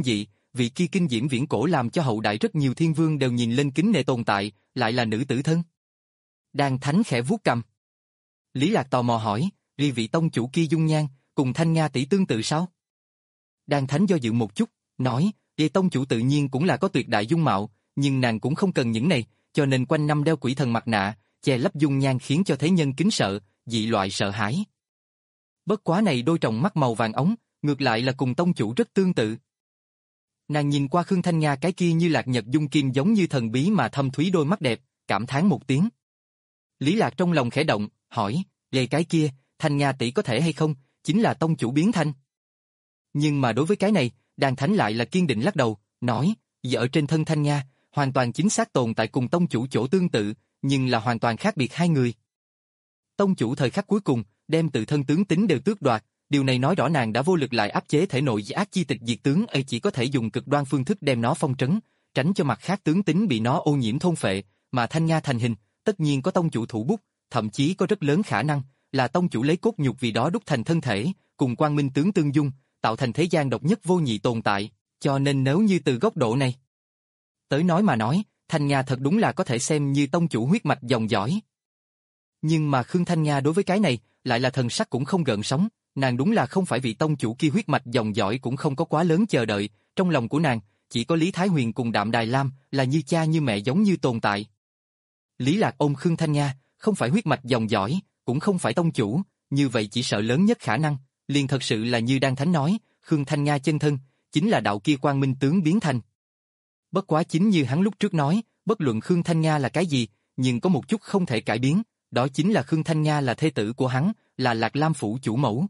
Speaker 1: vị kia kinh diễm viễn cổ làm cho hậu đại rất nhiều thiên vương đều nhìn lên kính nể tồn tại, lại là nữ tử thân. Đan Thánh khẽ vuốt cằm. Lý Lạc tò mò hỏi, vì vị tông chủ kia dung nhan, cùng Thanh Nga tỷ tương tự sao? Đan Thánh do dự một chút, nói, vì tông chủ tự nhiên cũng là có tuyệt đại dung mạo, nhưng nàng cũng không cần những này, cho nên quanh năm đeo quỷ thần mặt nạ, che lấp dung nhan khiến cho thế nhân kính sợ, dị loại sợ hãi. Bất quá này đôi tròng mắt màu vàng ống, ngược lại là cùng tông chủ rất tương tự. Nàng nhìn qua Khương Thanh Nga cái kia như lạc nhật dung kim giống như thần bí mà thâm thúy đôi mắt đẹp, cảm thán một tiếng. Lý Lạc trong lòng khẽ động, hỏi, về cái kia, Thanh Nga tỷ có thể hay không, chính là tông chủ biến thành. Nhưng mà đối với cái này, Đan Thánh lại là kiên định lắc đầu, nói, vì ở trên thân Thanh Nga, hoàn toàn chính xác tồn tại cùng tông chủ chỗ tương tự, nhưng là hoàn toàn khác biệt hai người. Tông chủ thời khắc cuối cùng, đem tự thân tướng tính đều tước đoạt, điều này nói rõ nàng đã vô lực lại áp chế thể nội ác chi tịch diệt tướng ấy, chỉ có thể dùng cực đoan phương thức đem nó phong trấn, tránh cho mặt khác tướng tính bị nó ô nhiễm thôn phệ, mà Thanh Nga thành hình, tất nhiên có tông chủ thủ bút, thậm chí có rất lớn khả năng là tông chủ lấy cốt nhục vì đó đúc thành thân thể, cùng quang minh tướng tương dung, tạo thành thế gian độc nhất vô nhị tồn tại, cho nên nếu như từ góc độ này tới nói mà nói, Thanh Nga thật đúng là có thể xem như tông chủ huyết mạch dòng dõi. Nhưng mà Khương Thanh Nga đối với cái này, lại là thần sắc cũng không gợn sóng, nàng đúng là không phải vị tông chủ kia huyết mạch dòng dõi cũng không có quá lớn chờ đợi, trong lòng của nàng, chỉ có Lý Thái Huyền cùng Đạm Đài Lam là như cha như mẹ giống như tồn tại. Lý Lạc ôm Khương Thanh Nga, không phải huyết mạch dòng dõi, cũng không phải tông chủ, như vậy chỉ sợ lớn nhất khả năng, liền thật sự là như Đan Thánh nói, Khương Thanh Nga chân thân, chính là đạo kia quang minh tướng biến thành. Bất quá chính như hắn lúc trước nói, bất luận Khương Thanh Nga là cái gì, nhưng có một chút không thể cải biến, đó chính là Khương Thanh Nga là thê tử của hắn, là Lạc Lam phủ chủ mẫu.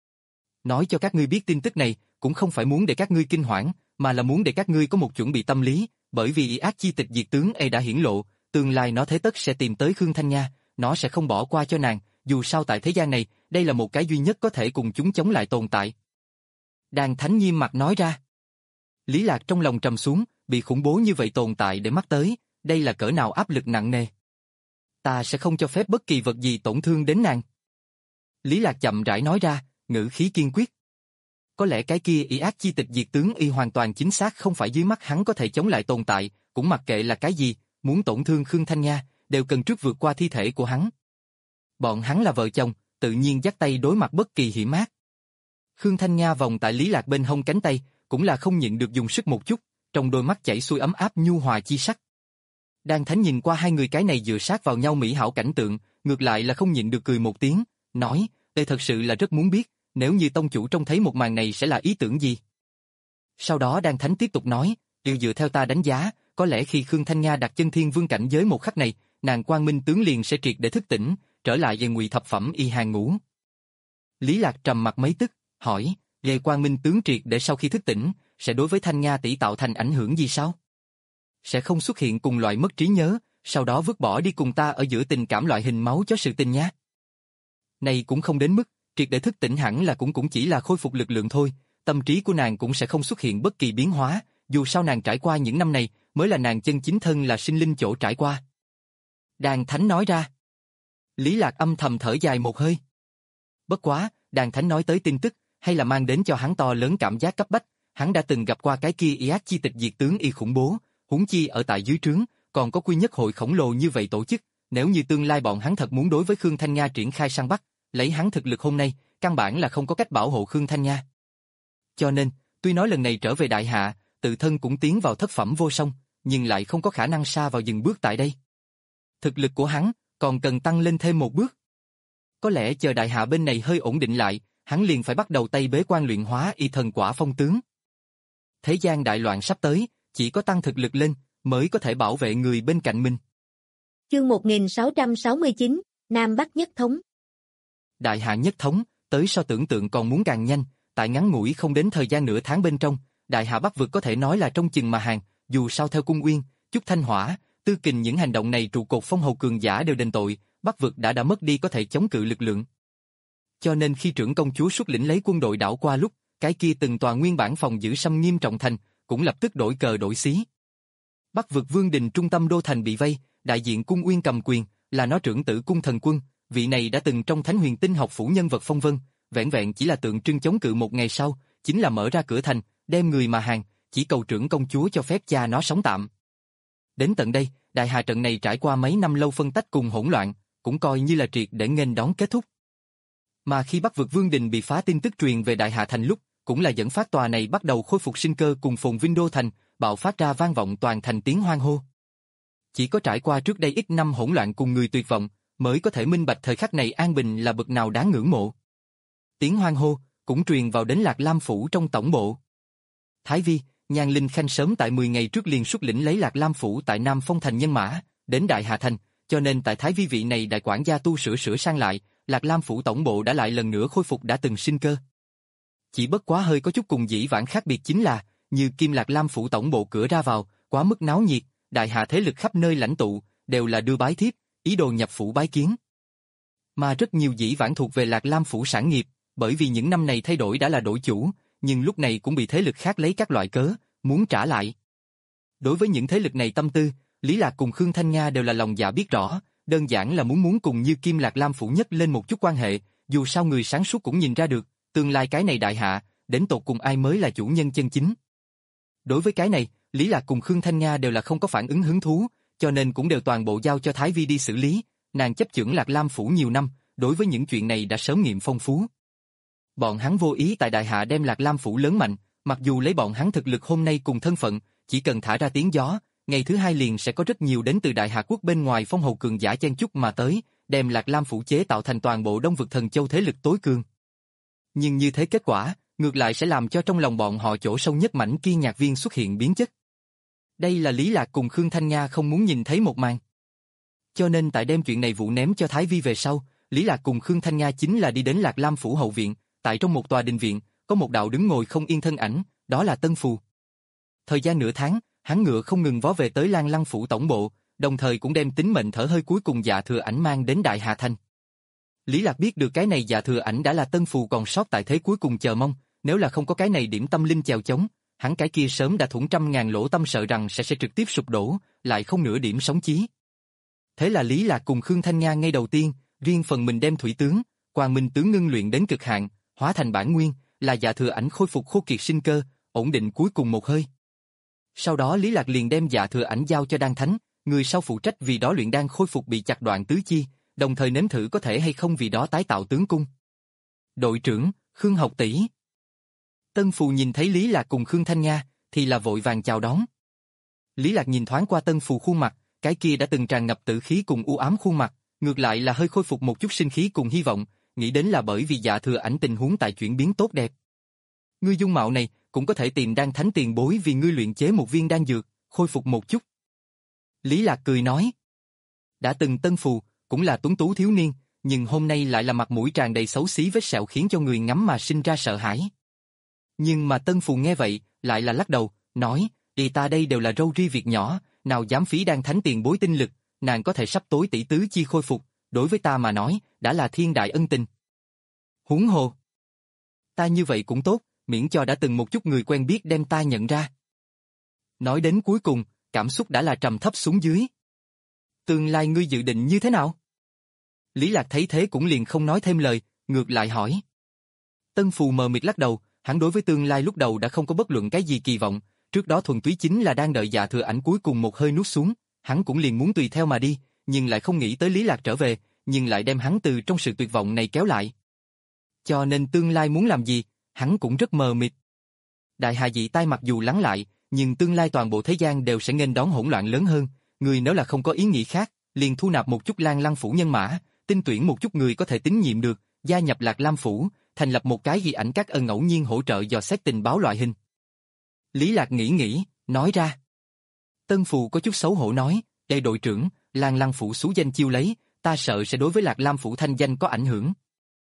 Speaker 1: Nói cho các ngươi biết tin tức này, cũng không phải muốn để các ngươi kinh hoảng, mà là muốn để các ngươi có một chuẩn bị tâm lý, bởi vì ác chi tịch diệt tướng ấy đã hiển lộ, tương lai nó thế tất sẽ tìm tới Khương Thanh Nga, nó sẽ không bỏ qua cho nàng, dù sao tại thế gian này, đây là một cái duy nhất có thể cùng chúng chống lại tồn tại. Đan Thánh nghiêm mặt nói ra. Lý Lạc trong lòng trầm xuống, bị khủng bố như vậy tồn tại để mắt tới, đây là cỡ nào áp lực nặng nề. Ta sẽ không cho phép bất kỳ vật gì tổn thương đến nàng. Lý Lạc chậm rãi nói ra, ngữ khí kiên quyết. Có lẽ cái kia y ác chi tịch diệt tướng y hoàn toàn chính xác không phải dưới mắt hắn có thể chống lại tồn tại, cũng mặc kệ là cái gì, muốn tổn thương Khương Thanh Nga, đều cần trước vượt qua thi thể của hắn. Bọn hắn là vợ chồng, tự nhiên dắt tay đối mặt bất kỳ hiểm ác. Khương Thanh Nga vòng tại Lý Lạc bên hông cánh tay, cũng là không nhịn được dùng sức một chút, trong đôi mắt chảy xuôi ấm áp nhu hòa chi sắc. Đan Thánh nhìn qua hai người cái này dựa sát vào nhau mỹ hảo cảnh tượng, ngược lại là không nhịn được cười một tiếng, nói, đây thật sự là rất muốn biết, nếu như tông chủ trông thấy một màn này sẽ là ý tưởng gì. Sau đó Đan Thánh tiếp tục nói, điều dựa theo ta đánh giá, có lẽ khi Khương Thanh Nga đặt chân thiên vương cảnh giới một khắc này, nàng quang minh tướng liền sẽ triệt để thức tỉnh, trở lại về ngụy thập phẩm y hàng ngũ. Lý Lạc trầm mặt mấy tức, hỏi, về quang minh tướng triệt để sau khi thức tỉnh, sẽ đối với Thanh Nga tỷ tạo thành ảnh hưởng gì sao? Sẽ không xuất hiện cùng loại mất trí nhớ, sau đó vứt bỏ đi cùng ta ở giữa tình cảm loại hình máu chó sự tình nhá. Này cũng không đến mức, triệt để thức tỉnh hẳn là cũng cũng chỉ là khôi phục lực lượng thôi, tâm trí của nàng cũng sẽ không xuất hiện bất kỳ biến hóa, dù sao nàng trải qua những năm này, mới là nàng chân chính thân là sinh linh chỗ trải qua. Đan Thánh nói ra. Lý Lạc âm thầm thở dài một hơi. Bất quá, Đan Thánh nói tới tin tức, hay là mang đến cho hắn to lớn cảm giác cấp bách, hắn đã từng gặp qua cái kia y ác chi tịch diệt tướng y khủng bố, huống chi ở tại dưới trướng, còn có quy nhất hội khổng lồ như vậy tổ chức, nếu như tương lai bọn hắn thật muốn đối với Khương Thanh Nga triển khai săn bắt, lấy hắn thực lực hôm nay, căn bản là không có cách bảo hộ Khương Thanh Nga. Cho nên, tuy nói lần này trở về đại hạ, tự thân cũng tiến vào thất phẩm vô song, nhưng lại không có khả năng xa vào dừng bước tại đây. Thực lực của hắn còn cần tăng lên thêm một bước. Có lẽ chờ đại hạ bên này hơi ổn định lại, hắn liền phải bắt đầu tay bế quan luyện hóa y thần quả phong tướng. Thế gian đại loạn sắp tới, chỉ có tăng thực lực lên mới có thể bảo vệ người bên cạnh mình.
Speaker 2: Chương một nghìn sáu trăm sáu mươi chín, Nam Bắc nhất thống.
Speaker 1: Đại hạ nhất thống, tới so tưởng tượng còn muốn càng nhanh, tại ngắn ngủi không đến thời gian nửa tháng bên trong, đại hạ Bắc vực có thể nói là trong chừng mà hàng, dù sao theo Cung Uyên, Chúc Thanh Hỏa, Tư Kình những hành động này trụ cột phong hầu cường giả đều đền tội, Bắc vực đã đã mất đi có thể chống cự lực lượng. Cho nên khi trưởng công chúa xuất lĩnh lấy quân đội đảo qua lúc, cái kia từng tòa nguyên bản phòng giữ xâm nghiêm trọng thành, cũng lập tức đổi cờ đổi xí. Bắc vực vương đình trung tâm đô thành bị vây, đại diện Cung Uyên cầm quyền, là nó trưởng tử Cung Thần Quân, vị này đã từng trong Thánh Huyền Tinh học phủ nhân vật phong vân, vẹn vẹn chỉ là tượng trưng chống cự một ngày sau, chính là mở ra cửa thành, đem người mà hàng, chỉ cầu trưởng công chúa cho phép cha nó sống tạm. Đến tận đây, Đại Hà trận này trải qua mấy năm lâu phân tách cùng hỗn loạn, cũng coi như là triệt để nghênh đón kết thúc. Mà khi Bắc Vực Vương đình bị phá, tin tức truyền về Đại Hà thành lúc, cũng là dẫn phát tòa này bắt đầu khôi phục sinh cơ cùng phồn vinh đô thành, bạo phát ra vang vọng toàn thành tiếng hoan hô. Chỉ có trải qua trước đây ít năm hỗn loạn cùng người tuyệt vọng, mới có thể minh bạch thời khắc này an bình là bậc nào đáng ngưỡng mộ. Tiếng hoan hô cũng truyền vào đến Lạc Lam phủ trong tổng bộ. Thái Vi, Nhan Linh Khanh sớm tại mười ngày trước liền xuất lĩnh lấy Lạc Lam phủ tại Nam Phong thành nhân mã, đến Đại Hà thành, cho nên tại Thái Vi vị này đại quản gia tu sửa sửa sang lại, Lạc Lam phủ tổng bộ đã lại lần nữa khôi phục đã từng sinh cơ. Chỉ bất quá hơi có chút cùng dĩ vãng khác biệt chính là, như Kim Lạc Lam phủ tổng bộ cửa ra vào, quá mức náo nhiệt, Đại Hà thế lực khắp nơi lãnh tụ, đều là đưa bái thiếp, ý đồ nhập phủ bái kiến. Mà rất nhiều dĩ vãng thuộc về Lạc Lam phủ sản nghiệp, bởi vì những năm này thay đổi đã là đổi chủ, nhưng lúc này cũng bị thế lực khác lấy các loại cớ, muốn trả lại. Đối với những thế lực này tâm tư, Lý Lạc cùng Khương Thanh Nga đều là lòng dạ biết rõ, đơn giản là muốn muốn cùng như Kim Lạc Lam phủ nhất lên một chút quan hệ, dù sao người sáng suốt cũng nhìn ra được, tương lai cái này Đại Hạ, đến tột cùng ai mới là chủ nhân chân chính. Đối với cái này, Lý Lạc cùng Khương Thanh Nga đều là không có phản ứng hứng thú, cho nên cũng đều toàn bộ giao cho Thái Vi đi xử lý, nàng chấp chưởng Lạc Lam phủ nhiều năm, đối với những chuyện này đã sớm nghiệm phong phú. Bọn hắn vô ý tại Đại Hạ đem Lạc Lam phủ lớn mạnh, mặc dù lấy bọn hắn thực lực hôm nay cùng thân phận, chỉ cần thả ra tiếng gió, ngày thứ hai liền sẽ có rất nhiều đến từ Đại Hà quốc bên ngoài phong hầu cường giả chen chúc mà tới, đem Lạc Lam phủ chế tạo thành toàn bộ Đông Vực Thần Châu thế lực tối cường. Nhưng như thế kết quả, ngược lại sẽ làm cho trong lòng bọn họ chỗ sâu nhất mảnh kia nhạc viên xuất hiện biến chất. Đây là Lý Lạc cùng Khương Thanh Nga không muốn nhìn thấy một màn. Cho nên tại đem chuyện này vụ ném cho Thái Vi về sau, Lý Lạc cùng Khương Thanh Nga chính là đi đến Lạc Lam phủ hậu viện, tại trong một tòa đình viện, có một đạo đứng ngồi không yên thân ảnh, đó là Tân Phù. Thời gian nửa tháng, hắn ngựa không ngừng vó về tới Lan Lăng phủ tổng bộ, đồng thời cũng đem tính mệnh thở hơi cuối cùng Dạ Thừa Ảnh mang đến Đại Hà thành. Lý Lạc biết được cái này Dạ Thừa Ảnh đã là Tân Phù còn sót tại thế cuối cùng chờ mong, nếu là không có cái này điểm tâm linh chèo chống, hắn cái kia sớm đã thủng trăm ngàn lỗ tâm sợ rằng sẽ sẽ trực tiếp sụp đổ, lại không nửa điểm sống chí. Thế là Lý Lạc cùng Khương Thanh Nga ngay đầu tiên, riêng phần mình đem thủy tướng, Quang Minh tướng ngưng luyện đến cực hạn, hóa thành bản nguyên, là Dạ Thừa Ảnh khôi phục khô kiệt sinh cơ, ổn định cuối cùng một hơi. Sau đó Lý Lạc liền đem Dạ Thừa Ảnh giao cho Đan Thánh, người sau phụ trách vì đó luyện đan khôi phục bị chặt đoạn tứ chi, đồng thời nếm thử có thể hay không vì đó tái tạo tướng cung. Đội trưởng, Khương học tỷ. Tân Phù nhìn thấy Lý Lạc cùng Khương Thanh Nga, thì là vội vàng chào đón. Lý Lạc nhìn thoáng qua Tân Phù khuôn mặt, cái kia đã từng tràn ngập tử khí cùng u ám khuôn mặt, ngược lại là hơi khôi phục một chút sinh khí cùng hy vọng, nghĩ đến là bởi vì Dạ Thừa Ảnh tình huống tại chuyển biến tốt đẹp. Ngươi dung mạo này, cũng có thể tìm Đan Thánh tiền bối vì ngươi luyện chế một viên đan dược, khôi phục một chút. Lý Lạc cười nói. Đã từng Tân Phù, cũng là tuấn tú thiếu niên, nhưng hôm nay lại là mặt mũi tràn đầy xấu xí vết sẹo khiến cho người ngắm mà sinh ra sợ hãi. Nhưng mà Tân Phù nghe vậy, lại là lắc đầu, nói, thì ta đây đều là râu ria việc nhỏ, nào dám phí Đan Thánh tiền bối tinh lực, nàng có thể sắp tối tỷ tứ chi khôi phục, đối với ta mà nói, đã là thiên đại ân tình. Huống hồ. Ta như vậy cũng tốt, miễn cho đã từng một chút người quen biết đem ta nhận ra. Nói đến cuối cùng, cảm xúc đã là trầm thấp xuống dưới. Tương lai ngươi dự định như thế nào? Lý Lạc thấy thế cũng liền không nói thêm lời, ngược lại hỏi. Tân Phù mờ mịt lắc đầu, hắn đối với tương lai lúc đầu đã không có bất luận cái gì kỳ vọng, trước đó thuần túy chính là đang đợi Dạ Thừa Ảnh cuối cùng một hơi nuốt xuống, hắn cũng liền muốn tùy theo mà đi, nhưng lại không nghĩ tới Lý Lạc trở về, nhưng lại đem hắn từ trong sự tuyệt vọng này kéo lại. Cho nên tương lai muốn làm gì, hắn cũng rất mờ mịt. Đại Hà dị tai mặc dù lắng lại, nhưng tương lai toàn bộ thế gian đều sẽ nghênh đón hỗn loạn lớn hơn, người nếu là không có ý nghĩ khác, liền thu nạp một chút Lan Lăng phủ nhân mã, tinh tuyển một chút người có thể tín nhiệm được, gia nhập Lạc Lam phủ, thành lập một cái ghi ảnh các ân ngẫu nhiên hỗ trợ dò xét tình báo loại hình. Lý Lạc nghĩ nghĩ, nói ra. Tân Phù có chút xấu hổ nói, "Đây đội trưởng, Lan Lăng phủ xú danh chiêu lấy, ta sợ sẽ đối với Lạc Lam phủ thanh danh có ảnh hưởng."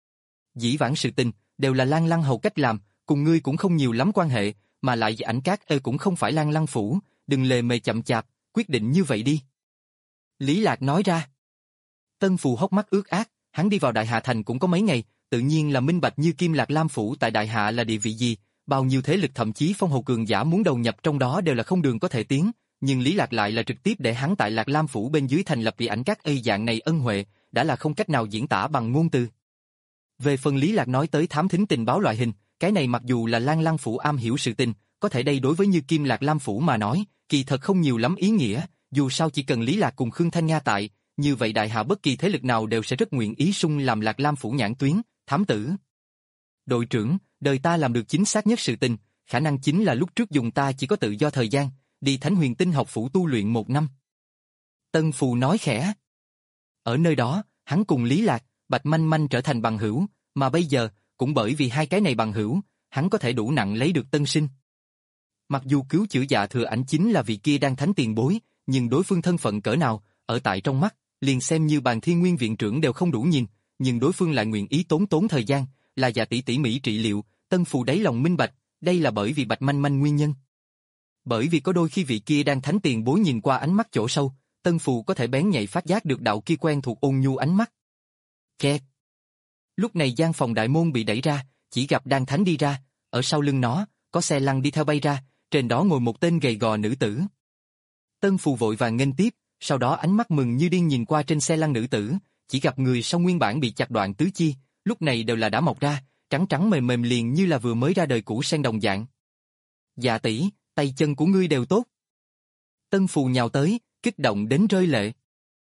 Speaker 1: Dĩ vãng sự tình đều là Lan Lăng hầu cách làm, cùng ngươi cũng không nhiều lắm quan hệ, mà lại ghi ảnh các ơ cũng không phải Lan Lăng phủ, đừng lề mề chậm chạp, quyết định như vậy đi. Lý Lạc nói ra. Tân Phù hốc mắt ướt át, hắn đi vào Đại Hạ thành cũng có mấy ngày, tự nhiên là minh bạch như Kim Lạc Lam phủ tại Đại Hạ là địa vị gì, bao nhiêu thế lực thậm chí phong hầu cường giả muốn đầu nhập trong đó đều là không đường có thể tiến, nhưng Lý Lạc lại là trực tiếp để hắn tại Lạc Lam phủ bên dưới thành lập ghi ảnh các ây dạng này ân huệ, đã là không cách nào diễn tả bằng ngôn từ. Về phần Lý Lạc nói tới thám thính tình báo loại hình, cái này mặc dù là Lan Lăng phủ am hiểu sự tình, có thể đây đối với Như Kim Lạc Lam Phủ mà nói, kỳ thật không nhiều lắm ý nghĩa, dù sao chỉ cần Lý Lạc cùng Khương Thanh Nga tại, như vậy đại hạ bất kỳ thế lực nào đều sẽ rất nguyện ý sung làm Lạc Lam Phủ nhãn tuyến, thám tử. Đội trưởng, đời ta làm được chính xác nhất sự tình, khả năng chính là lúc trước dùng ta chỉ có tự do thời gian, đi Thánh Huyền Tinh học phủ tu luyện một năm. Tân Phù nói khẽ. Ở nơi đó, hắn cùng Lý Lạc, Bạch Manh Manh trở thành bằng hữu, mà bây giờ, cũng bởi vì hai cái này bằng hữu, hắn có thể đủ nặng lấy được tân sinh. Mặc dù cứu chữa Dạ Thừa Ảnh chính là vị kia đang thánh tiền bối, nhưng đối phương thân phận cỡ nào, ở tại trong mắt, liền xem như Bàn Thiên Nguyên viện trưởng đều không đủ nhìn, nhưng đối phương lại nguyện ý tốn tốn thời gian, là Dạ tỷ tỉ mỉ trị liệu, Tân Phù đáy lòng minh bạch, đây là bởi vì Bạch Manh Manh nguyên nhân. Bởi vì có đôi khi vị kia đang thánh tiền bối nhìn qua ánh mắt chỗ sâu, Tân Phù có thể bén nhạy phát giác được đạo kia quen thuộc ôn nhu ánh mắt. Kẹt. Lúc này gian phòng đại môn bị đẩy ra, chỉ gặp Đan Thánh đi ra, ở sau lưng nó, có xe lăn đi theo bay ra, trên đó ngồi một tên gầy gò nữ tử. Tân Phù vội vàng nghênh tiếp, sau đó ánh mắt mừng như điên nhìn qua trên xe lăn nữ tử, chỉ gặp người sau nguyên bản bị chặt đoạn tứ chi, lúc này đều là đã mọc ra, trắng trắng mềm mềm liền như là vừa mới ra đời củ sen đồng dạng. Dạ tỷ, tay chân của ngươi đều tốt. Tân Phù nhào tới, kích động đến rơi lệ.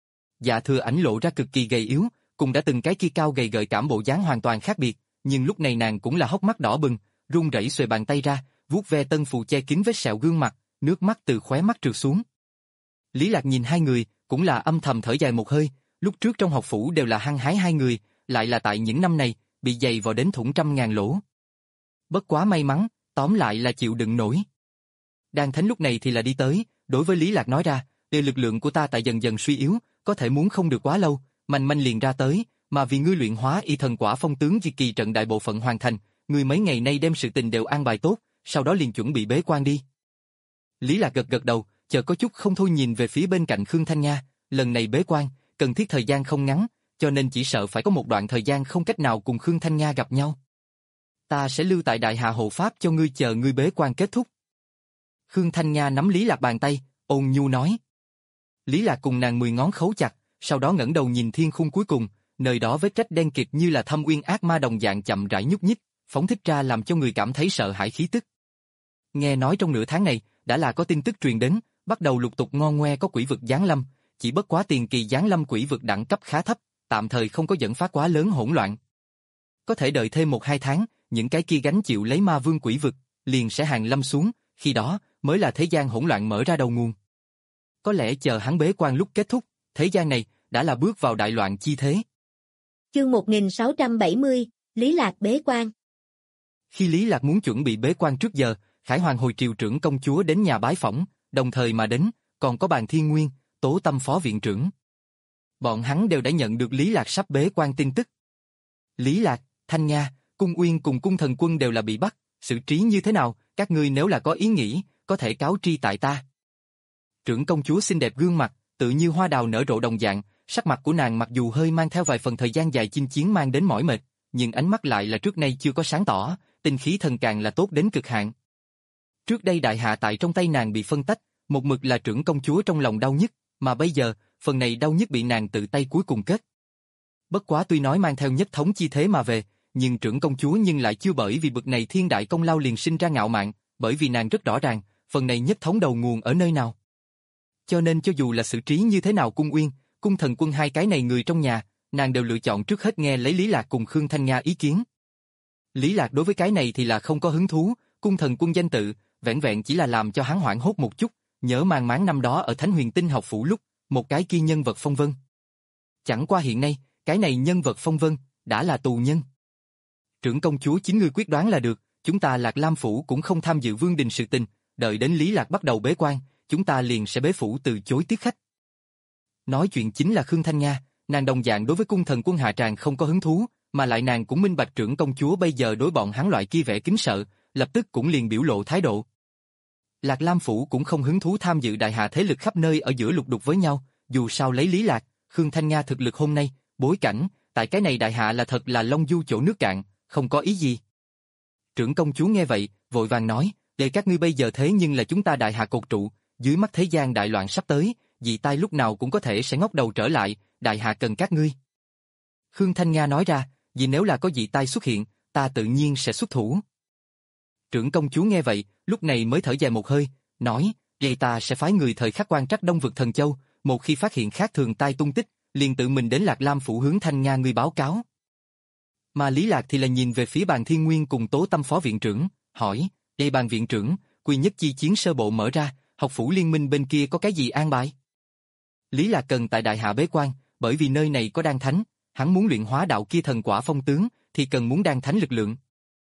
Speaker 1: Dạ Thừa Ảnh lộ ra cực kỳ gầy yếu, cùng đã từng cái kia cao gầy gợi cảm bộ dáng hoàn toàn khác biệt, nhưng lúc này nàng cũng là hốc mắt đỏ bừng, run rẩy xuề bàn tay ra, vuốt ve Tân Phù che kín vết sẹo gương mặt, nước mắt từ khóe mắt trượt xuống. Lý Lạc nhìn hai người, cũng là âm thầm thở dài một hơi, lúc trước trong học phủ đều là hăng hái hai người, lại là tại những năm này, bị dày vào đến thủng trăm ngàn lỗ. Bất quá may mắn, tóm lại là chịu đựng nổi. Đan Thánh lúc này thì là đi tới, đối với Lý Lạc nói ra, để lực lượng của ta tại dần dần suy yếu, có thể muốn không được quá lâu, Manh Manh liền ra tới, mà vì ngươi luyện hóa y thần quả phong tướng vì kỳ trận đại bộ phận hoàn thành, ngươi mấy ngày nay đem sự tình đều an bài tốt, sau đó liền chuẩn bị bế quan đi. Lý Lạc gật gật đầu, chờ có chút không thôi nhìn về phía bên cạnh Khương Thanh Nga, lần này bế quan, cần thiết thời gian không ngắn, cho nên chỉ sợ phải có một đoạn thời gian không cách nào cùng Khương Thanh Nga gặp nhau. Ta sẽ lưu tại Đại Hạ hộ pháp cho ngươi chờ ngươi bế quan kết thúc. Khương Thanh Nga nắm Lý Lạc bàn tay, ôn nhu nói. Lý Lạc cùng nàng mười ngón khấu chặt, sau đó ngẩng đầu nhìn thiên khung cuối cùng, nơi đó vết rách đen kịt như là thâm uyên ác ma đồng dạng chậm rãi nhúc nhích, phóng thích ra làm cho người cảm thấy sợ hãi khí tức. Nghe nói trong nửa tháng này, đã là có tin tức truyền đến, bắt đầu lục tục ngon ngoe có quỷ vực giáng lâm, chỉ bất quá tiền kỳ giáng lâm quỷ vực đẳng cấp khá thấp, tạm thời không có dẫn phát quá lớn hỗn loạn. Có thể đợi thêm một hai tháng, những cái kia gánh chịu lấy ma vương quỷ vực, liền sẽ hàng lâm xuống, khi đó, mới là thế gian hỗn loạn mở ra đầu nguồn. Có lẽ chờ hắn bế quan lúc kết thúc, thế gian này, đã là bước vào đại loạn chi thế.
Speaker 2: Chương một nghìn sáu trăm bảy mươi, Lý Lạc bế quan.
Speaker 1: Khi Lý Lạc muốn chuẩn bị bế quan trước giờ, Khải Hoàng hồi triều trưởng công chúa đến nhà bái phỏng, đồng thời mà đến, còn có Bàn Thiên Nguyên, Tố Tâm phó viện trưởng. Bọn hắn đều đã nhận được Lý Lạc sắp bế quan tin tức. Lý Lạc, Thanh Nga, Cung Uyên cùng Cung Thần Quân đều là bị bắt, xử trí như thế nào, các ngươi nếu là có ý nghĩ, có thể cáo tri tại ta. Trưởng công chúa xinh đẹp gương mặt, tự như hoa đào nở rộ đồng dạng, sắc mặt của nàng mặc dù hơi mang theo vài phần thời gian dài chinh chiến mang đến mỏi mệt, nhưng ánh mắt lại là trước nay chưa có sáng tỏ, tinh khí thần càng là tốt đến cực hạn. Trước đây đại hạ tại trong tay nàng bị phân tách, một mực là trưởng công chúa trong lòng đau nhất, mà bây giờ, phần này đau nhất bị nàng tự tay cuối cùng kết. Bất quá tuy nói mang theo nhất thống chi thế mà về, nhưng trưởng công chúa nhưng lại chưa bởi vì bực này thiên đại công lao liền sinh ra ngạo mạn, bởi vì nàng rất rõ ràng, phần này nhất thống đầu nguồn ở nơi nào. Cho nên cho dù là xử trí như thế nào Cung Uyên, Cung Thần Quân hai cái này người trong nhà, nàng đều lựa chọn trước hết nghe lấy Lý Lạc cùng Khương Thanh Nga ý kiến. Lý Lạc đối với cái này thì là không có hứng thú, Cung Thần Quân danh tự, vẹn vẹn chỉ là làm cho hắn hoảng hốt một chút, nhớ mang máng năm đó ở Thánh Huyền Tinh học phủ lúc, một cái kia nhân vật phong vân. Chẳng qua hiện nay, cái này nhân vật phong vân, đã là tù nhân. Trưởng công chúa chính ngươi quyết đoán là được, chúng ta Lạc Lam phủ cũng không tham dự vương đình sự tình, đợi đến Lý Lạc bắt đầu bế quan, chúng ta liền sẽ bế phủ từ chối tiếp khách. Nói chuyện chính là Khương Thanh Nga, nàng đồng dạng đối với Cung Thần Quân hạ tràng không có hứng thú, mà lại nàng cũng minh bạch trưởng công chúa bây giờ đối bọn hắn loại kia vẻ kính sợ, lập tức cũng liền biểu lộ thái độ. Lạc Lam phủ cũng không hứng thú tham dự đại hạ thế lực khắp nơi ở giữa lục đục với nhau, dù sao lấy Lý Lạc, Khương Thanh Nga thực lực hôm nay, bối cảnh, tại cái này đại hạ là thật là long du chỗ nước cạn, không có ý gì. Trưởng công chúa nghe vậy, vội vàng nói, để các ngươi bây giờ thế nhưng là chúng ta đại hạ cột trụ, dưới mắt thế gian đại loạn sắp tới, dị tai lúc nào cũng có thể sẽ ngóc đầu trở lại, đại hạ cần các ngươi. Khương Thanh Nga nói ra, vì nếu là có dị tai xuất hiện, ta tự nhiên sẽ xuất thủ. Trưởng công chúa nghe vậy, lúc này mới thở dài một hơi, nói, vậy ta sẽ phái người thời khắc quan trắc Đông Vực Thần Châu, một khi phát hiện khác thường tai tung tích, liền tự mình đến Lạc Lam phủ hướng Thanh Nga ngươi báo cáo. Mà Lý Lạc thì là nhìn về phía Bàn Thiên Nguyên cùng Tố Tâm phó viện trưởng, hỏi, đây Bàn viện trưởng, quy nhất chi chiến sơ bộ mở ra, học phủ liên minh bên kia có cái gì an bài? Lý Lạc cần tại đại hạ bế quan, bởi vì nơi này có đan thánh, hắn muốn luyện hóa đạo kia thần quả phong tướng, thì cần muốn đan thánh lực lượng.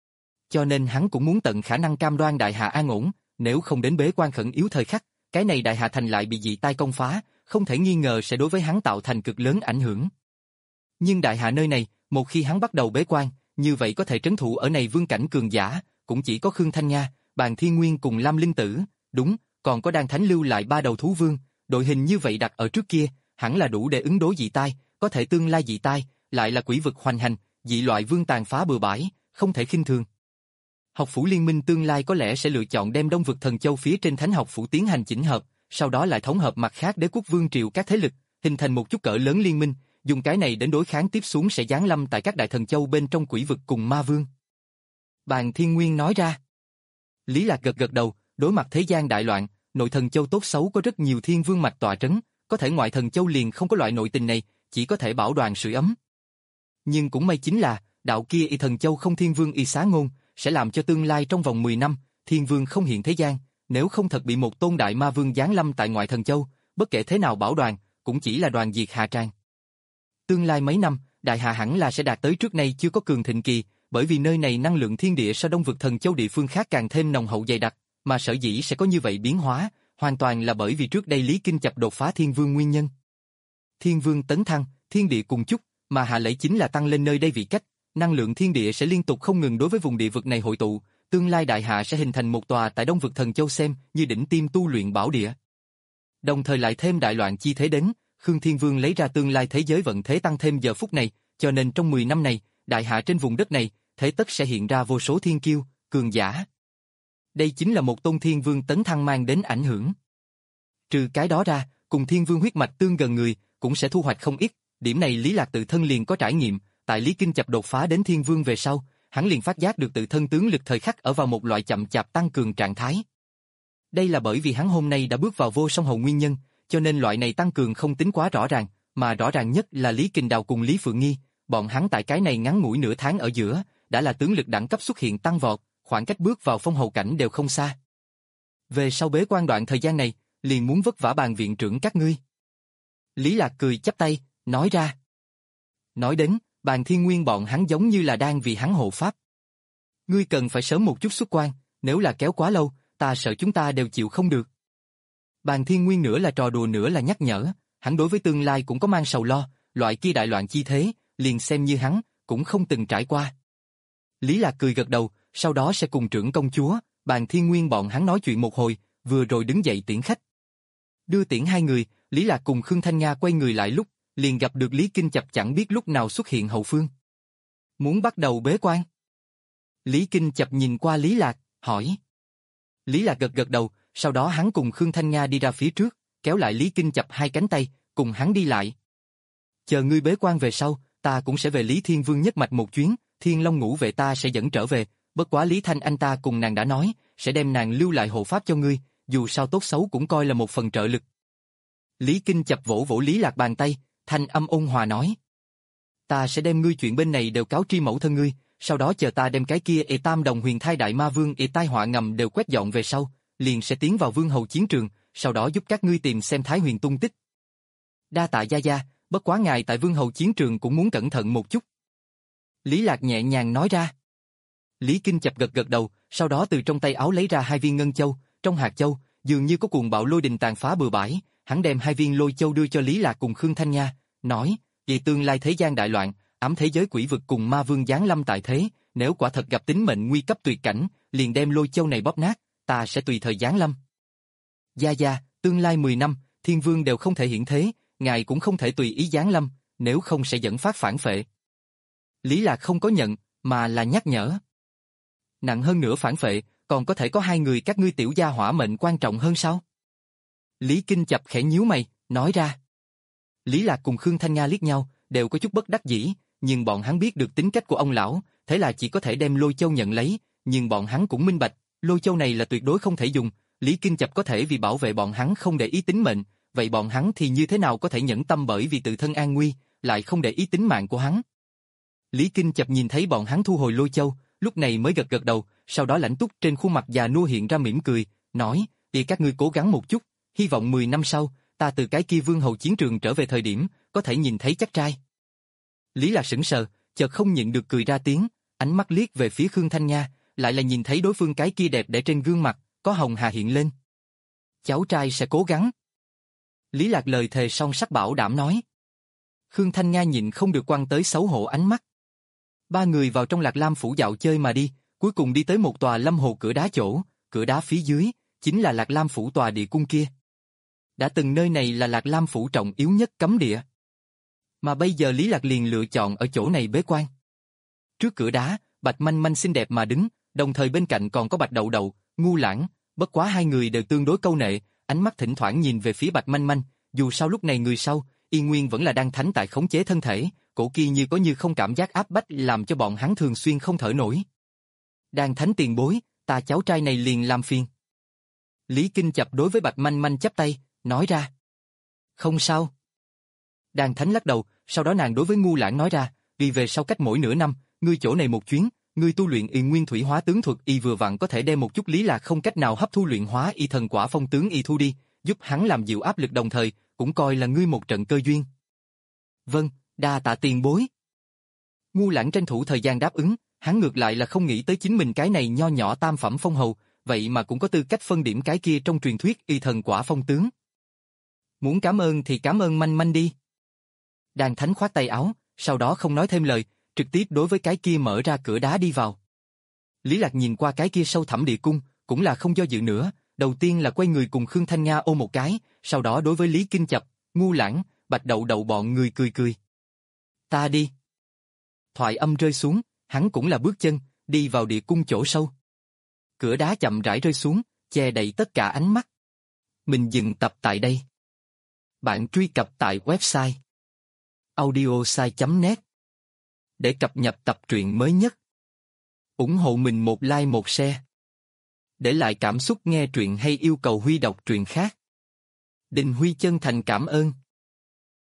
Speaker 1: Cho nên hắn cũng muốn tận khả năng cam đoan đại hạ an ổn, nếu không đến bế quan khẩn yếu thời khắc, cái này đại hạ thành lại bị dị tai công phá, không thể nghi ngờ sẽ đối với hắn tạo thành cực lớn ảnh hưởng. Nhưng đại hạ nơi này, một khi hắn bắt đầu bế quan, như vậy có thể trấn thủ ở này vương cảnh cường giả, cũng chỉ có Khương Thanh Nga, Bàn Thiên Nguyên cùng Lam Linh Tử, đúng, còn có đan thánh lưu lại ba đầu thú vương, đội hình như vậy đặt ở trước kia, hẳn là đủ để ứng đối dị tai, có thể tương lai dị tai, lại là quỷ vực hoành hành, dị loại vương tàn phá bừa bãi, không thể khinh thường. Học phủ liên minh tương lai có lẽ sẽ lựa chọn đem Đông Vực Thần Châu phía trên Thánh học phủ tiến hành chỉnh hợp, sau đó lại thống hợp mặt khác đế quốc vương triều các thế lực, hình thành một chút cỡ lớn liên minh, dùng cái này đến đối kháng tiếp xuống sẽ giáng lâm tại các đại thần châu bên trong quỷ vực cùng ma vương. Bàn Thiên Nguyên nói ra. Lý Lạc gật gật đầu, đối mặt thế gian đại loạn, nội thần châu tốt xấu có rất nhiều thiên vương mạch tọa trấn, có thể ngoại thần châu liền không có loại nội tình này, chỉ có thể bảo đoàn sưởi ấm. Nhưng cũng may chính là, đạo kia y thần châu không thiên vương y xá ngôn, sẽ làm cho tương lai trong vòng mười năm, thiên vương không hiện thế gian, nếu không thật bị một tôn đại ma vương giáng lâm tại ngoại thần châu, bất kể thế nào bảo đoàn, cũng chỉ là đoàn diệt Hà Trang. Tương lai mấy năm, đại hạ hẳn là sẽ đạt tới trước nay chưa có cường thịnh kỳ, bởi vì nơi này năng lượng thiên địa so Đông Vực Thần Châu địa phương khác càng thêm nồng hậu dày đặc, mà sở dĩ sẽ có như vậy biến hóa, hoàn toàn là bởi vì trước đây Lý Kinh Chập đột phá thiên vương nguyên nhân. Thiên vương tấn thăng, thiên địa cùng chúc, mà hạ lễ chính là tăng lên nơi đây vị cách, năng lượng thiên địa sẽ liên tục không ngừng đối với vùng địa vực này hội tụ, tương lai đại hạ sẽ hình thành một tòa tại Đông Vực Thần Châu xem như đỉnh tiêm tu luyện bảo địa. Đồng thời lại thêm đại loạn chi thế đến, Khương Thiên Vương lấy ra tương lai thế giới vận thế tăng thêm giờ phút này, cho nên trong mười năm này, đại hạ trên vùng đất này, thế tất sẽ hiện ra vô số thiên kiêu, cường giả. Đây chính là một tôn thiên vương tấn thăng mang đến ảnh hưởng. Trừ cái đó ra, cùng thiên vương huyết mạch tương gần người, cũng sẽ thu hoạch không ít, điểm này Lý Lạc tự thân liền có trải nghiệm, tại Lý Kinh Chập đột phá đến thiên vương về sau, hắn liền phát giác được tự thân tướng lực thời khắc ở vào một loại chậm chạp tăng cường trạng thái. Đây là bởi vì hắn hôm nay đã bước vào vô song hầu nguyên nhân, cho nên loại này tăng cường không tính quá rõ ràng, mà rõ ràng nhất là Lý Kình Đào cùng Lý Phượng Nghi, bọn hắn tại cái này ngắn ngủi nửa tháng ở giữa, đã là tướng lực đẳng cấp xuất hiện tăng vọt, khoảng cách bước vào phong hầu cảnh đều không xa. Về sau bế quan đoạn thời gian này, liền muốn vất vả Bàn viện trưởng các ngươi. Lý Lạc cười chắp tay, nói ra. Nói đến, Bàn Thiên Nguyên bọn hắn giống như là đang vì hắn hộ pháp. Ngươi cần phải sớm một chút xuất quan, nếu là kéo quá lâu, ta sợ chúng ta đều chịu không được. Bàn Thiên Nguyên nửa là trò đùa nửa là nhắc nhở, hắn đối với tương lai cũng có mang sầu lo, loại kia đại loạn chi thế, liền xem như hắn, cũng không từng trải qua. Lý Lạc cười gật đầu, sau đó sẽ cùng trưởng công chúa, Bàn Thiên Nguyên bọn hắn nói chuyện một hồi, vừa rồi đứng dậy tiễn khách. Đưa tiễn hai người, Lý Lạc cùng Khương Thanh Nga quay người lại lúc, liền gặp được Lý Kinh Chập chẳng biết lúc nào xuất hiện hậu phương. Muốn bắt đầu bế quan. Lý Kinh Chập nhìn qua Lý Lạc, hỏi. Lý Lạc gật gật đầu, sau đó hắn cùng Khương Thanh Nga đi ra phía trước, kéo lại Lý Kinh Chập hai cánh tay, cùng hắn đi lại. Chờ ngươi bế quan về sau, ta cũng sẽ về Lý Thiên Vương nhất mạch một chuyến, Thiên Long ngũ vệ ta sẽ dẫn trở về, bất quá Lý Thanh anh ta cùng nàng đã nói, sẽ đem nàng lưu lại hộ pháp cho ngươi, dù sao tốt xấu cũng coi là một phần trợ lực. Lý Kinh Chập vỗ vỗ Lý Lạc bàn tay, thanh âm ôn hòa nói. Ta sẽ đem ngươi chuyện bên này đều cáo tri mẫu thân ngươi, sau đó chờ ta đem cái kia ê tam đồng huyền thai đại ma vương ê tai họa ngầm đều quét dọn về sau, liền sẽ tiến vào vương hầu chiến trường, sau đó giúp các ngươi tìm xem Thái Huyền tung tích. Đa tạ gia gia, bất quá ngài tại vương hầu chiến trường cũng muốn cẩn thận một chút. Lý Lạc nhẹ nhàng nói ra. Lý Kinh Chập gật gật đầu, sau đó từ trong tay áo lấy ra hai viên ngân châu, trong hạt châu, dường như có cuồng bạo lôi đình tàn phá bừa bãi, hắn đem hai viên lôi châu đưa cho Lý Lạc cùng Khương Thanh Nga, nói, về tương lai thế gian đại loạn, ám thế giới quỷ vực cùng ma vương giáng lâm tại thế, nếu quả thật gặp tính mệnh nguy cấp tuyệt cảnh, liền đem lôi châu này bóp nát, ta sẽ tùy thời giáng lâm. Gia gia, tương lai mười năm, thiên vương đều không thể hiện thế, ngài cũng không thể tùy ý giáng lâm, nếu không sẽ dẫn phát phản phệ. Lý Lạc không có nhận, mà là nhắc nhở. Nặng hơn nữa phản phệ, còn có thể có hai người các ngươi tiểu gia hỏa mệnh quan trọng hơn sao? Lý Kinh Chập khẽ nhíu mày, nói ra. Lý Lạc cùng Khương Thanh Nga liếc nhau, đều có chút bất đắc dĩ, nhưng bọn hắn biết được tính cách của ông lão, thế là chỉ có thể đem lôi châu nhận lấy, nhưng bọn hắn cũng minh bạch, lôi châu này là tuyệt đối không thể dùng, Lý Kinh Chập có thể vì bảo vệ bọn hắn không để ý tính mệnh, vậy bọn hắn thì như thế nào có thể nhẫn tâm bởi vì tự thân an nguy, lại không để ý tính mạng của hắn. Lý Kinh Chập nhìn thấy bọn hắn thu hồi lôi châu, lúc này mới gật gật đầu, sau đó lãnh túc trên khuôn mặt già nua hiện ra mỉm cười, nói, thì các ngươi cố gắng một chút, hy vọng mười năm sau, ta từ cái kia vương hầu chiến trường trở về thời điểm, có thể nhìn thấy chắc trai. Lý Lạc sững sờ, chợt không nhịn được cười ra tiếng, ánh mắt liếc về phía Khương Thanh Nha, lại là nhìn thấy đối phương cái kia đẹp để trên gương mặt, có hồng hà hiện lên. Cháu trai sẽ cố gắng. Lý Lạc lời thề song sắc bảo đảm nói. Khương Thanh Nha nhịn không được quăng tới xấu hổ ánh mắt. Ba người vào trong Lạc Lam phủ dạo chơi mà đi, cuối cùng đi tới một tòa lâm hồ cửa đá chỗ, cửa đá phía dưới, chính là Lạc Lam phủ tòa địa cung kia. Đã từng nơi này là Lạc Lam phủ trọng yếu nhất cấm địa. Mà bây giờ Lý Lạc liền lựa chọn ở chỗ này bế quan. Trước cửa đá, Bạch Manh Manh xinh đẹp mà đứng, đồng thời bên cạnh còn có Bạch Đậu Đậu, Ngu Lãng, bất quá hai người đều tương đối câu nệ, ánh mắt thỉnh thoảng nhìn về phía Bạch Manh Manh, dù sao lúc này người sau, y nguyên vẫn là đang thánh tại khống chế thân thể, cổ kia như có như không cảm giác áp bách làm cho bọn hắn thường xuyên không thở nổi. Đang thánh tiền bối, ta cháu trai này liền làm phiền. Lý Kinh Chập đối với Bạch Manh Manh chắp tay, nói ra. Không sao. Đàn thánh lắc đầu, sau đó nàng đối với Ngu Lãng nói ra, vì về sau cách mỗi nửa năm, ngươi chỗ này một chuyến, ngươi tu luyện y nguyên thủy hóa tướng thuật y vừa vặn có thể đem một chút Lý Lạc không cách nào hấp thu luyện hóa y thần quả phong tướng y thu đi, giúp hắn làm dịu áp lực đồng thời, cũng coi là ngươi một trận cơ duyên. Vâng, đa tạ tiền bối. Ngu Lãng tranh thủ thời gian đáp ứng, hắn ngược lại là không nghĩ tới chính mình cái này nho nhỏ tam phẩm phong hầu, vậy mà cũng có tư cách phân điểm cái kia trong truyền thuyết y thần quả phong tướng. Muốn cảm ơn thì cảm ơn Manh Manh đi. Đàn thánh khoát tay áo, sau đó không nói thêm lời, trực tiếp đối với cái kia mở ra cửa đá đi vào. Lý Lạc nhìn qua cái kia sâu thẳm địa cung, cũng là không do dự nữa, đầu tiên là quay người cùng Khương Thanh Nga ôm một cái, sau đó đối với Lý Kinh Chập, Ngu Lãng, Bạch Đậu Đậu bọn người cười cười. Ta đi. Thoại âm rơi xuống, hắn cũng là bước chân, đi vào địa cung chỗ sâu. Cửa đá chậm rãi rơi xuống, che đậy tất cả ánh mắt. Mình dừng tập tại đây. Bạn truy cập tại website audiosai chấm net để cập nhật tập truyện mới nhất. Ủng hộ mình một like một share. Để lại cảm xúc nghe truyện hay yêu cầu Huy đọc truyện khác. Đình Huy chân thành cảm ơn.